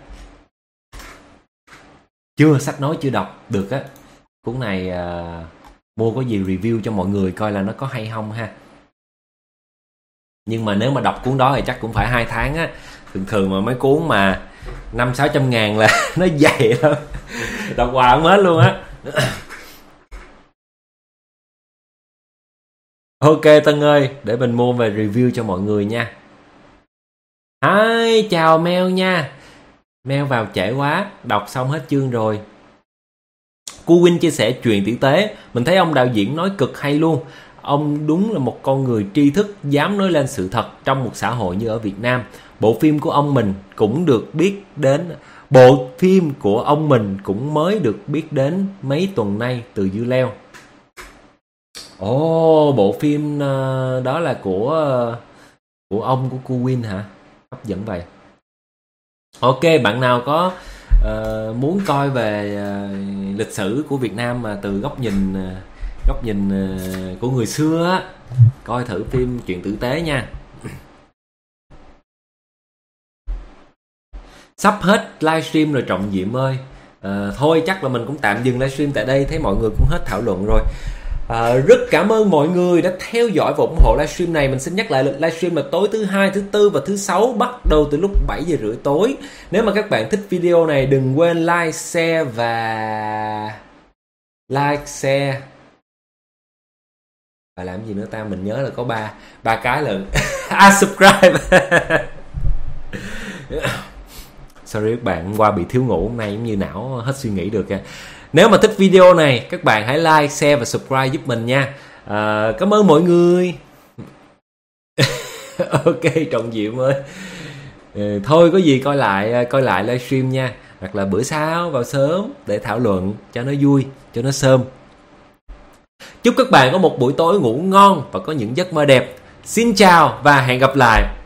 Chưa, sách nói chưa đọc được á. Cuốn này mua có gì review cho mọi người coi là nó có hay không ha. Nhưng mà nếu mà đọc cuốn đó thì chắc cũng phải 2 tháng á. Thường mà mấy cuốn mà 500-600 ngàn là nó dày lắm. Đọc hoài không hết luôn á. Ok Tân ơi, để mình mua về review cho mọi người nha. Hi, chào Mel nha. Mel vào trễ quá, đọc xong hết chương rồi. Cô Win chia sẻ chuyện tử tế, mình thấy ông đạo diễn nói cực hay luôn. ông đúng là một con người tri thức, dám nói lên sự thật trong một xã hội như ở Việt Nam. Bộ phim của ông mình cũng được biết đến, bộ phim của ông mình cũng mới được biết đến mấy tuần nay từ Dưa Leo. Ồ, bộ phim đó là của ông của cô Win hả? Hấp dẫn vậy. Ok, bạn nào có muốn coi về lịch sử của Việt Nam mà từ góc nhìn của người xưa á, coi thử phim Chuyện Tử Tế nha. Sắp hết livestream rồi Trọng Diệm ơi. Thôi chắc là mình cũng tạm dừng livestream tại đây, thấy mọi người cũng hết thảo luận rồi. Rất cảm ơn mọi người đã theo dõi và ủng hộ livestream này. Mình xin nhắc lại lịch livestream là tối thứ Hai, thứ Tư và thứ Sáu, bắt đầu từ lúc 7 giờ rưỡi tối. Nếu mà các bạn thích video này, đừng quên like, share và làm gì nữa ta, mình nhớ là có ba cái lận. Subscribe. Sorry các bạn, hôm qua bị thiếu ngủ, hôm nay giống như não hết suy nghĩ được kìa. Nếu mà thích video này, các bạn hãy like, share và subscribe giúp mình nha. Cảm ơn mọi người. Ok, Trọng Diệm ơi. Thôi có gì coi lại livestream nha. Hoặc là bữa sau vào sớm để thảo luận cho nó vui, cho nó sớm. Chúc các bạn có một buổi tối ngủ ngon và có những giấc mơ đẹp. Xin chào và hẹn gặp lại.